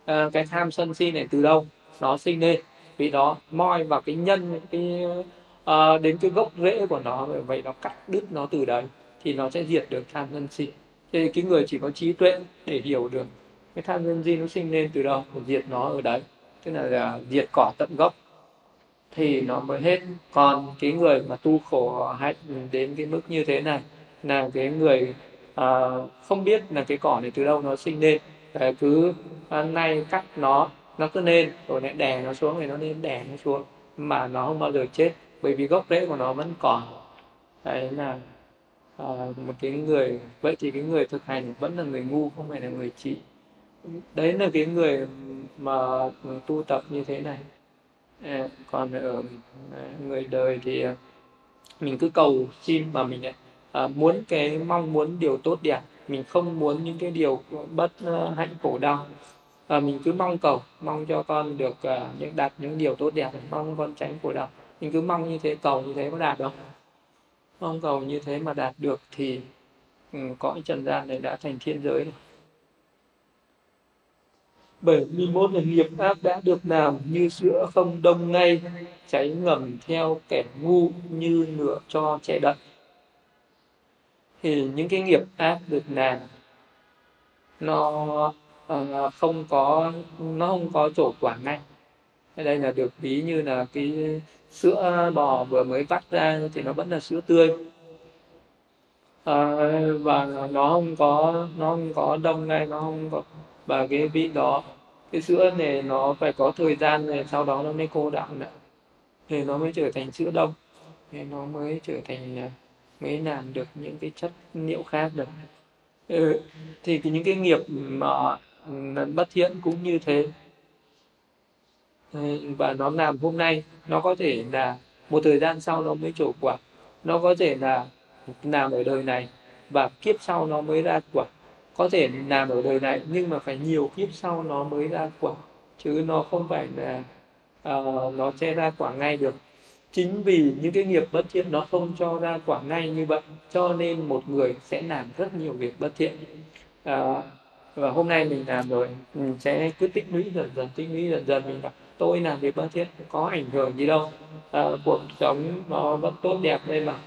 cái tham sân si này từ đâu nó sinh lên, vì đó moi vào cái nhân đến cái gốc rễ của nó, vậy nó cắt đứt nó từ đấy thì nó sẽ diệt được tham sân si. Thế thì cái người chỉ có trí tuệ để hiểu được cái tham sân si nó sinh lên từ đâu, diệt nó ở đấy, tức là diệt cỏ tận gốc thì nó mới hết. Còn cái người mà tu khổ hạnh đến cái mức như thế này là cái người à, không biết là cái cỏ này từ đâu nó sinh lên, cứ nay cắt nó cứ lên rồi lại đè nó xuống, thì nó nên đè nó xuống mà nó không bao giờ chết, bởi vì gốc rễ của nó vẫn còn. Đấy là à, một cái người vậy thì cái người thực hành vẫn là người ngu, không phải là người trí. Đấy là cái người mà tu tập như thế này. Còn ở người đời thì mình cứ cầu xin mà mình muốn cái mong muốn điều tốt đẹp, mình không muốn những cái điều bất hạnh khổ đau. Mình cứ mong cầu, mong cho con được đạt những điều tốt đẹp, mong con tránh khổ đau. Mình cứ mong như thế, cầu như thế có đạt không? Mong cầu như thế mà đạt được thì cõi trần gian này đã thành thiên giới rồi. 71 là nghiệp ác đã được làm như sữa không đông ngay, cháy ngầm theo kẻ ngu như lửa tro che đậy. Thì những cái nghiệp ác được làm nó không có trổ quả ngay. Đây là được ví như là cái sữa bò vừa mới vắt ra thì nó vẫn là sữa tươi. Và nó không có đông ngay, nó không có, và cái vị đó, cái sữa này nó phải có thời gian này, sau đó nó mới cô đọng lại thì nó mới trở thành sữa đông, thì nó mới trở thành mới làm được những cái chất liệu khác được. Thì những cái nghiệp mà bất thiện cũng như thế. Và nó làm hôm nay, nó có thể là một thời gian sau nó mới trổ quả, nó có thể là làm ở đời này và kiếp sau nó mới ra quả, có thể làm ở đời này nhưng mà phải nhiều kiếp sau nó mới ra quả, chứ nó không phải là nó sẽ ra quả ngay được. Chính vì những cái nghiệp bất thiện nó không cho ra quả ngay như vậy, cho nên một người sẽ làm rất nhiều việc bất thiện. à, và hôm nay mình làm rồi, mình sẽ cứ tích lũy dần dần, tích lũy dần dần, mình bảo tôi làm việc bất thiện có ảnh hưởng gì đâu, cuộc sống nó vẫn tốt đẹp đây mà.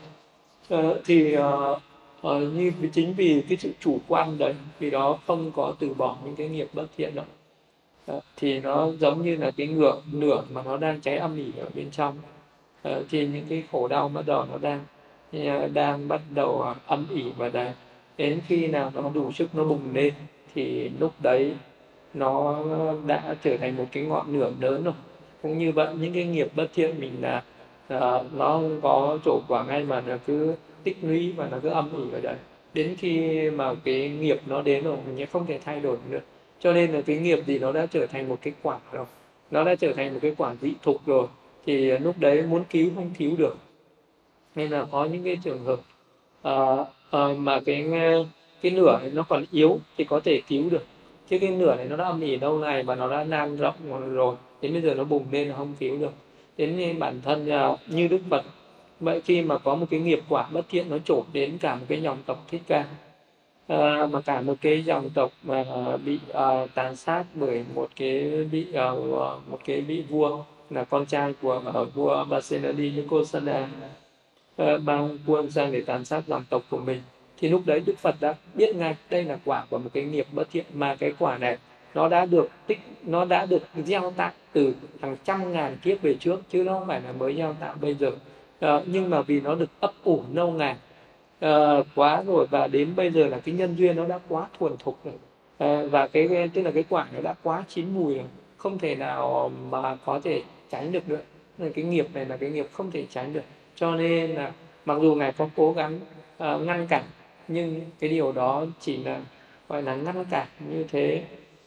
Như chính vì cái sự chủ quan đấy, vì đó không có từ bỏ những cái nghiệp bất thiện đó. Thì nó giống như là cái ngọn lửa mà nó đang cháy âm ỉ ở bên trong. Thì những cái khổ đau bắt đầu nó đang bắt đầu âm ỉ vào đây, đến khi nào nó đủ sức nó bùng lên thì lúc đấy nó đã trở thành một cái ngọn lửa lớn rồi. Cũng như vậy, những cái nghiệp bất thiện mình là nó không có trổ quả ngay mà nó cứ tích lũy và nó cứ âm ỉ ở đấy, đến khi mà cái nghiệp nó đến rồi mình không thể thay đổi nữa. Cho nên là cái nghiệp gì nó đã trở thành một cái quả rồi, nó đã trở thành một cái quả dị thục rồi, thì lúc đấy muốn cứu không cứu được. Nên là có những cái trường hợp mà cái lửa này nó còn yếu thì có thể cứu được, chứ cái lửa này nó đã âm ỉ lâu ngày và nó đã lan rộng rồi, đến bây giờ nó bùng lên là không cứu được. Đến như bản thân như Đức Phật vậy, khi mà có một cái nghiệp quả bất thiện nó trổ đến cả một cái dòng tộc Thích Ca, mà cả một cái dòng tộc mà bị tàn sát bởi một cái vị vua là con trai của vua Basenadi Nikosana, mang quân sang để tàn sát dòng tộc của mình. Thì lúc đấy Đức Phật đã biết ngay đây là quả của một cái nghiệp bất thiện, mà cái quả này nó đã được gieo tạo từ hàng trăm ngàn kiếp về trước, chứ nó không phải là mới gieo tạo bây giờ. Nhưng mà vì nó được ấp ủ lâu ngày quá rồi, và đến bây giờ là cái nhân duyên nó đã quá thuần thục rồi. Và tức là cái quả nó đã quá chín mùi rồi, không thể nào mà có thể tránh được nữa. Nên cái nghiệp này là cái nghiệp không thể tránh được, cho nên là mặc dù ngài có cố gắng ngăn cản, nhưng cái điều đó chỉ là gọi là ngăn cản như thế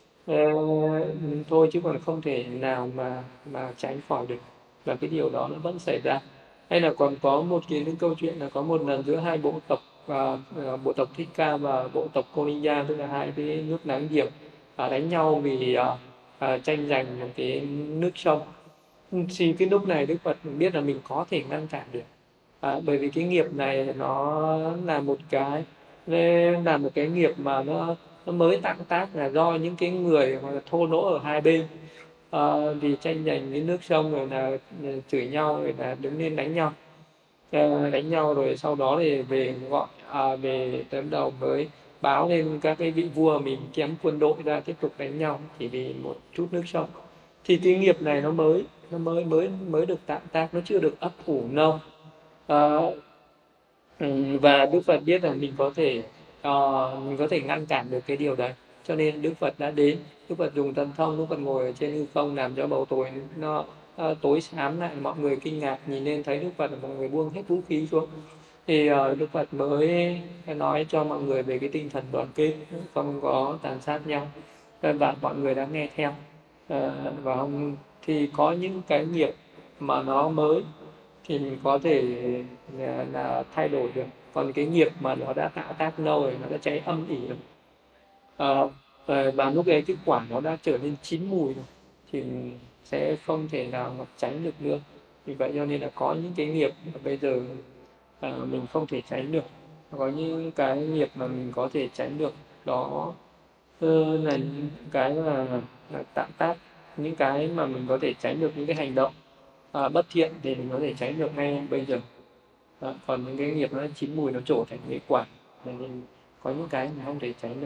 thôi, chứ còn không thể nào mà tránh khỏi được, và cái điều đó nó vẫn xảy ra. Hay là còn có một cái câu chuyện là có một lần giữa hai bộ tộc, bộ tộc Thích Ca và bộ tộc Koniya, tức là hai cái nước láng giềng, đánh nhau vì tranh giành một cái nước sông. Thì cái lúc này Đức Phật biết là mình có thể ngăn cản được, bởi vì cái nghiệp này nó là một cái nghiệp mà nó mới tạm tác là do những cái người mà thô lỗ ở hai bên, vì tranh giành cái nước sông rồi là chửi nhau rồi là đứng lên đánh nhau. Đánh nhau rồi sau đó thì về gọi về tới đầu mới báo lên các cái vị vua mình kém quân đội ra tiếp tục đánh nhau chỉ vì một chút nước sông. Thì cái nghiệp này nó mới được tạm tác, nó chưa được ấp ủ lâu. Ờ, và Đức Phật biết là mình có thể ngăn cản được cái điều đấy, cho nên Đức Phật đã đến. Đức Phật dùng thần thông, Đức Phật ngồi ở trên hư không làm cho bầu tối nó tối xám lại, mọi người kinh ngạc nhìn lên thấy Đức Phật là mọi người buông hết vũ khí xuống. Thì Đức Phật mới nói cho mọi người về cái tinh thần đoàn kết, không có tàn sát nhau, và mọi người đã nghe theo. Và thì có những cái nghiệp mà nó mới thì mình có thể là thay đổi được, còn cái nghiệp mà nó đã tạo tác lâu rồi, nó đã cháy âm ỉ rồi, và lúc đấy cái quả nó đã trở nên chín mùi rồi, thì mình sẽ không thể nào mà tránh được nữa. Vì vậy cho nên là có những cái nghiệp mà bây giờ mình không thể tránh được, có những cái nghiệp mà mình có thể tránh được. Đó là những cái là tạm tác, những cái mà mình có thể tránh được, những cái hành động bất thiện thì mình có thể tránh được ngay bây giờ. Còn những cái nghiệp nó chín mùi, nó trổ thành cái quả thì mình có những cái mình không thể tránh được.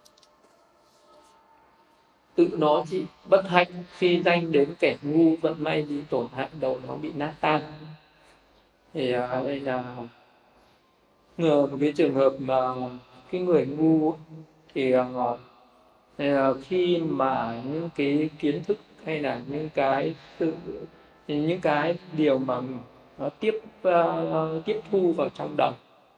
Tự nó chỉ bất hạnh khi danh đến kẻ ngu, vận may bị tổn hại, đầu nó bị nát tan. Thì đây là một cái trường hợp mà cái người ngu thì khi mà những cái kiến thức hay là những cái điều mà nó tiếp thu vào trong đầu,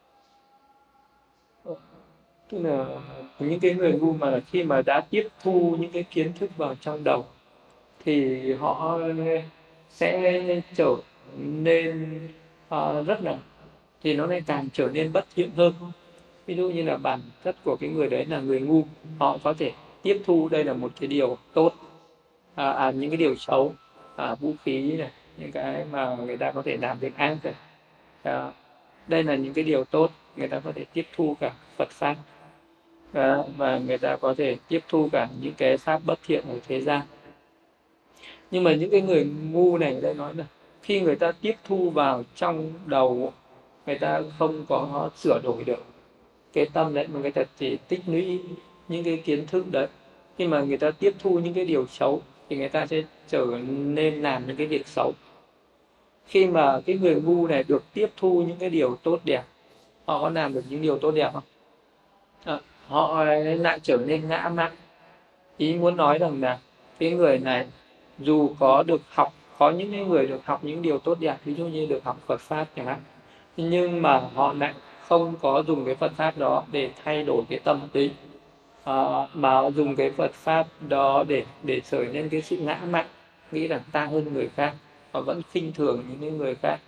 tức là những cái người ngu mà khi mà đã tiếp thu những cái kiến thức vào trong đầu thì họ sẽ trở nên rất là thì nó lại càng trở nên bất thiện hơn. Ví dụ như là bản chất của cái người đấy là người ngu, họ có thể tiếp thu đây là một cái điều tốt, những cái điều xấu, vũ khí này, những cái mà người ta có thể làm việc ác này. Đây là những cái điều tốt, người ta có thể tiếp thu cả Phật pháp, và người ta có thể tiếp thu cả những cái pháp bất thiện ở thế gian. Nhưng mà những cái người ngu này ở đây nói là khi người ta tiếp thu vào trong đầu, người ta không có sửa đổi được cái tâm đấy, mà người ta chỉ tích lũy những cái kiến thức đấy. Khi mà người ta tiếp thu những cái điều xấu thì người ta sẽ trở nên làm những cái việc xấu. Khi mà cái người ngu này được tiếp thu những cái điều tốt đẹp, họ có làm được những điều tốt đẹp không? Họ lại trở nên ngã mạn. Ý muốn nói rằng là cái người này dù có những người được học những điều tốt đẹp, ví dụ như được học Phật pháp chẳng hạn, nhưng mà họ lại không có dùng cái Phật pháp đó để thay đổi cái tâm tính, mà dùng cái Phật pháp đó để khởi lên cái sự ngã mạn, nghĩ rằng ta hơn người khác, họ vẫn khinh thường những người khác.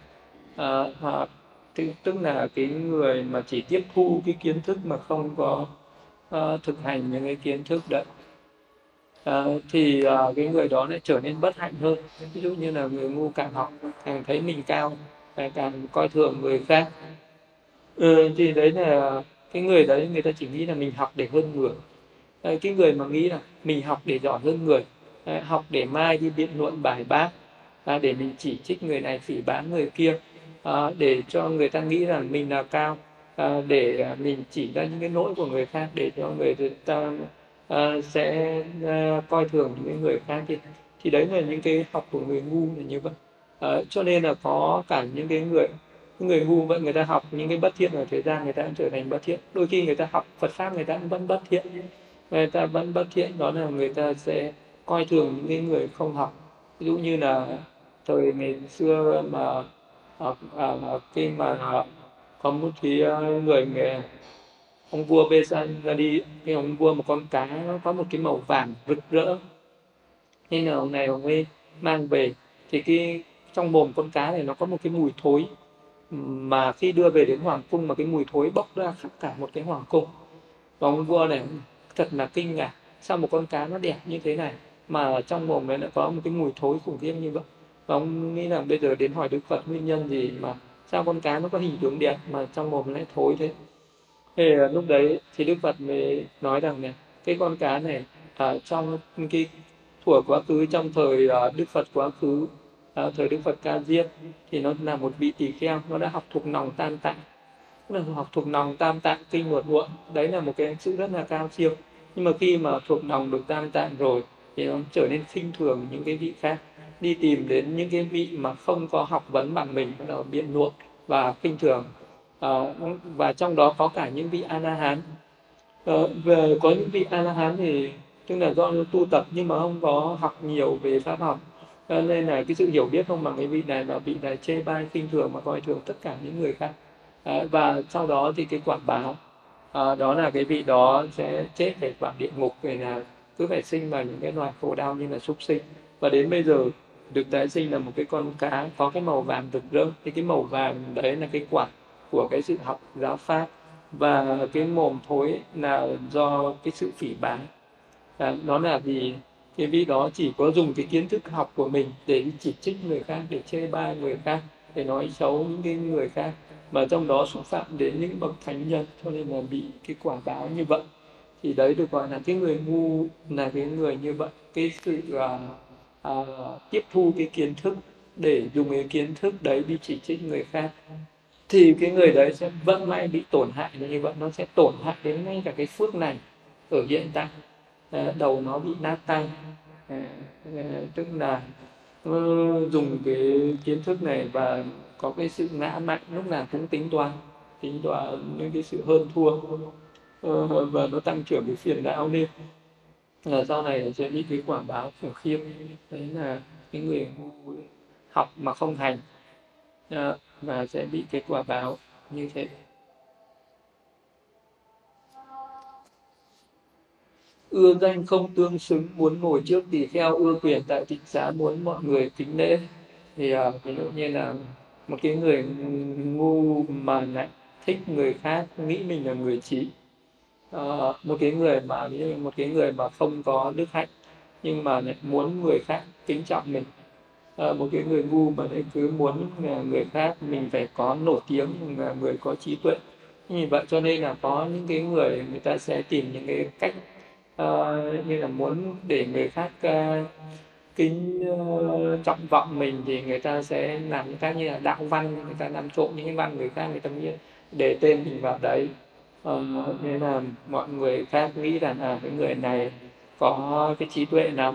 Tức là cái người mà chỉ tiếp thu cái kiến thức mà không có thực hành những cái kiến thức đấy, thì cái người đó lại trở nên bất hạnh hơn. Ví dụ như là người ngu càng học càng thấy mình cao, càng coi thường người khác. Thì đấy là cái người đấy, người ta chỉ nghĩ là mình học để hơn người. Cái người mà nghĩ là mình học để giỏi hơn người, học để mai đi biện luận bài bác, để mình chỉ trích người này phỉ báng người kia, để cho người ta nghĩ rằng mình là cao, để mình chỉ ra những cái lỗi của người khác để cho người ta sẽ coi thường những người khác. Thì đấy là những cái học của người ngu là như vậy. Cho nên là có cả những người ngu vậy, người ta học những cái bất thiện ở thế gian, người ta cũng trở thành bất thiện. Đôi khi người ta học Phật pháp, người ta cũng vẫn bất thiện. Người ta vẫn bất thiện, đó là người ta sẽ coi thường những cái người không học. Ví dụ như là thời ngày xưa mà khi mà có một cái ông vua Besan ra đi, cái ông vua một con cá nó có một cái màu vàng rực rỡ, nên là ông này ông ấy mang về. Thì trong mồm con cá này nó có một cái mùi thối, mà khi đưa về đến hoàng cung mà cái mùi thối bốc ra khắp cả một cái hoàng cung. Và ông vua này thật là kinh ngạc, sao một con cá nó đẹp như thế này mà trong mồm này lại có một cái mùi thối khủng khiếp như vậy. Và ông nghĩ là bây giờ đến hỏi Đức Phật nguyên nhân gì mà sao con cá nó có hình tướng đẹp mà trong mồm nó lại thối thế. Thì lúc đấy thì Đức Phật mới nói rằng này, cái con cá này trong cái thuở quá khứ, trong thời Đức Phật quá khứ, thời Đức Phật Ca Diếp, thì nó là một vị tỳ kheo, nó đã học thuộc lòng tam tạng. Tức là học thuộc lòng tam tạng kinh luận luận, đấy là một cái sự rất là cao siêu. Nhưng mà khi mà thuộc lòng được tam tạng rồi thì nó trở nên khinh thường những cái vị khác, đi tìm đến những cái vị mà không có học vấn bằng mình, bắt đầu biện luận và khinh thường. Và trong đó có cả những vị A La Hán. Về có những vị A La Hán thì tức là do tu tập nhưng mà không có học nhiều về pháp học, cho nên là cái sự hiểu biết không bằng cái vị này, và vị này chê bai khinh thường mà coi thường tất cả những người khác. Và sau đó thì cái quả báo đó là cái vị đó sẽ chết để vào địa ngục, về là cứ phải sinh vào những cái loài khổ đau như là súc sinh. Và đến bây giờ được tái sinh là một cái con cá có cái màu vàng rực rỡ, thì cái màu vàng đấy là cái quả của cái sự học giáo pháp, và cái mồm thối là do cái sự phỉ báng. Đó là vì cái vị đó chỉ có dùng cái kiến thức học của mình để đi chỉ trích người khác, để chê bai người khác, để nói xấu những cái người khác, mà trong đó xúc phạm đến những bậc thánh nhân, cho nên là bị cái quả báo như vậy. Thì đấy được gọi là cái người ngu, là cái người như vậy, cái sự à, tiếp thu cái kiến thức để dùng cái kiến thức đấy đi chỉ trích người khác, thì cái người đấy sẽ vẫn may bị tổn hại như vậy, nó sẽ tổn hại đến ngay cả cái phước này ở hiện tại. Đầu nó bị nát tan. Tức là dùng cái kiến thức này và có cái sự ngã mạn, lúc nào cũng tính toán những cái sự hơn thua, và nó tăng trưởng cái phiền não lên, là sau này sẽ bị cái quả báo khủng khiếp. Đấy là cái người ngu học mà không hành, và sẽ bị cái quả báo như thế. Ưa danh không tương xứng, muốn ngồi trước tỳ kheo, ưa quyền tại tịnh xá, muốn mọi người kính lễ. Thì ví dụ như là một cái người ngu mà lại thích người khác nghĩ mình là người trí. Một cái người mà ví dụ một cái người mà không có đức hạnh nhưng mà lại muốn người khác kính trọng mình. Một cái người ngu mà lại cứ muốn người khác mình phải có nổi tiếng, là người có trí tuệ. Như vậy cho nên là có những cái người người ta sẽ tìm những cái cách như là muốn để người khác kính trọng vọng mình, thì người ta sẽ làm những cái như là đạo văn, người ta làm trộm những cái văn người khác, người ta nghĩ để tên mình vào đấy. Nên là mọi người khác nghĩ rằng cái người này có cái trí tuệ lắm.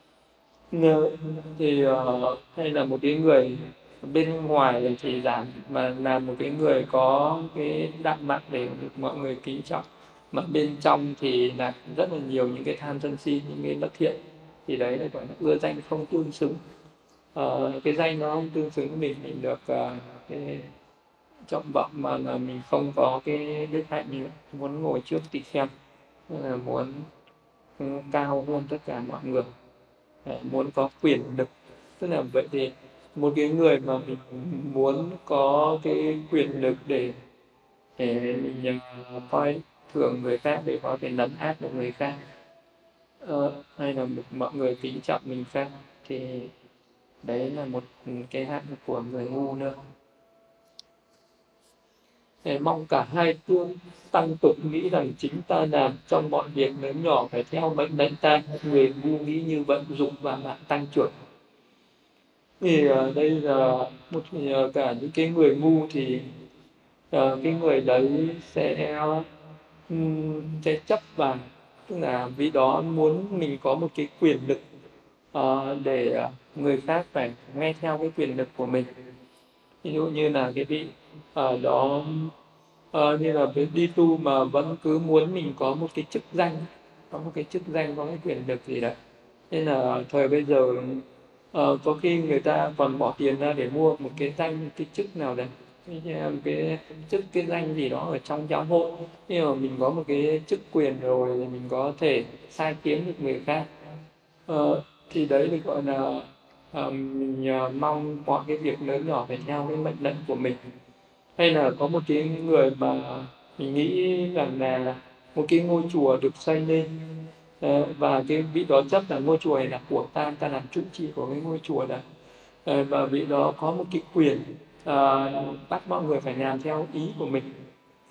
Thì hay là một cái người bên ngoài thì giảm, mà là một cái người có cái đạo mặt để được mọi người kính trọng, mà bên trong thì là rất là nhiều những cái tham sân si, những cái bất thiện, thì đấy là gọi là ưa danh không tương xứng. Cái danh nó không tương xứng với mình được cái trọng vọng, mà là mình không có cái đức hạnh, như muốn ngồi trước tỳ kheo, là muốn cao hơn tất cả mọi người, muốn có quyền lực. Tức là vậy thì một cái người mà mình muốn có cái quyền lực để mình coi thường người khác, để có thể lấn át được người khác, hay là mọi người kính trọng mình khác, thì đấy là một cái hạng của người ngu nữa. Để mong cả hai phương tăng tục nghĩ rằng chính ta làm, trong mọi việc lớn nhỏ phải theo mệnh lệnh ta. Người ngu nghĩ như vậy, dụng và mạng tăng trưởng. Thì đây là một cả những cái người ngu thì cái người đấy sẽ chấp vào, tức là vì đó muốn mình có một cái quyền lực, để người khác phải nghe theo cái quyền lực của mình. Ví dụ như là cái vị đó như là với đi tu mà vẫn cứ muốn mình có một cái chức danh, có một cái chức danh, có cái quyền lực gì đấy. Nên là thời bây giờ có khi người ta còn bỏ tiền ra để mua một cái danh, một cái chức nào đấy, cái chức, cái danh gì đó ở trong giáo hội. Nhưng mà mình có một cái chức quyền rồi thì mình có thể sai khiến được người khác. Thì đấy được gọi là mình mong mọi cái việc lớn nhỏ phải theo cái mệnh lệnh của mình. Hay là có một cái người mà mình nghĩ rằng là một cái ngôi chùa được xây lên, và cái vị đó chấp là ngôi chùa này là của ta, ta làm trụ trì của cái ngôi chùa đó. Và vị đó có một cái quyền bắt mọi người phải làm theo ý của mình.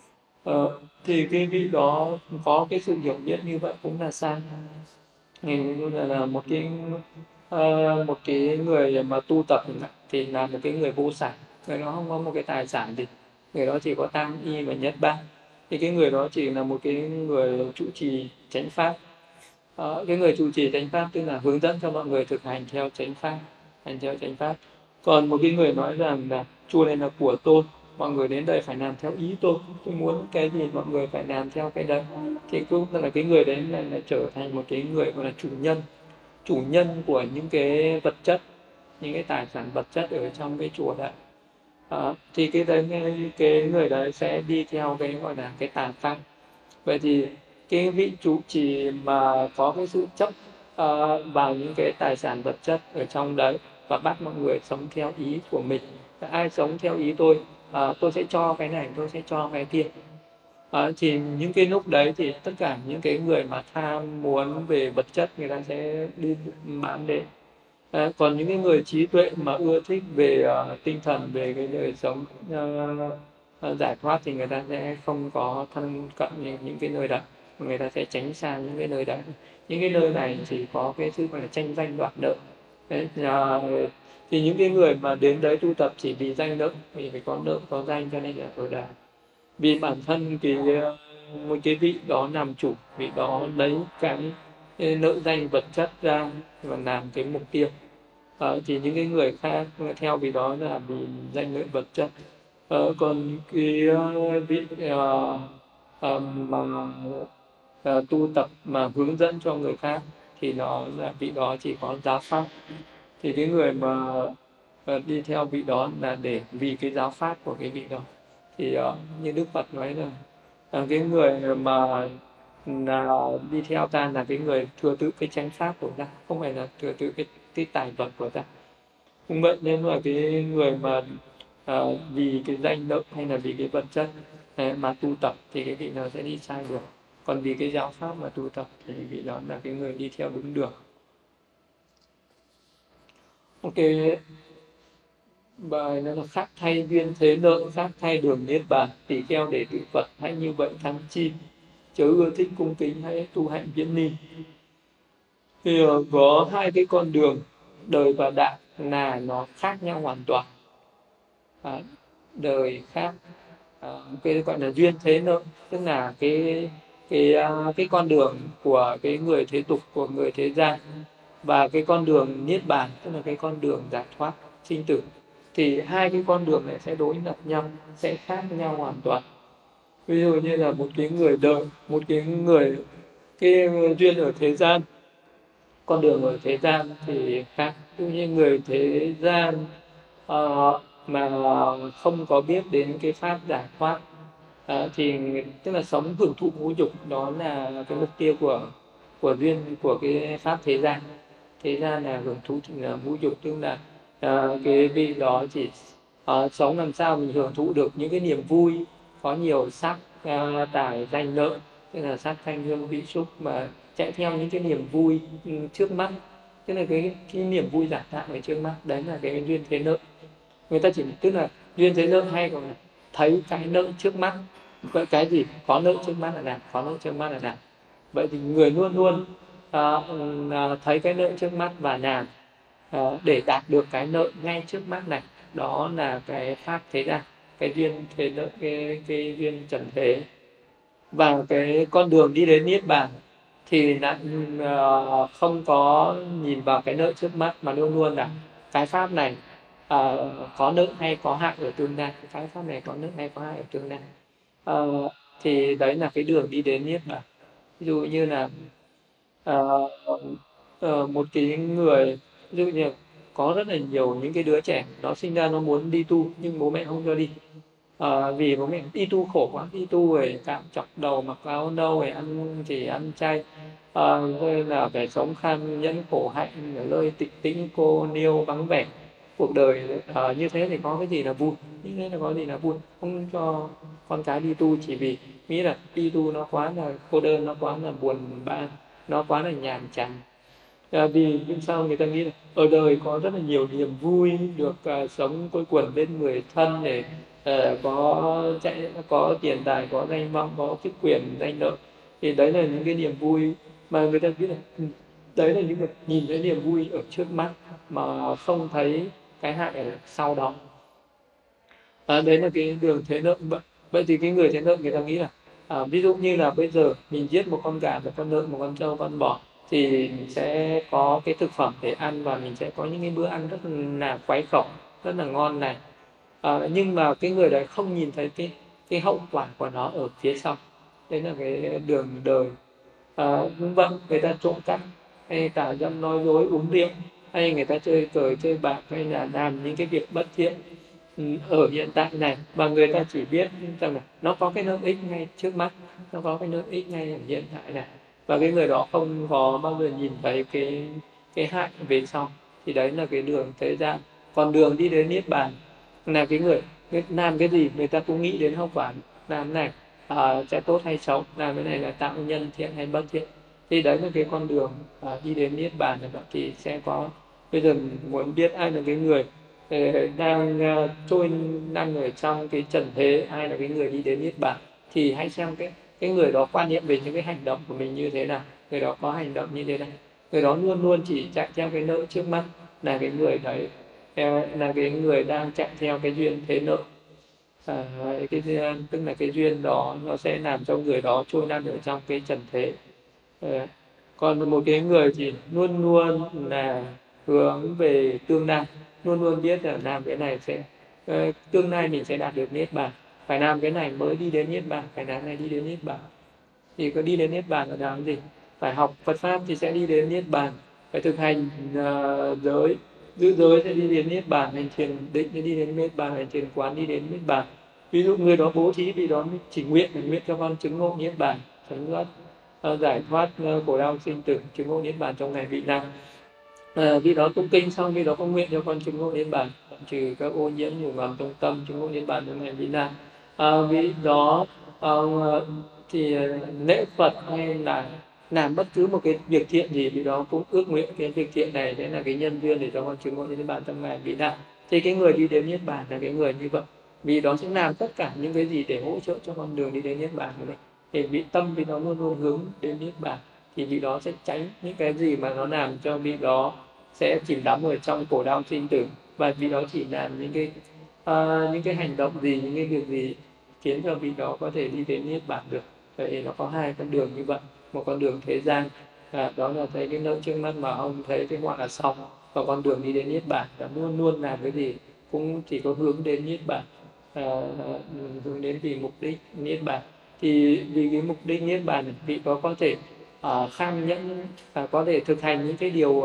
Thì cái vị đó có cái sự hiểu biết như vậy cũng là sai. Là một cái người mà tu tập thì là một cái người vô sản, người đó không có một cái tài sản gì, người đó chỉ có tam y và nhất bát, thì cái người đó chỉ là một cái người trụ trì chánh pháp. Cái người trụ trì chánh pháp tức là hướng dẫn cho mọi người thực hành theo chánh pháp, hành theo chánh pháp. Còn một cái người nói rằng là chùa này là của tôi, mọi người đến đây phải làm theo ý tôi muốn cái gì mọi người phải làm theo cái đấy, thì cũng là cái người đấy là trở thành một cái người gọi là chủ nhân của những cái vật chất, những cái tài sản vật chất ở trong cái chùa đấy. Thì cái đấy, cái người đấy sẽ đi theo cái gọi là cái tà pháp. Vậy thì cái vị trụ trì mà có cái sự chấp vào những cái tài sản vật chất ở trong đấy và bắt mọi người sống theo ý của mình, ai sống theo ý tôi sẽ cho cái này, tôi sẽ cho cái kia. Thì những cái lúc đấy thì tất cả những cái người mà tham muốn về vật chất người ta sẽ đi bán đến. Còn những cái người trí tuệ mà ưa thích về tinh thần, về cái đời sống giải thoát thì người ta sẽ không có thân cận những cái nơi đó, người ta sẽ tránh xa những cái nơi đấy. Những cái nơi này chỉ có cái sự gọi là tranh danh đoạt nợ. Đấy, thì những cái người mà đến đấy tu tập chỉ vì danh lợi, vì phải có nợ có danh cho nên là ở đây, vì bản thân một cái vị đó làm chủ, vị đó lấy cái nợ danh vật chất ra và làm cái mục tiêu. Thì những cái người khác theo vị đó là vì danh lợi vật chất. Còn cái vị mà tu tập mà hướng dẫn cho người khác thì nó là vị đó chỉ có giáo pháp. Thì cái người mà đi theo vị đó là để vì cái giáo pháp của cái vị đó. Thì như Đức Phật nói là cái người mà đi theo ta là cái người thừa tự cái chánh pháp của ta, không phải là thừa tự cái tài vật của ta. Cũng vậy, nên là cái người mà vì cái danh lợi hay là vì cái vật chất mà tu tập thì cái vị nào sẽ đi sai được. Còn vì cái giáo pháp mà tu tập thì vị đó là cái người đi theo đúng đường. Ok, bài nó là khác thay duyên thế nợ, khác thay đường niết bàn, tỳ kheo để tự Phật hãy như vậy thắng chi, chớ ưa thích cung kính hãy tu hạnh viễn ni. Thì có hai cái con đường đời và đạo là nó khác nhau hoàn toàn. Đời khác, cái gọi là duyên thế nợ, tức là cái con đường của cái người thế tục, của người thế gian, và cái con đường niết bàn tức là cái con đường giải thoát sinh tử, thì hai cái con đường này sẽ đối lập nhau, sẽ khác nhau hoàn toàn. Ví dụ như là một cái người đời, một cái người cái duyên ở thế gian, con đường ở thế gian thì khác. Ví dụ như người thế gian mà không có biết đến cái pháp giải thoát thì tức là sống hưởng thụ ngũ dục, đó là cái mục tiêu của duyên của cái pháp thế gian. Thế gian là hưởng thụ là ngũ dục, tức là cái vị đó chỉ sống làm sao mình hưởng thụ được những cái niềm vui, có nhiều sắc tài danh lợi, tức là sắc thanh hương vị xúc, mà chạy theo những cái niềm vui trước mắt, tức là cái niềm vui giải thoát ở trước mắt, đấy là cái duyên thế nợ. Người ta chỉ tức là duyên thế nợ hay còn là thấy cái nợ trước mắt, cái gì có nợ trước mắt là làm, có nợ trước mắt là làm. Vậy thì người luôn luôn thấy cái nợ trước mắt và làm để đạt được cái nợ ngay trước mắt này, đó là cái pháp thế gian, cái duyên thế nợ, cái duyên trần thế. Và cái con đường đi đến niết bàn thì lại không có nhìn vào cái nợ trước mắt, mà luôn luôn là cái pháp này có nợ hay có hại ở tương lai, cái pháp này có nợ hay có hại ở tương lai. Thì đấy là cái đường đi đến niết bàn. Ví dụ như là một cái người, ví dụ như có rất là nhiều những cái đứa trẻ nó sinh ra nó muốn đi tu nhưng bố mẹ không cho đi. Vì bố mẹ đi tu khổ quá, đi tu rồi cạo chọc đầu, mặc áo nâu, rồi chỉ ăn chay, rồi là phải sống khan nhẫn khổ hạnh ở nơi tịch tĩnh cô niêu vắng vẻ. Cuộc đời như thế thì có cái gì là vui, như thế là có gì là vui. Không cho con cái đi tu chỉ vì nghĩ là đi tu nó quá là cô đơn, nó quá là buồn bã, nó quá là nhàm chán. Vì sao người ta nghĩ là ở đời có rất là nhiều niềm vui, được sống quây quần bên người thân, để có tiền tài, có danh vọng, có chức quyền danh lợi, thì đấy là những cái niềm vui mà người ta biết là đấy là những cái nhìn thấy niềm vui ở trước mắt mà không thấy cái hại ở sau đó. Đấy là cái đường thế lợi. Vậy thì cái người thế lợi người ta nghĩ là ví dụ như là bây giờ mình giết một con gà, một con lợn, một con trâu, con bò, thì mình sẽ có cái thực phẩm để ăn và mình sẽ có những cái bữa ăn rất là khoái khẩu, rất là ngon này. Nhưng mà cái người đấy không nhìn thấy cái hậu quả của nó ở phía sau. Đấy là cái đường đời. Cũng vậy, người ta trộm cắp hay tà dâm nói dối, uống rượu, hay người ta chơi cờ chơi bạc, hay là làm những cái việc bất thiện ở hiện tại này, và người ta chỉ biết rằng là nó có cái lợi ích ngay trước mắt, nó có cái lợi ích ngay ở hiện tại này, và cái người đó không có bao giờ nhìn thấy cái hại về sau. Thì đấy là cái đường thế gian. Còn đường đi đến niết bàn là cái người làm cái gì người ta cũng nghĩ đến hậu quả, làm này sẽ tốt hay xấu, làm cái này là tạo nhân thiện hay bất thiện. Thì đấy là cái con đường đi đến niết bàn này. Thì sẽ có, bây giờ muốn biết ai là cái người đang trôi đang ở trong cái trần thế, ai là cái người đi đến niết bàn, thì hãy xem cái người đó quan niệm về những cái hành động của mình như thế nào, người đó có hành động như thế nào, người đó luôn luôn chỉ chạy theo cái nợ trước mắt, là cái người đấy là cái người đang chạy theo cái duyên thế nợ. Tức là cái duyên đó nó sẽ làm cho người đó trôi nằm ở trong cái trần thế. Ờ, Còn một cái người thì luôn luôn là hướng về tương lai, luôn luôn biết là làm cái này sẽ tương lai mình sẽ đạt được niết bàn, phải làm cái này mới đi đến niết bàn, phải làm cái này đi đến niết bàn. Thì có đi đến niết bàn là làm gì? Phải học Phật pháp thì sẽ đi đến niết bàn, phải thực hành giới, giữ giới sẽ đi đến niết bàn, hành thiền định sẽ đi đến niết bàn, hành thiền quán đi đến niết bàn. Ví dụ người đó bố thí vì đó chỉ nguyện cho con chứng ngộ niết bàn, chứng thoát giải thoát khổ đau sinh tử, chứng ngộ niết bàn trong ngày vị lai. Vì đó tụng kinh xong, vì đó có nguyện cho con chứng ngộ niết bàn, trừ các ô nhiễm nhủ ngầm trong tâm, chứng ngộ niết bàn trong ngày vị lai. Vì đó thì lễ Phật hay là làm bất cứ một cái việc thiện gì, vì đó cũng ước nguyện cái việc thiện này sẽ là cái nhân duyên để cho con chứng ngộ niết bàn trong ngày vị lai. Thì cái người đi đến niết bàn là cái người như vậy, vì đó sẽ làm tất cả những cái gì để hỗ trợ cho con đường đi đến niết bàn của mình. Thì vị tâm vì nó luôn luôn hướng đến niết bàn, thì vị đó sẽ tránh những cái gì mà nó làm cho vị đó sẽ chìm đắm ở trong khổ đau sinh tử, và vị đó chỉ làm những cái hành động gì, những cái việc gì khiến cho vị đó có thể đi đến niết bàn được. Vậy nó có hai con đường như vậy, một con đường thế gian, đó là thấy cái nợ trước mắt mà ông thấy cái họa là xong, và con đường đi đến niết bàn là luôn luôn làm cái gì cũng chỉ có hướng đến niết bàn, hướng đến vì mục đích niết bàn. Thì vì cái mục đích niết bàn này, vị có thể kham nhẫn, có thể thực hành những cái điều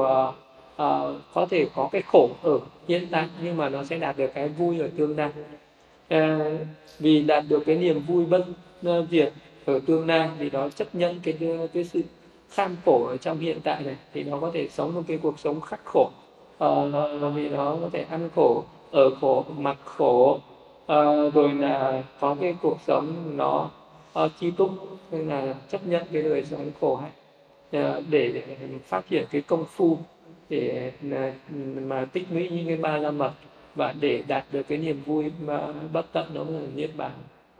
có thể có cái khổ ở hiện tại, nhưng mà nó sẽ đạt được cái vui ở tương lai. À, vì đạt được cái niềm vui bất diệt ở tương lai, vì đó chấp nhận cái sự kham khổ ở trong hiện tại này, thì nó có thể sống một cái cuộc sống khắc khổ. Vì nó có thể ăn khổ, ở khổ, mặc khổ, rồi là có cái cuộc sống nó chi túc, nên là chấp nhận cái đời sống khổ hạnh, để phát triển cái công phu, để mà tích lũy những cái ba la mật, và để đạt được cái niềm vui mà bất tận, đó là niết bàn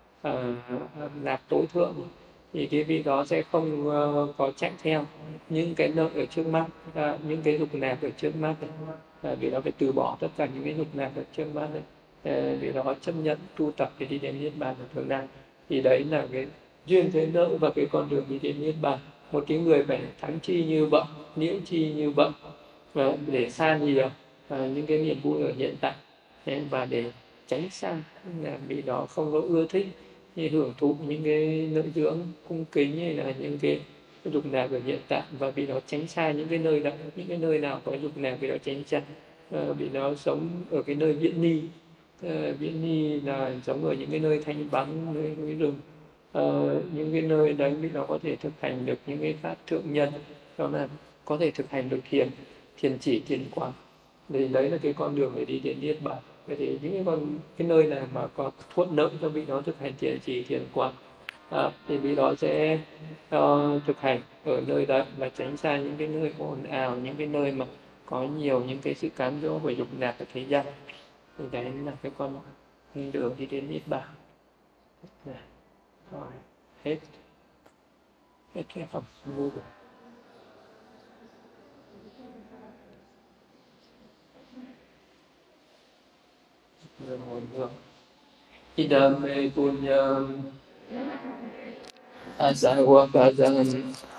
là tối thượng. Thì cái vị đó sẽ không có chạy theo những cái nợ ở trước mắt, những cái dục lạc ở trước mắt này. Vì đó phải từ bỏ tất cả những cái dục lạc ở trước mắt này. Vì đó chấp nhận tu tập để đi đến niết bàn ở tương lai. Thì đấy là cái duyên thế nợ và cái con đường đi đến niết bàn. Một cái người phải thắng chi như vậy, nhiễu chi như vậy, để xa nhiều những cái niềm vui ở hiện tại, và để tránh xa là vì đó không có ưa thích như hưởng thụ những cái lợi dưỡng cung kính, hay là những cái dục lạc ở hiện tại, và vì đó tránh xa những cái nơi đó, những cái nơi nào có dục lạc vì đó tránh xa. Vì nó sống ở cái nơi viễn ni. Viễn ni là sống ở những cái nơi thanh vắng, nơi núi rừng, những cái nơi đấy vì nó có thể thực hành được những cái pháp thượng nhân, đó là có thể thực hành được thiền chỉ, thiền quán. Thì đấy là cái con đường để đi đến niết bàn. Vậy thì những cái nơi nào mà có thuận lợi cho vị đó thực hành thiền chỉ, thiền quán, thì vị đó sẽ thực hành ở nơi đó, và tránh xa những cái nơi ồn ào, những cái nơi mà có nhiều những cái sự cám dỗ về dục lạc ở thế gian. Thì đấy là cái con đường đi đến niết bàn. Này, rồi hết hết cái phẩm ngu. Rồi hồi hướng idame punyam asawa kadam